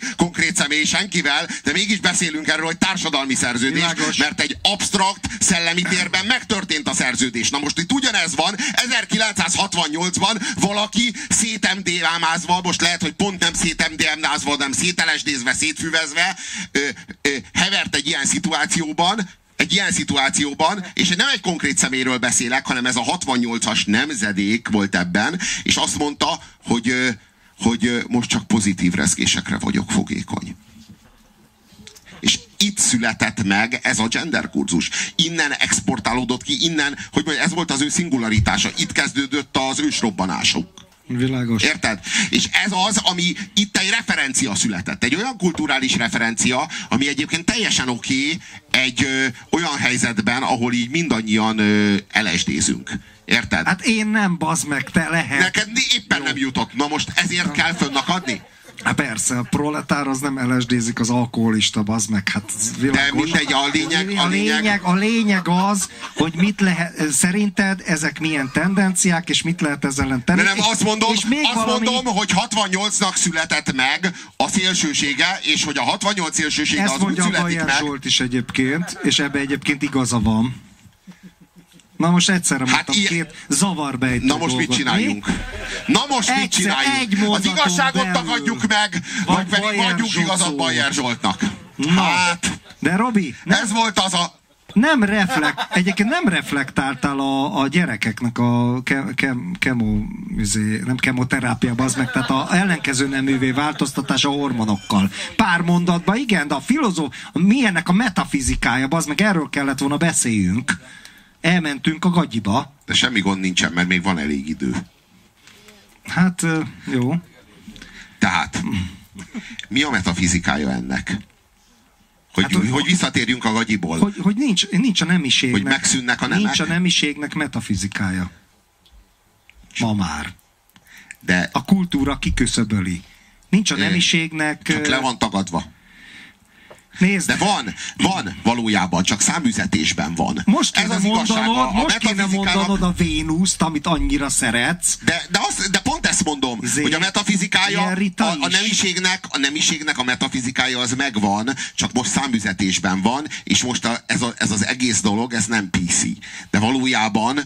konkrét személy senkivel, de mégis beszélünk erről, hogy társadalmi szerződés, mert egy absztrakt szellemi térben megtörtént a szerződés. Na most itt ugyanez van, 1968-ban valaki szétemdélámázva, most lehet, hogy pont nem szétemdélámázva, hanem szételesdézve, szétfüvezve, hevert egy ilyen szituációban, és nem egy konkrét személyről beszélek, hanem ez a 68-as nemzedék volt ebben, és azt mondta, hogy most csak pozitív rezgésekre vagyok fogékony. És itt született meg ez a gender kurzus. Innen exportálódott ki, innen, hogy ez volt az ő szingularitása. Itt kezdődött az ősrobbanásuk. Világos. Érted? És ez az, ami itt egy referencia született. Egy olyan kulturális referencia, ami egyébként teljesen oké egy olyan helyzetben, ahol így mindannyian LSD-zünk. Érted? Hát én nem, bazd meg, te lehet. Neked éppen nem jutott. Na most ezért kell fönnakadni? Hát persze, a proletár az nem LSD-zik, az alkoholista, bazd meg, hát világos. De mindegy, a lényeg az, hogy mit lehet, szerinted ezek milyen tendenciák, és mit lehet ezzel ellen tenni. De nem, azt mondom, hogy 68-nak született meg a szélsősége, és hogy a 68 szélsősége az úgy születik meg. Ezt mondja Bajer Zsolt is egyébként, és ebbe egyébként igaza van. Na most egyszerre mondtam két zavarbejtő Na most mit csináljunk? Az igazságot tagadjuk meg, vagy pedig adjuk igazat Bajer Zsoltnak. Hát, de Robi, ez volt az a... Egyébként nem reflektáltál a gyerekeknek a nem kemoterápiába, az meg, tehát a ellenkező neművé változtatása hormonokkal. Pár mondatban, igen, de a milyennek a metafizikája, az meg erről kellett volna beszéljünk. Elmentünk a gagyiba. De semmi gond nincsen, mert még van elég idő. Hát, jó. Tehát, mi a metafizikája ennek? Hogy visszatérjünk a gagyiból. Hogy nincs a nemiségnek. Hogy megszűnnek a nemek. Nincs a nemiségnek metafizikája. Ma már. De a kultúra kiküszöböli. Nincs a nemiségnek... Csak le van tagadva. Nézd. De van valójában, csak számüzetésben van. Most kéne mondanod a Vénuszt, amit annyira szeretsz. De pont ezt mondom, hogy a metafizikája, a nemiségnek a metafizikája az megvan, csak most számüzetésben van, és most ez az egész dolog, ez nem PC. De valójában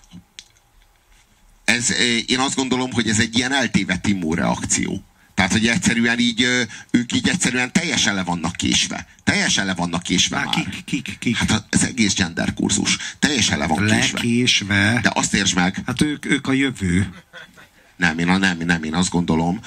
én azt gondolom, hogy ez egy ilyen eltévedt immunreakció. Tehát, hogy egyszerűen ők így egyszerűen teljesen le vannak késve. Teljesen le vannak késve már. Kik? Hát ez egész gender kurzus. Teljesen le van késve. Lekésve? De azt értsd meg. Hát ők a jövő. Nem, én azt gondolom,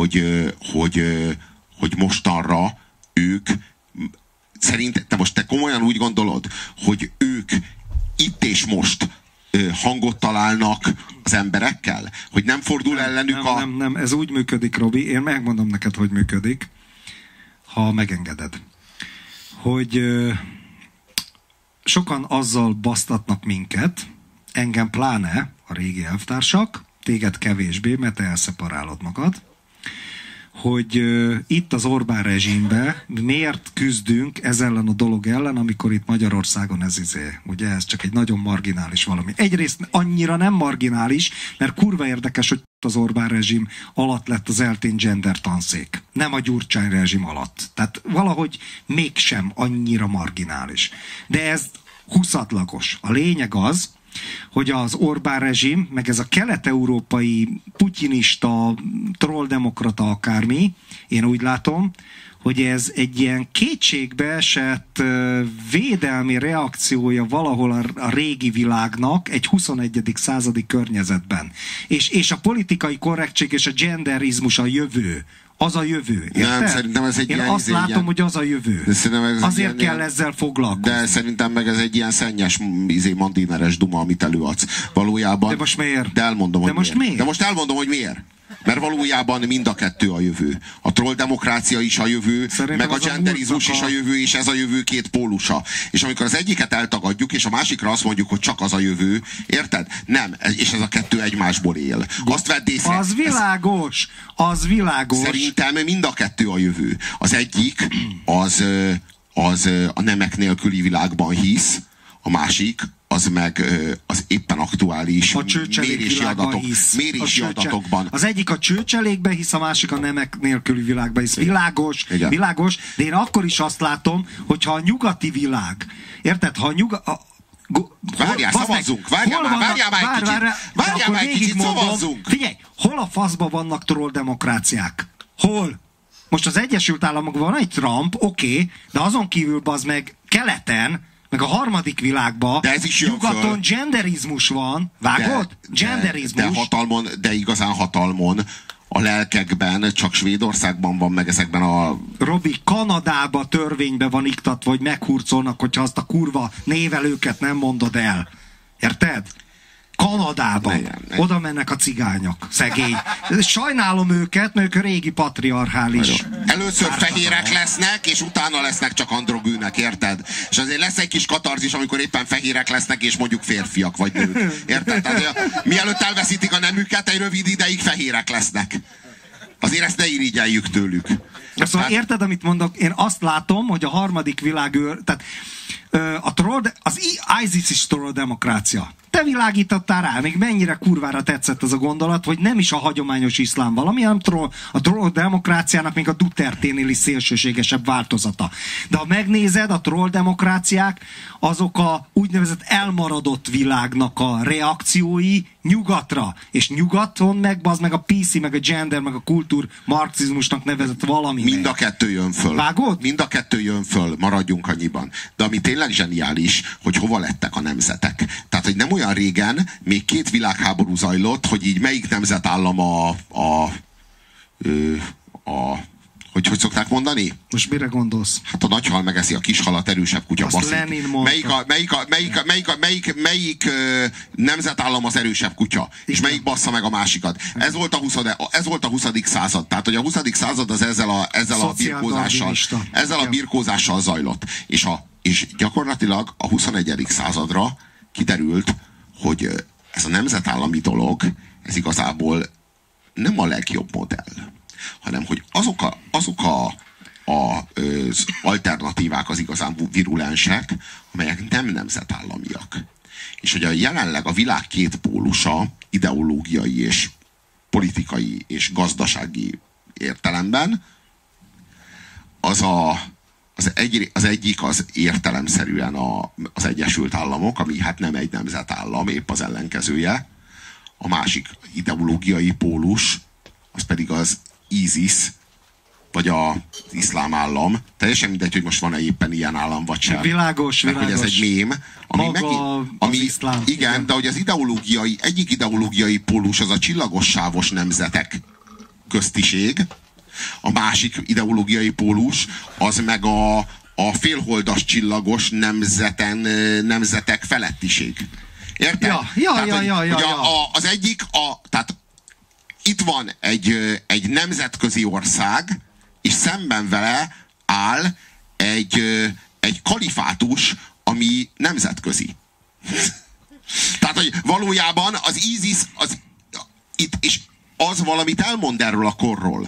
hogy mostanra ők te most te komolyan úgy gondolod, hogy ők itt és most hangot találnak az emberekkel? Hogy nem fordul ellenük Nem, ez úgy működik, Robi, én megmondom neked, hogy működik, ha megengeded. Hogy sokan azzal basztatnak minket, engem pláne a régi elvtársak, téged kevésbé, mert te elszeparálod magad, hogy itt az Orbán rezsimben miért küzdünk ez ellen a dolog ellen, amikor itt Magyarországon ugye ez csak egy nagyon marginális valami. Egyrészt annyira nem marginális, mert kurva érdekes, hogy az Orbán rezsim alatt lett az eltén gender tanszék. Nem a Gyurcsány rezsim alatt. Tehát valahogy mégsem annyira marginális. De ez húszadlagos. A lényeg az, hogy az Orbán rezsim, meg ez a kelet-európai putyinista, trolldemokrata akármi, én úgy látom, hogy ez egy ilyen kétségbeesett védelmi reakciója valahol a régi világnak egy 21. századi környezetben. És a politikai korrektség és a genderizmus a jövő. Az a jövő. Nem, szerintem ez egy Én azt látom, hogy az a jövő. Azért kell ezzel foglalkozni. De szerintem meg ez egy ilyen szennyes, mandineres duma, amit előadsz. Valójában. De most miért? De elmondom, hogy miért. De most elmondom, hogy miért. Mert valójában mind a kettő a jövő. A trolldemokrácia is a jövő, szerintem meg a genderizmus is a jövő, és ez a jövő két pólusa. És amikor az egyiket eltagadjuk, és a másikra azt mondjuk, hogy csak az a jövő, érted? Nem, és ez a kettő egymásból él. Azt vedd észre. Az világos! Az világos! Szerintem mind a kettő a jövő. Az egyik, az a nemek nélküli világban hisz, a másik az meg az éppen aktuális mérési adatokban. Az egyik a csőcselékbe hisz, a másik a nemek nélküli világban hisz. Világos, de én akkor is azt látom, hogyha a nyugati világ, érted, ha Várjál, szavazzunk! Várjál már egy kicsit, szavazzunk! Figyelj, hol a faszban vannak troll demokráciák? Hol? Most az Egyesült Államokban van egy Trump, oké, de azon kívül bazd meg keleten, meg a harmadik világban, nyugaton genderizmus van, vágod? Genderizmus. De igazán hatalmon a lelkekben csak Svédországban van, meg ezekben a... Robi, Kanadában törvényben van iktatva, hogy meghurcolnak, hogyha azt a kurva névelőket nem mondod el. Érted? Kanadában. Oda mennek a cigányok. Szegény. Sajnálom őket, mert ők a régi patriarchális. Először fehérek lesznek, és utána lesznek csak androgűnek, érted? És azért lesz egy kis katarzis, amikor éppen fehérek lesznek, és mondjuk férfiak vagy nők. Érted? Tehát, mielőtt elveszítik a nemüket, egy rövid ideig fehérek lesznek. Azért ezt ne irigyeljük tőlük. Szóval érted, amit mondok? Én azt látom, hogy a harmadik világőr, tehát az ISIS is troll demokrácia. Te világítottál rá, még mennyire kurvára tetszett ez a gondolat, hogy nem is a hagyományos iszlám valami, hanem a troll demokráciának még a Duterte-nél is szélsőségesebb változata. De ha megnézed, a troll demokráciák azok a úgynevezett elmaradott világnak a reakciói nyugatra. És nyugaton meg a PC, meg a gender, meg a kultúr marxizmusnak nevezett valami. Mind a kettő jön föl. Vágod? Mind a kettő jön föl, maradjunk annyiban. De ami tényleg zseniális, hogy hova lettek a nemzetek. Tehát, hogy nem olyan régen még 2 világháború zajlott, hogy így melyik nemzetállam hogy szokták mondani? Most mire gondolsz? Hát a nagy hal megeszi a kis halat, erősebb kutya baszik. Melyik nemzetállam az erősebb kutya? Igen. És melyik bassza meg a másikat? Ez volt a 20. század. Tehát, hogy a 20. század az ezzel a birkózással zajlott. És gyakorlatilag a 21. századra kiderült, hogy ez a nemzetállami dolog, ez igazából nem a legjobb modell, hanem hogy azok az alternatívák az igazán virulensek, amelyek nem nemzetállamiak. És hogy jelenleg a világ 2 pólusa, ideológiai és politikai és gazdasági értelemben, az egyik az értelemszerűen az Egyesült Államok, ami hát nem egy nemzetállam, épp az ellenkezője. A másik ideológiai pólus, az pedig az ISIS, vagy az iszlám állam. Teljesen mindegy, hogy most van-e éppen ilyen állam, vagy sem. Világos. Hogy ez egy mém. Az iszlám. Igen, de hogy az egyik ideológiai pólus az a csillagossávos nemzetek köztiség, a másik ideológiai pólus az meg a félholdas csillagos nemzetek felettiség. Érted? Az egyik, tehát itt van egy nemzetközi ország, és szemben vele áll egy kalifátus, ami nemzetközi. Tehát, hogy valójában az ISIS és az valamit elmond erről a korról,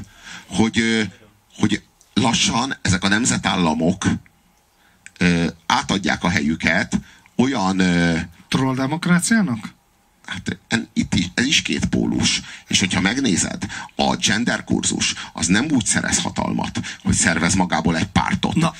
hogy lassan ezek a nemzetállamok átadják a helyüket olyan... Troll demokráciának? Hát ez is 2 pólus. És hogyha megnézed, a gender kurzus az nem úgy szerez hatalmat, hogy szervez magából egy pártot. Na,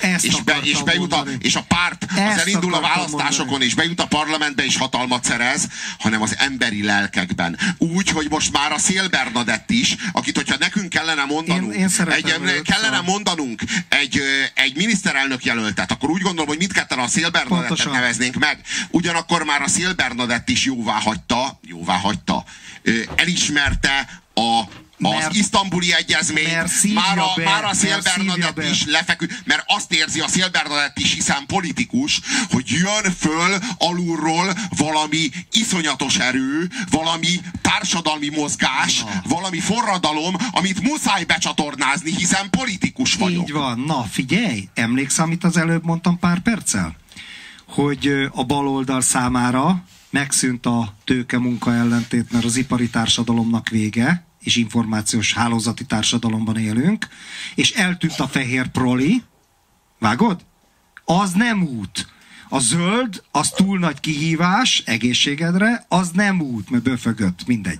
és a párt az elindul a választásokon, és bejut a parlamentbe, és hatalmat szerez, hanem az emberi lelkekben. Úgy, hogy most már a Szél Bernadett is, akit, hogyha nekünk kellene mondanunk, mondanunk egy miniszterelnök jelöltet, akkor úgy gondolom, hogy mindketten a Szél Bernadettet neveznénk meg. Ugyanakkor már a Szél Bernadett is jóvá hagyta, elismerte az isztambuli egyezmény, már a Szél Bernadett is lefeküdt, mert azt érzi a Szél Bernadett is, hiszen politikus, hogy jön föl alulról valami iszonyatos erő, valami társadalmi mozgás, valami forradalom, amit muszáj becsatornázni, hiszen politikus vagyok. Így van. Na figyelj, emlékszel, amit az előbb mondtam pár perccel? Hogy a baloldal számára megszűnt a tőke-munka ellentét, mert az ipari társadalomnak vége, és információs hálózati társadalomban élünk, és eltűnt a fehér proli. Vágod? Az nem út. A zöld, az túl nagy kihívás egészségedre, az nem út, mert böfögött, mindegy.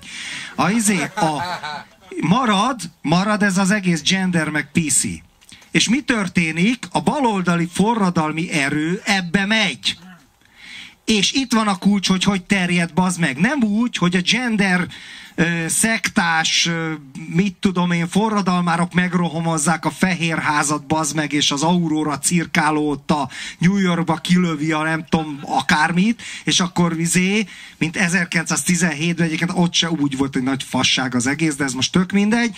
Marad ez az egész gender meg PC. És mi történik? A baloldali forradalmi erő ebbe megy. És itt van a kulcs, hogy terjed, bazd meg. Nem úgy, hogy a gender szektás, mit tudom én, forradalmárok megrohamozzák a Fehérházat, bazd meg, és az Aurora cirkálót a New Yorkba kilövi a nem tudom akármit, és akkor mint 1917-ben, egyébként ott se úgy volt, hogy nagy fasság az egész, de ez most tök mindegy,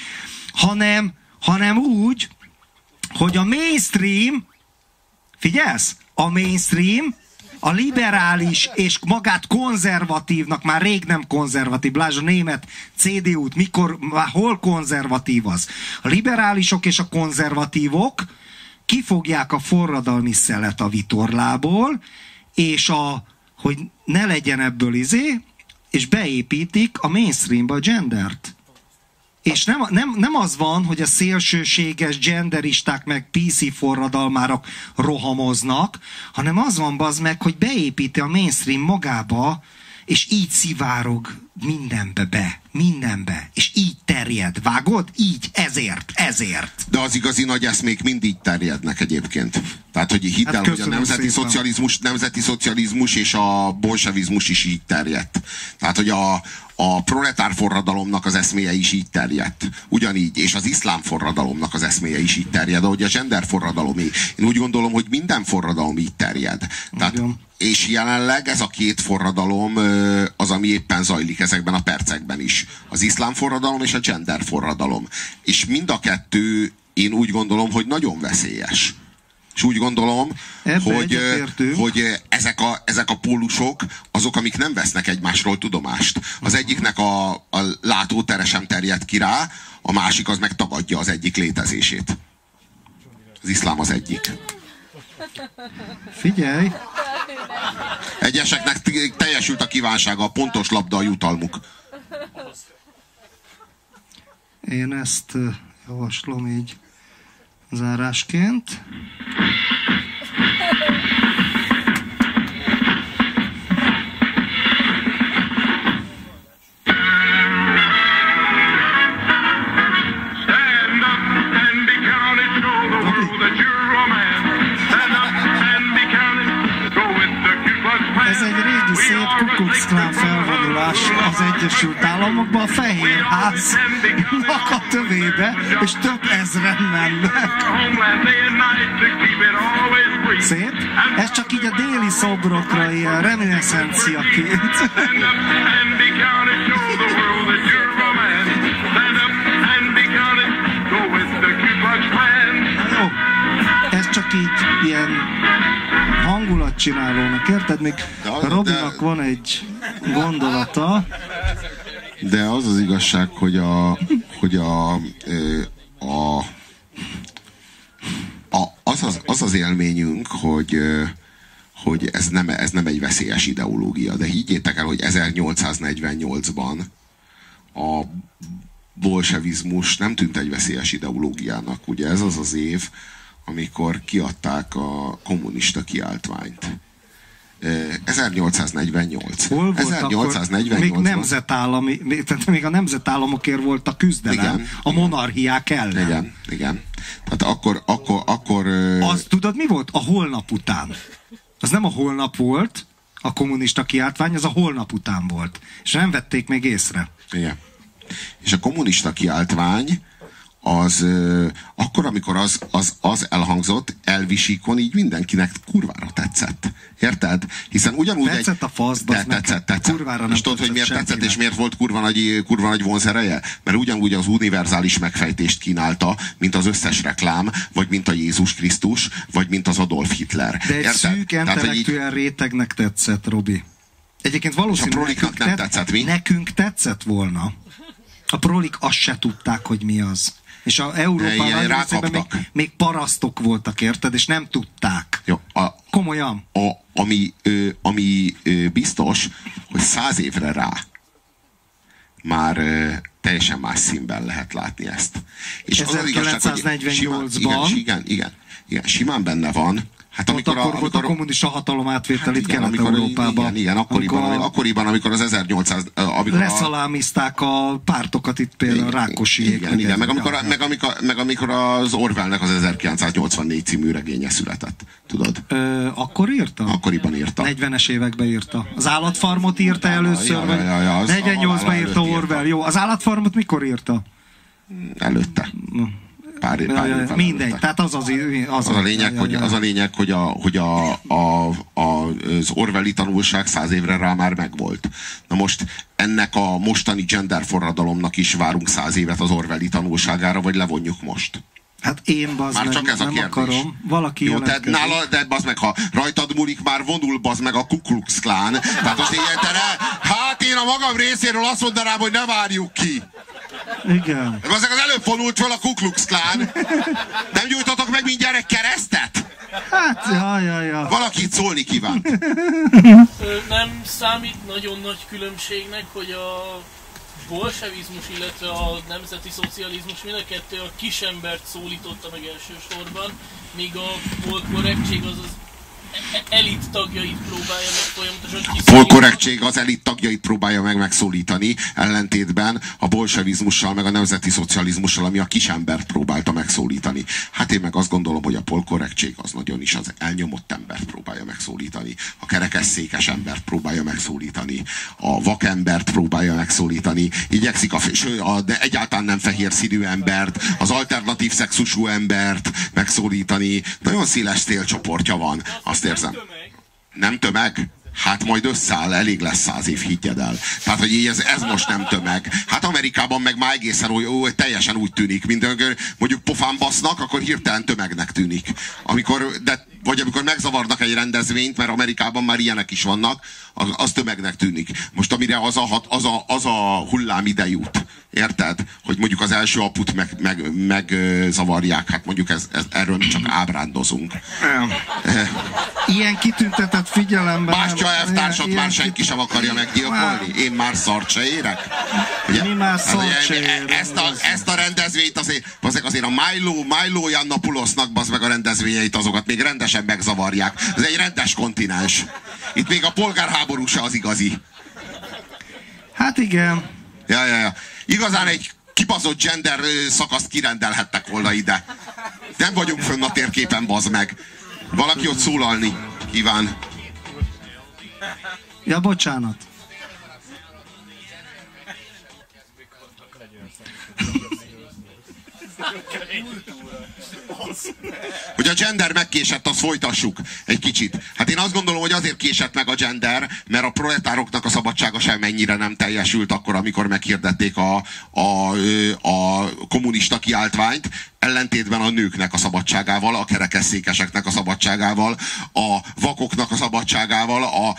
hanem úgy, hogy a mainstream, figyelsz? A mainstream, a liberális és magát konzervatívnak, már rég nem konzervatív, lásd a német CDU-t, hol konzervatív az? A liberálisok és a konzervatívok kifogják a forradalmi szelet a vitorlából, és hogy ne legyen ebből és beépítik a mainstreamba a gendert. És nem az van, hogy a szélsőséges genderisták meg PC forradalmárok rohamoznak, hanem az van, bazd meg, hogy beépíti a mainstream magába, és így szivárog mindenbe, és így terjed, vágod? Így, ezért. De az igazi nagy eszmék mindig terjednek egyébként. Tehát, hogy hidd el, hogy a nemzeti szocializmus és a bolsevizmus is így terjedt. Tehát, hogy a proletár forradalomnak az eszméje is így terjedt. Ugyanígy, és az iszlám forradalomnak az eszméje is így terjed, ahogy a gender forradalomé. Én úgy gondolom, hogy minden forradalom így terjed. Tehát, és jelenleg ez a két forradalom az, ami éppen zajlik ezekben a percekben is. Az iszlám forradalom és a gender forradalom. És mind a kettő, én úgy gondolom, hogy nagyon veszélyes. És úgy gondolom, hogy ezek a pólusok azok, amik nem vesznek egymásról tudomást. Az egyiknek a látótere sem terjed ki rá, a másik az meg tagadja az egyik létezését. Az iszlám az egyik. Figyelj! Egyeseknek teljesült a kívánsága, a pontos labda a jutalmuk. Én ezt javaslom így zárásként. Ez egy régi szép Ku Klux Klan felvonulás az Egyesült Államokban, a Fehérháznak a tövébe, és több ezren mennek. Szép? Ez csak így a déli szobrokra ilyen reminiszenciaként. Jó. Ez csak így ilyen hangulatcsinálónak, érted? Még Robinak van egy gondolata. De az az igazság, hogy az az élményünk, hogy ez nem egy veszélyes ideológia. De higgyétek el, hogy 1848-ban a bolsevizmus nem tűnt egy veszélyes ideológiának. Ugye ez az az év, amikor kiadták a kommunista kiáltványt. 1848. Hol volt 1848 még nemzetállami, még a nemzetállamokért volt a küzdelem, igen, a monarchiák ellen. Igen. Tehát akkor azt tudod, mi volt? A holnap után. Az nem a holnap volt, a kommunista kiáltvány, az a holnap után volt. És nem vették még észre. Igen. És a kommunista kiáltvány az akkor, amikor az elhangzott, elvisíkon, így mindenkinek kurvára tetszett. Érted? Hiszen ugyanúgy tetszett a fasz, tetszett. Kurvára nem és tudod, hogy miért tetszett, és miért volt kurva nagy vonzereje? Mert ugyanúgy az univerzális megfejtést kínálta, mint az összes reklám, vagy mint a Jézus Krisztus, vagy mint az Adolf Hitler. De egy szűk intellektuál rétegnek tetszett, Robi. Egyébként valószínűleg nekünk tetszett volna. A prolik azt se tudták, hogy mi az. És a Európában még parasztok voltak, érted? És nem tudták. Jó, komolyan. Ami biztos, hogy 100 évre rá már teljesen más színben lehet látni ezt. És 1948-ban. Igen, simán benne van, Hát akkor volt a kommunista hatalom átvétel itt Kelet-Európában. Igen, akkoriban, amikor az 1800... leszalámizták a pártokat itt például Rákosiék. Igen, meg amikor az Orwellnek az 1984 című regénye született. Tudod? Akkor írta? Akkoriban írta. 40-es években írta. Az Állatfarmot írta először, vagy 48-ban írta Orwell. Jó, az Állatfarmot mikor írta? Előtte. Pár évvel mindegy, tehát az a lényeg, hogy az Orwelli tanulság 100 évre rá már megvolt. Na most ennek a mostani gender forradalomnak is várunk 100 évet az Orwelli tanulságára, vagy levonjuk most? Hát én már csak ez a kérdés. Akarom. Valaki jó, de bazd meg, ha rajtad múlik, már vonul bazd meg a Ku Klux Klán. Tehát most hát én a magam részéről azt mondanám, hogy ne várjuk ki. Igen. Azek az előbb vonult föl a Ku Klux Klán. Nem gyújtatok meg mindjárt egy keresztet? Hát, ja. Valakit szólni kívánt. Nem számít nagyon nagy különbségnek, hogy a bolsevizmus, illetve a nemzeti szocializmus mind a kettő a kisembert szólította meg elsősorban, míg a polkorrektség az elit tagjait próbálja meg folyamatosan kiszólítani. A polkorrektség az elit tagjait próbálja meg megszólítani, ellentétben a bolsevizmussal, meg a nemzeti szocializmussal, ami a kisembert próbálta megszólítani. Hát én meg azt gondolom, hogy a polkorrektség az nagyon is az elnyomott embert próbálja megszólítani. A kerekesszékes embert próbálja megszólítani. A vakembert próbálja megszólítani. Igyekszik de egyáltalán nem fehér színű embert, az alternatív szexusú embert megszólítani. Nagyon széles célcsoportja van. Azt érzem. Nem tömeg? Hát majd összeáll, elég lesz 100 év, higgyed el. Tehát, hogy ez most nem tömeg. Hát Amerikában meg már egészen teljesen úgy tűnik, mint mondjuk pofán basznak, akkor hirtelen tömegnek tűnik. Vagy amikor megzavarnak egy rendezvényt, mert Amerikában már ilyenek is vannak, az tömegnek tűnik. Most amire az a hullám ide jut, érted? Hogy mondjuk az első aput megzavarják, hát mondjuk erről mi csak ábrándozunk. Ilyen kitüntetett figyelemben... Bástya elvtársat már senki sem akarja meggyilkolni? Én már szart se érek? Ugye? Mi már szart se érek. Ezt a rendezvényt azért a Milo Yiannopoulos-nak bazd meg a rendezvényeit, azokat még rendesen megzavarják. Ez egy rendes kontinens. Itt még a polgárháború se az igazi. Hát igen. Ja. Igazán egy kibaszott gender szakaszt kirendelhettek volna ide. Nem vagyunk fönn a térképen, bazd meg. Valaki ott szólalni kíván. Ja, bocsánat. Hogy a gender megkésett, azt folytassuk egy kicsit. Hát én azt gondolom, hogy azért késett meg a gender, mert a proletároknak a szabadsága semmennyire nem teljesült akkor, amikor meghirdették a kommunista kiáltványt, ellentétben a nőknek a szabadságával, a kerekesszékeseknek a szabadságával, a vakoknak a szabadságával,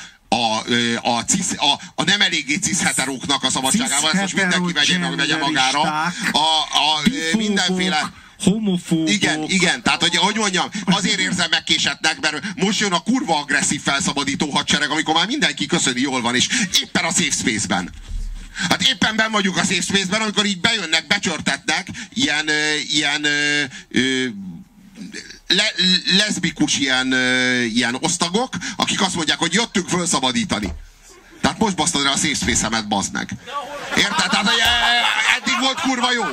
a nem eléggé cis-heteróknak a szabadságával, ezt most mindenki vegye magára, mindenféle homofóbok. Igen, tehát hogy mondjam, azért érzem megkésettnek, mert most jön a kurva agresszív felszabadító hadsereg, amikor már mindenki köszöni, jól van, és éppen a safe space-ben. Hát éppen benn vagyunk a safe space-ben, amikor így bejönnek, becsörtetnek ilyen leszbikus ilyen osztagok, akik azt mondják, hogy jöttünk felszabadítani. Tehát most basztad rá a safe space-emet, bazd meg. Érted? Tehát eddig volt kurva jó.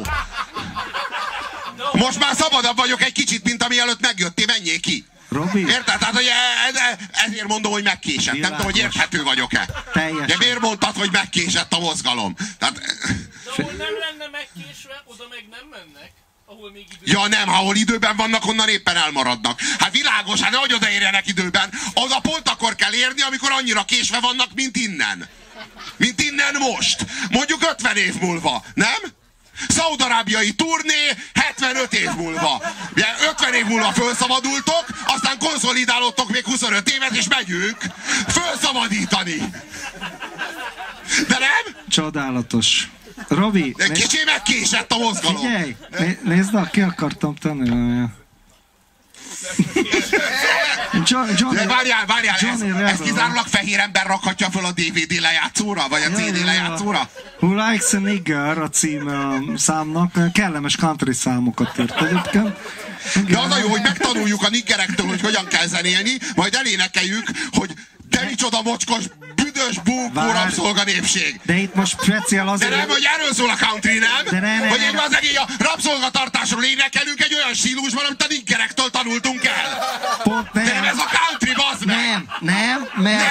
Most már szabadabb vagyok egy kicsit, mint ami előtt megjöttél, menjél ki. Robi? Érted? Tehát, hogy ezért mondom, hogy megkésett. Nem tudom, hogy érthető vagyok-e. De miért mondtad, hogy megkésett a mozgalom? Tehát... De ahol nem lenne megkésve, oda meg nem mennek. Ahol még időben... Ja nem, ahol időben vannak, onnan éppen elmaradnak. Hát világos, hát nehogy odaérjenek időben. Oda pont akkor kell érni, amikor annyira késve vannak, mint innen. Mint innen most. Mondjuk 50 év múlva, nem? Szaúd-arábiai turné 75 év múlva. 50 év múlva felszabadultok, aztán konszolidálódtok még 25 évet, és megyünk felszabadítani. De nem? Csodálatos. Robi! Kicsi megkésett a mozgalom. Figyelj! Nézd, ki akartam tenni. Várjál, ezt kizárólag fehér ember rakhatja föl a DVD lejátszóra, vagy a CD lejátszóra? Who Likes a Nigger a címe a számnak, kellemes country számokat írt egyébként. De az a jó, hogy megtanuljuk a niggerektől, hogy hogyan kell zenélni, majd elénekeljük, hogy de micsoda mocskos, büdös, búkó rabszolga népség. De itt most speciál azért... De nem, hogy erről szól a country, nem? De ne, hogy én az egész a rabszolgatartásról énekelünk egy olyan stílusban, amit a niggerektől tanultunk el. Pont nem. De nem ez a country, bazd meg! Nem,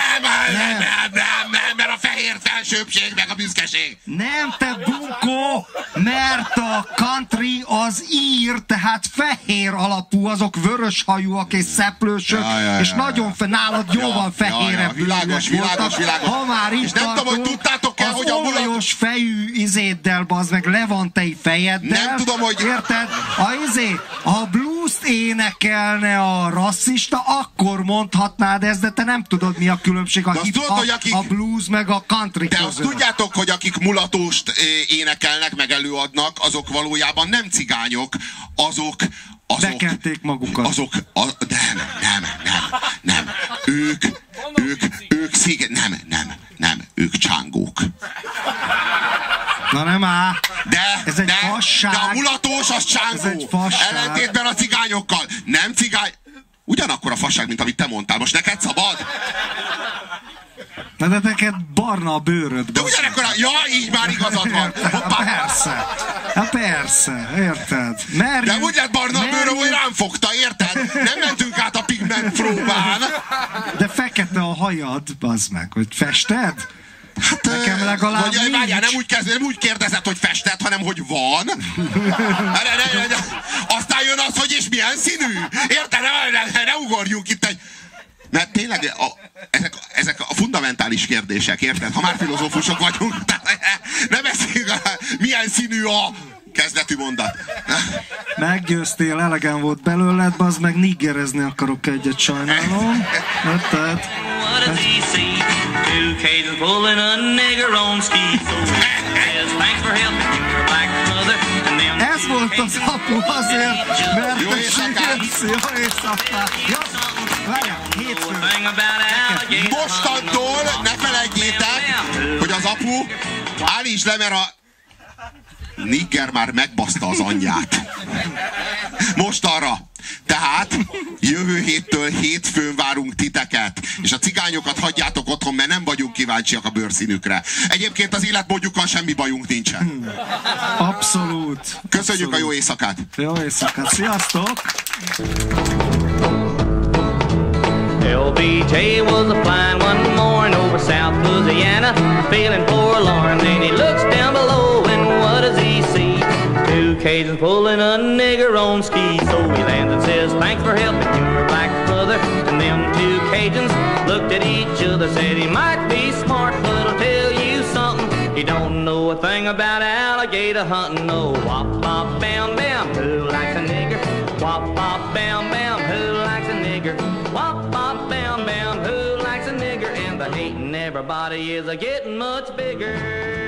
mert a fehér felsőbbség, meg a büszkeség. Nem, te bunkó, mert a country az ír, tehát fehér alapú, azok vöröshajúak és szeplősök, és nagyon nálad jóval fehérebb világos. Ha már itt és nem tudom, hogy tudtátok-e, hogy a olajos fejű izéddel, bazd meg, levantei fejeddel. Nem tudom, hogy... Érted? Ha blues-t énekelne a rasszista, akkor mondhatnád ezt, de te nem tudod, mi a különbség a hip-hop, a blues meg a country között. De azt tudjátok, hogy akik mulatóst énekelnek, meg előadnak, azok valójában nem cigányok, azok bekenték magukat. Nem. Ők csángók. Na nem áll. Ez egy fasság. De a mulatós az csángó. Ellentétben a cigányokkal. Nem cigány. Ugyanakkor a fasság, mint amit te mondtál. Most neked szabad? Na de neked barna a bőröd. De ugyanakkor így már igazad van. Persze, érted. De úgy lett barna a bőröm, hogy rám fogta, érted? Nem mentünk át a pigment próbán. De fekete a hajad, bazd meg, hogy fested? Hát, nekem legalább nincs. Várjál, nem úgy kérdezett, hogy fested, hanem hogy van. Aztán jön az, hogy és milyen színű. Érted? Ne ugorjunk itt egy... Mert tényleg ezek a fundamentális kérdések, érted? Ha már filozófusok vagyunk, nem beszéljünk, milyen színű a kezdetű mondat. Meggyőztél, elegem volt belőled, bazd meg, niggerezni akarok egyet, sajnálom. Érted? Ez volt az apu azért, mert jó éjszakát! Jó éjszakát! Mostantól ne felejtjétek, hogy az apu állíts le, mert a nigger már megbaszta az anyját. Most arra. Tehát jövő héttől hétfőn várunk titeket, és a cigányokat hagyjátok otthon, mert nem vagyunk kíváncsiak a bőrszínükre. Egyébként az életmódjukkal semmi bajunk nincsen. Abszolút. Köszönjük a jó éjszakát. Jó éjszakát. Sziasztok! LBJ was a flying one morning over South Louisiana, feeling forlorn. Then he looks down below, and what does he see? Two Cajuns pulling a nigger on skis. So he lands and says, thanks for helping your black brother. And them two Cajuns looked at each other, said he might be smart, but I'll tell you something, he don't know a thing about alligator hunting. No, wop, bop, bam, bam, who likes a nigger? Wop, bop, bam, bam, who likes a nigger? Wop, bop, bam, bam, who likes a nigger? And the hating everybody is a getting much bigger.